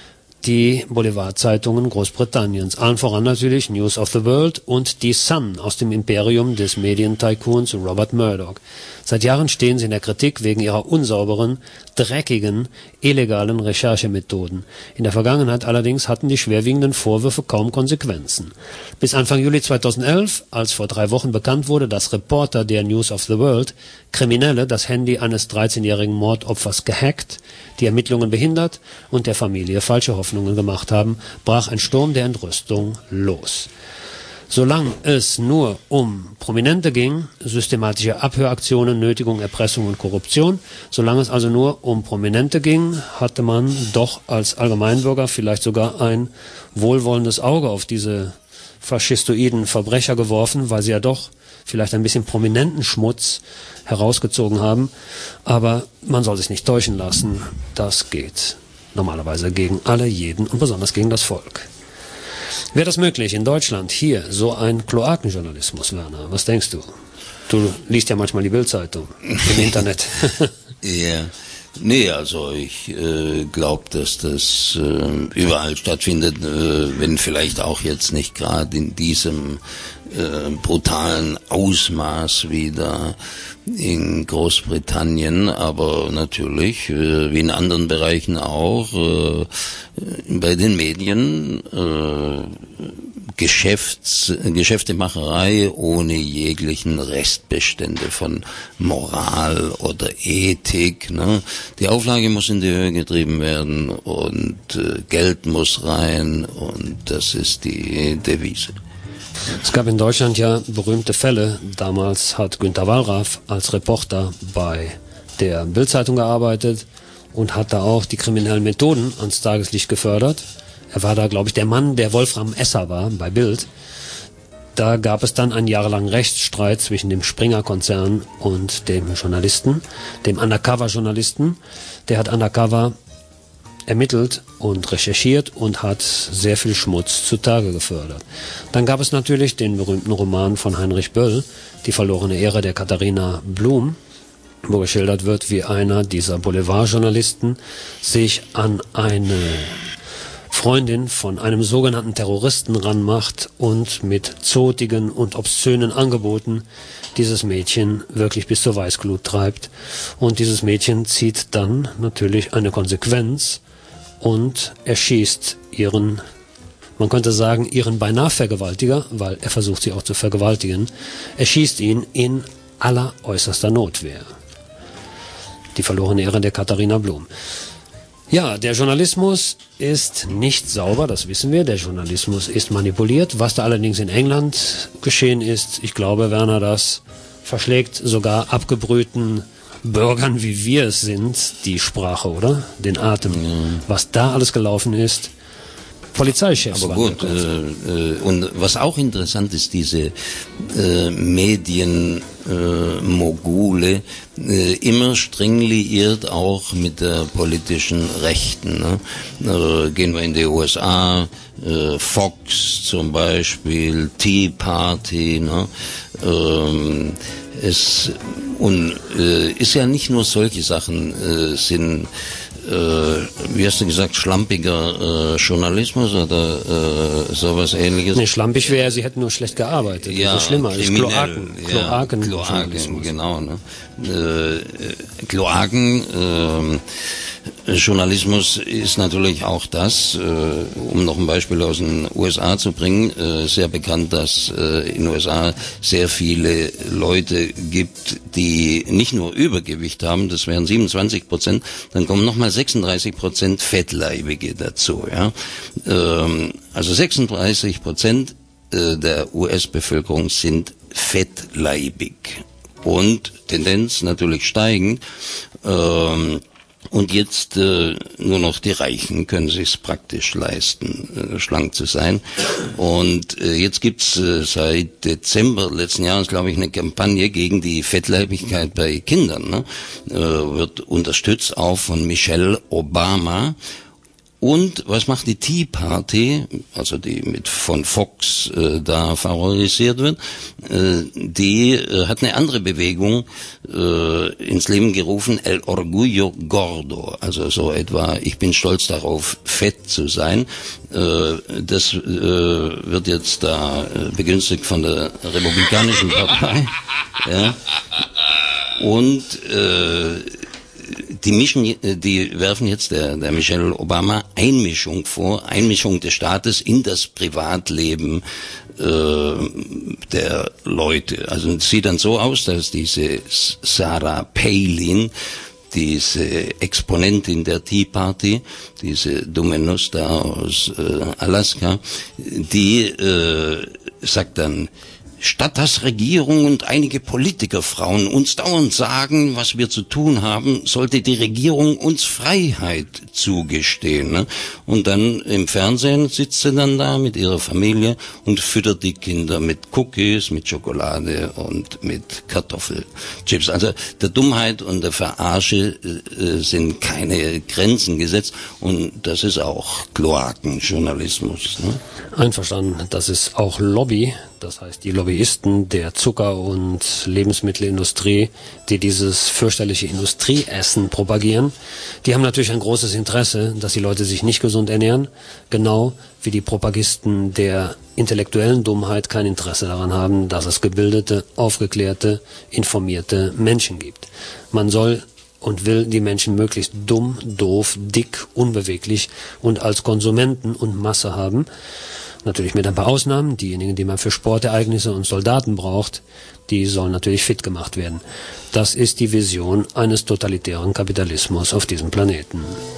Die Boulevardzeitungen Großbritanniens, allen voran natürlich News of the World und die Sun aus dem Imperium des Medientycoons Robert Murdoch. Seit Jahren stehen sie in der Kritik wegen ihrer unsauberen, dreckigen, illegalen Recherchemethoden. In der Vergangenheit allerdings hatten die schwerwiegenden Vorwürfe kaum Konsequenzen. Bis Anfang Juli zweitausendelf, als vor drei Wochen bekannt wurde, dass Reporter der News of the World Kriminelle das Handy eines dreizehnjährigen Mordopfers gehackt, die Ermittlungen behindert und der Familie falsche Hoffnungen gemacht haben, brach ein Sturm der Entrüstung los. Solange es nur um Prominente ging, systematische Abhöraktionen, Nötigung, Erpressung und Korruption, solange es also nur um Prominente ging, hatte man doch als Allgemeinbürger vielleicht sogar ein wohlwollendes Auge auf diese faschistoiden Verbrecher geworfen, weil sie ja doch vielleicht ein bisschen prominenten Schmutz herausgezogen haben. Aber man soll sich nicht täuschen lassen, das geht normalerweise gegen alle, jeden und besonders gegen das Volk. Wäre das möglich in Deutschland, hier, so ein Kloakenjournalismus, Werner? Was denkst du? Du liest ja manchmal die Bild-Zeitung im Internet. Ja, nee, also ich äh, glaube, dass das äh, überall stattfindet, äh, wenn vielleicht auch jetzt nicht gerade in diesem äh, brutalen Ausmaß wieder in Großbritannien, aber natürlich, äh, wie in anderen Bereichen auch, äh, bei den Medien äh, Geschäfts, Geschäftemacherei ohne jeglichen Restbestände von Moral oder Ethik. Ne? Die Auflage muss in die Höhe getrieben werden und äh, Geld muss rein, und das ist die Devise. Es gab in Deutschland ja berühmte Fälle. Damals hat Günter Wallraff als Reporter bei der Bild-Zeitung gearbeitet und hat da auch die kriminellen Methoden ans Tageslicht gefördert. Er war da, glaube ich, der Mann, der Wolfram Esser war bei Bild. Da gab es dann einen jahrelangen Rechtsstreit zwischen dem Springer-Konzern und dem Journalisten, dem Undercover-Journalisten. Der hat Undercover ermittelt und recherchiert und hat sehr viel Schmutz zutage gefördert. Dann gab es natürlich den berühmten Roman von Heinrich Böll, Die verlorene Ehre der Katharina Blum, wo geschildert wird, wie einer dieser Boulevardjournalisten sich an eine Freundin von einem sogenannten Terroristen ranmacht und mit zotigen und obszönen Angeboten dieses Mädchen wirklich bis zur Weißglut treibt. Und dieses Mädchen zieht dann natürlich eine Konsequenz und erschießt ihren, man könnte sagen, ihren beinahe Vergewaltiger, weil er versucht sie auch zu vergewaltigen, erschießt ihn in alleräußerster Notwehr. Die verlorene Ehre der Katharina Blum. Ja, der Journalismus ist nicht sauber, das wissen wir. Der Journalismus ist manipuliert. Was da allerdings in England geschehen ist, ich glaube, Werner, das verschlägt sogar abgebrühten Bürgern, wie wir es sind, die Sprache, oder? Den Atem. Mhm. Was da alles gelaufen ist. Polizeichefs. Aber gut, äh, äh, und was auch interessant ist, diese äh, Medienmogule, äh, immer streng liiert auch mit der politischen Rechten. Ne? Äh, gehen wir in die U S A, äh, Fox zum Beispiel, Tea Party, ne? ähm, es und äh, ist ja nicht nur solche Sachen äh, sind Äh, wie hast du gesagt, schlampiger äh, Journalismus oder äh, sowas Ähnliches? Nee, schlampig wäre, sie hätten nur schlecht gearbeitet. Ja, das ist schlimmer. Das ist Kloaken. Ja, Kloaken, Kloaken, genau. Ne? Äh, Kloaken, äh, Journalismus ist natürlich auch das, äh, um noch ein Beispiel aus den U S A zu bringen, äh, sehr bekannt, dass äh, in den U S A sehr viele Leute gibt, die nicht nur Übergewicht haben, das wären siebenundzwanzig Prozent, dann kommen nochmal sechsunddreißig Prozent Fettleibige dazu. Ja? Ähm, also sechsunddreißig Prozent äh, der U S-Bevölkerung sind fettleibig und Tendenz natürlich steigend. Ähm, Und jetzt äh, nur noch die Reichen können sich's praktisch leisten, äh, schlank zu sein. Und äh, jetzt gibt's äh, seit Dezember letzten Jahres, glaube ich, eine Kampagne gegen die Fettleibigkeit bei Kindern. Ne? Äh, wird unterstützt auch von Michelle Obama. Und was macht die Tea Party, also die mit von Fox äh, da favorisiert wird, äh, die äh, hat eine andere Bewegung äh, ins Leben gerufen, El Orgullo Gordo, also so etwa, ich bin stolz darauf, fett zu sein. Äh, das äh, wird jetzt da äh, begünstigt von der Republikanischen Partei. Ja. Und äh, Die mischen, die werfen jetzt der, der Michelle Obama Einmischung vor, Einmischung des Staates in das Privatleben äh, der Leute. Also es sieht dann so aus, dass diese Sarah Palin, diese Exponentin der Tea Party, diese dumme Nuss da aus äh, Alaska, die äh, sagt dann, statt dass Regierung und einige Politikerfrauen uns dauernd sagen, was wir zu tun haben, sollte die Regierung uns Freiheit zugestehen. Ne? Und dann im Fernsehen sitzt sie dann da mit ihrer Familie und füttert die Kinder mit Cookies, mit Schokolade und mit Kartoffelchips. Also der Dummheit und der Verarsche äh, sind keine Grenzen gesetzt und das ist auch Kloakenjournalismus. Ne? Einverstanden, das ist auch Lobby. Das heißt, die Lobbyisten der Zucker- und Lebensmittelindustrie, die dieses fürchterliche Industrieessen propagieren, die haben natürlich ein großes Interesse, dass die Leute sich nicht gesund ernähren, genau wie die Propagisten der intellektuellen Dummheit kein Interesse daran haben, dass es gebildete, aufgeklärte, informierte Menschen gibt. Man soll und will die Menschen möglichst dumm, doof, dick, unbeweglich und als Konsumenten und Masse haben. Natürlich mit ein paar Ausnahmen. Diejenigen, die man für Sportereignisse und Soldaten braucht, die sollen natürlich fit gemacht werden. Das ist die Vision eines totalitären Kapitalismus auf diesem Planeten.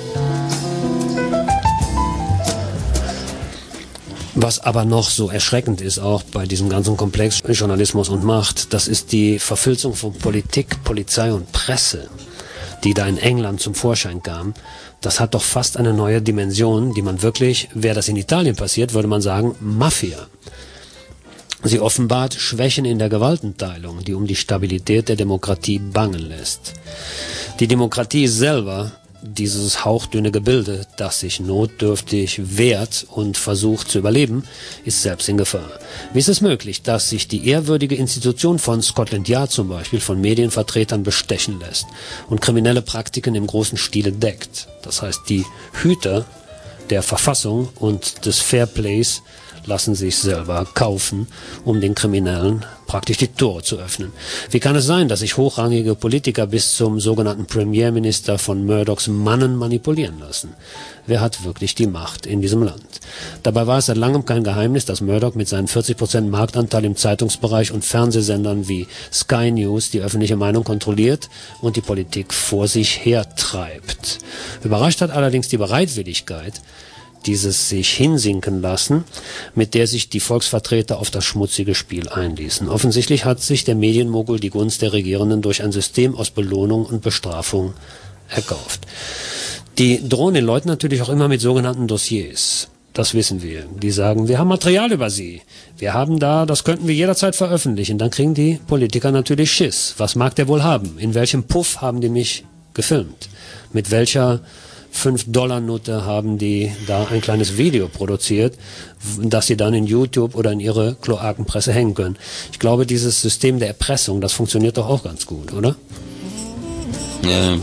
Was aber noch so erschreckend ist, auch bei diesem ganzen Komplex Journalismus und Macht, das ist die Verfilzung von Politik, Polizei und Presse, die da in England zum Vorschein kam. Das hat doch fast eine neue Dimension, die man wirklich, wäre das in Italien passiert, würde man sagen, Mafia. Sie offenbart Schwächen in der Gewaltenteilung, die um die Stabilität der Demokratie bangen lässt. Die Demokratie selber, dieses hauchdünne Gebilde, das sich notdürftig wehrt und versucht zu überleben, ist selbst in Gefahr. Wie ist es möglich, dass sich die ehrwürdige Institution von Scotland Yard zum Beispiel von Medienvertretern bestechen lässt und kriminelle Praktiken im großen Stile deckt? Das heißt, die Hüter der Verfassung und des Fairplays lassen sich selber kaufen, um den Kriminellen praktisch die Tore zu öffnen. Wie kann es sein, dass sich hochrangige Politiker bis zum sogenannten Premierminister von Murdochs Mannen manipulieren lassen? Wer hat wirklich die Macht in diesem Land? Dabei war es seit langem kein Geheimnis, dass Murdoch mit seinen vierzig Prozent Marktanteil im Zeitungsbereich und Fernsehsendern wie Sky News die öffentliche Meinung kontrolliert und die Politik vor sich hertreibt. Überrascht hat allerdings die Bereitwilligkeit, dieses sich hinsinken lassen, mit der sich die Volksvertreter auf das schmutzige Spiel einließen. Offensichtlich hat sich der Medienmogul die Gunst der Regierenden durch ein System aus Belohnung und Bestrafung erkauft. Die drohen den Leuten natürlich auch immer mit sogenannten Dossiers. Das wissen wir. Die sagen, wir haben Material über sie. Wir haben da, das könnten wir jederzeit veröffentlichen. Dann kriegen die Politiker natürlich Schiss. Was mag der wohl haben? In welchem Puff haben die mich gefilmt? Mit welcher fünf Dollar Nutte haben die da ein kleines Video produziert, das sie dann in YouTube oder in ihre Kloakenpresse hängen können. Ich glaube, dieses System der Erpressung, das funktioniert doch auch ganz gut, oder? Ja.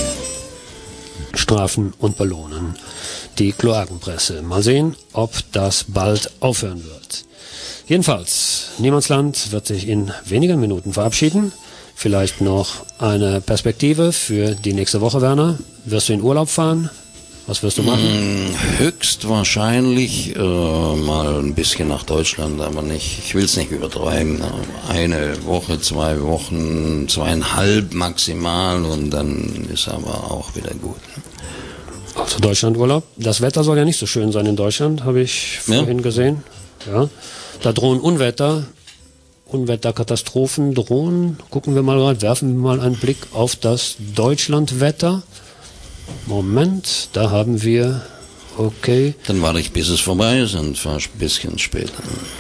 Strafen und belohnen. Die Kloakenpresse. Mal sehen, ob das bald aufhören wird. Jedenfalls, Niemandsland wird sich in wenigen Minuten verabschieden. Vielleicht noch eine Perspektive für die nächste Woche, Werner. Wirst du in Urlaub fahren? Was wirst du machen? Höchstwahrscheinlich äh, mal ein bisschen nach Deutschland, aber nicht, ich will es nicht übertreiben. Eine Woche, zwei Wochen, zweieinhalb maximal und dann ist aber auch wieder gut. Also Deutschlandurlaub. Das Wetter soll ja nicht so schön sein in Deutschland, habe ich vorhin ja. gesehen. Ja. Da drohen Unwetter. Unwetterkatastrophen drohen. Gucken wir mal rein, werfen wir mal einen Blick auf das Deutschlandwetter. Moment, da haben wir, okay. Dann warte ich, bis es vorbei ist und fahre ein bisschen später.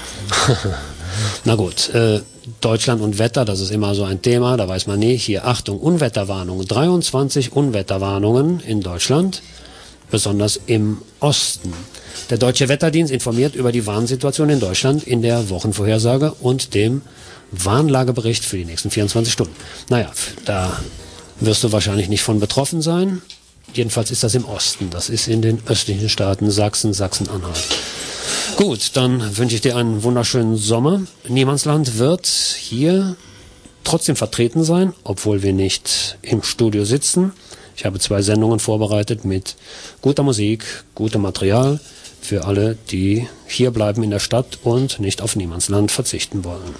Na gut, äh, Deutschland und Wetter, das ist immer so ein Thema, da weiß man nie. Hier, Achtung, Unwetterwarnungen, dreiundzwanzig Unwetterwarnungen in Deutschland, besonders im Osten. Der Deutsche Wetterdienst informiert über die Warnsituation in Deutschland in der Wochenvorhersage und dem Warnlagebericht für die nächsten vierundzwanzig Stunden. Naja, da wirst du wahrscheinlich nicht von betroffen sein. Jedenfalls ist das im Osten. Das ist in den östlichen Staaten Sachsen, Sachsen-Anhalt. Gut, dann wünsche ich dir einen wunderschönen Sommer. Niemandsland wird hier trotzdem vertreten sein, obwohl wir nicht im Studio sitzen. Ich habe zwei Sendungen vorbereitet mit guter Musik, gutem Material für alle, die hier bleiben in der Stadt und nicht auf Niemandsland verzichten wollen.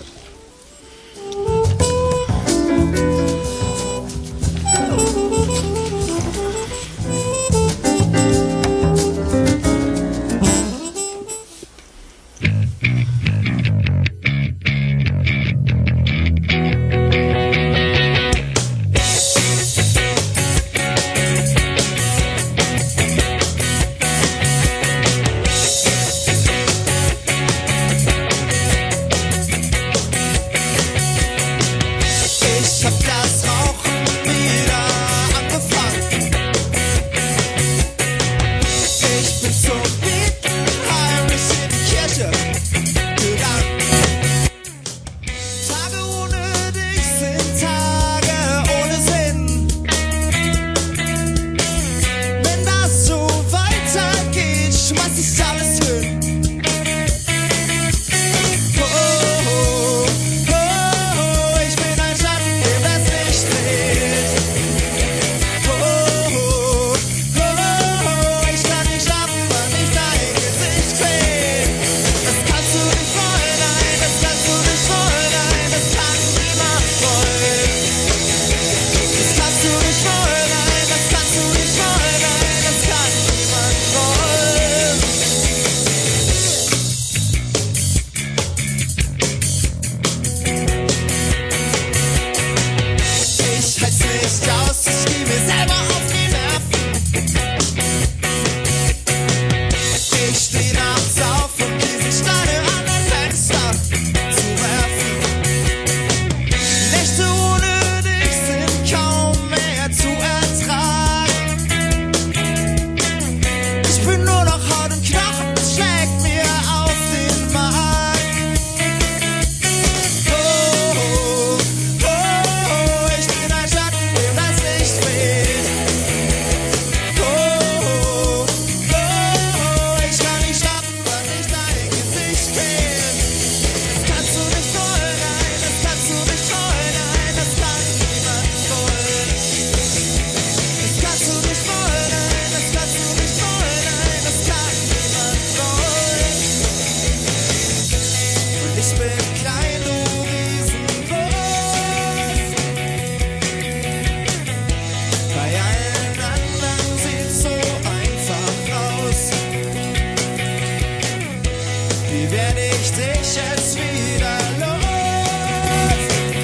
wie werd ich dich jetzt wieder los?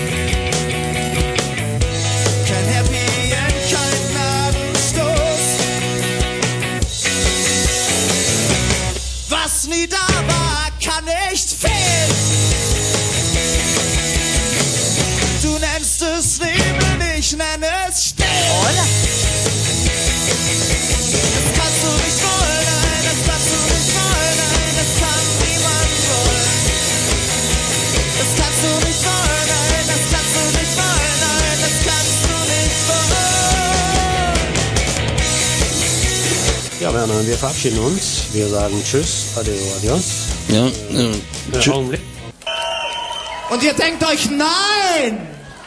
Kein Happy End, kein Gnadenstoß. Was nie da war, kann nicht fehlen. Du nennst es Leben, ich nenne es Stehen. Das kannst du nicht wollen, nein, das kannst du nicht wollen, nein, das kann niemand wollen. Das kannst du nicht wollen, nein, das kannst du nicht wollen, nein, das kannst du nicht wollen. Ja, Werner, wir verabschieden uns. Wir sagen Tschüss, Adeo, Adios. Ja, äh, tschüss. Augenblick. Und ihr denkt euch, nein!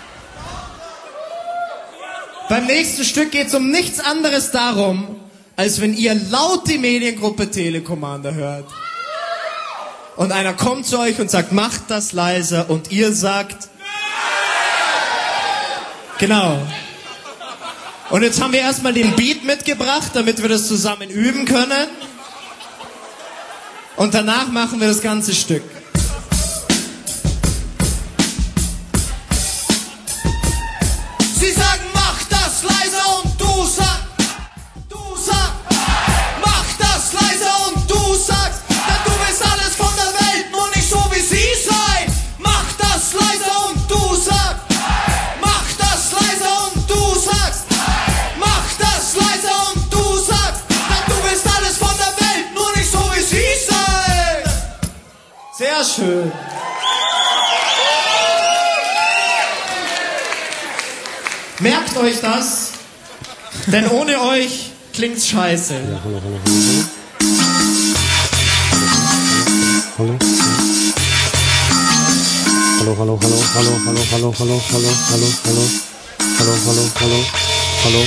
Beim nächsten Stück geht es um nichts anderes darum, als wenn ihr laut die Mediengruppe Telekommander hört. Und einer kommt zu euch und sagt, macht das leiser, und ihr sagt, genau. Und jetzt haben wir erstmal den Beat mitgebracht, damit wir das zusammen üben können. Und danach machen wir das ganze Stück. Sie sagen, mach das leiser, und du sagst, du sagst, mach das leiser, und du sagst, denn du willst alles von der Welt, nur nicht so wie sie sein. Mach das leiser, und du sagst, mach das leiser, und du sagst, mach das leiser, und du sagst, denn du willst alles von der Welt, nur nicht so wie sie sein. Sehr schön. Merkt euch das, denn ohne euch klingt's scheiße. Ja, hallo, hallo, hallo. Hallo, hallo, hallo, hallo, hallo, hallo, hallo, hallo, hallo, hallo, hallo, hallo, hallo, hallo.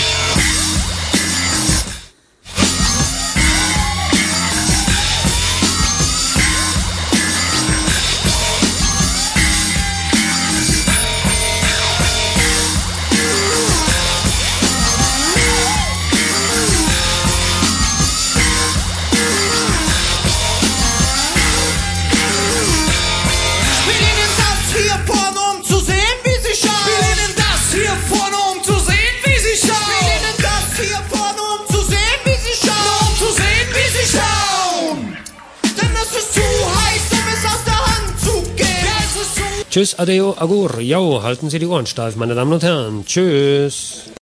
Spiel ihnen das hier vorne, um zu sehen, wie sie schauen. Spiel ihnen das hier vorne, um zu sehen, wie sie schauen. Spiel ihnen das hier vorne, um zu sehen, wie sie schauen. Um zu sehen, wie sie schauen. Denn es ist zu heiß, um es aus der Hand zu geben. Es ist zu Tschüss, Adeo, Agur. Jo, halten Sie die Ohren steif, meine Damen und Herren. Tschüss.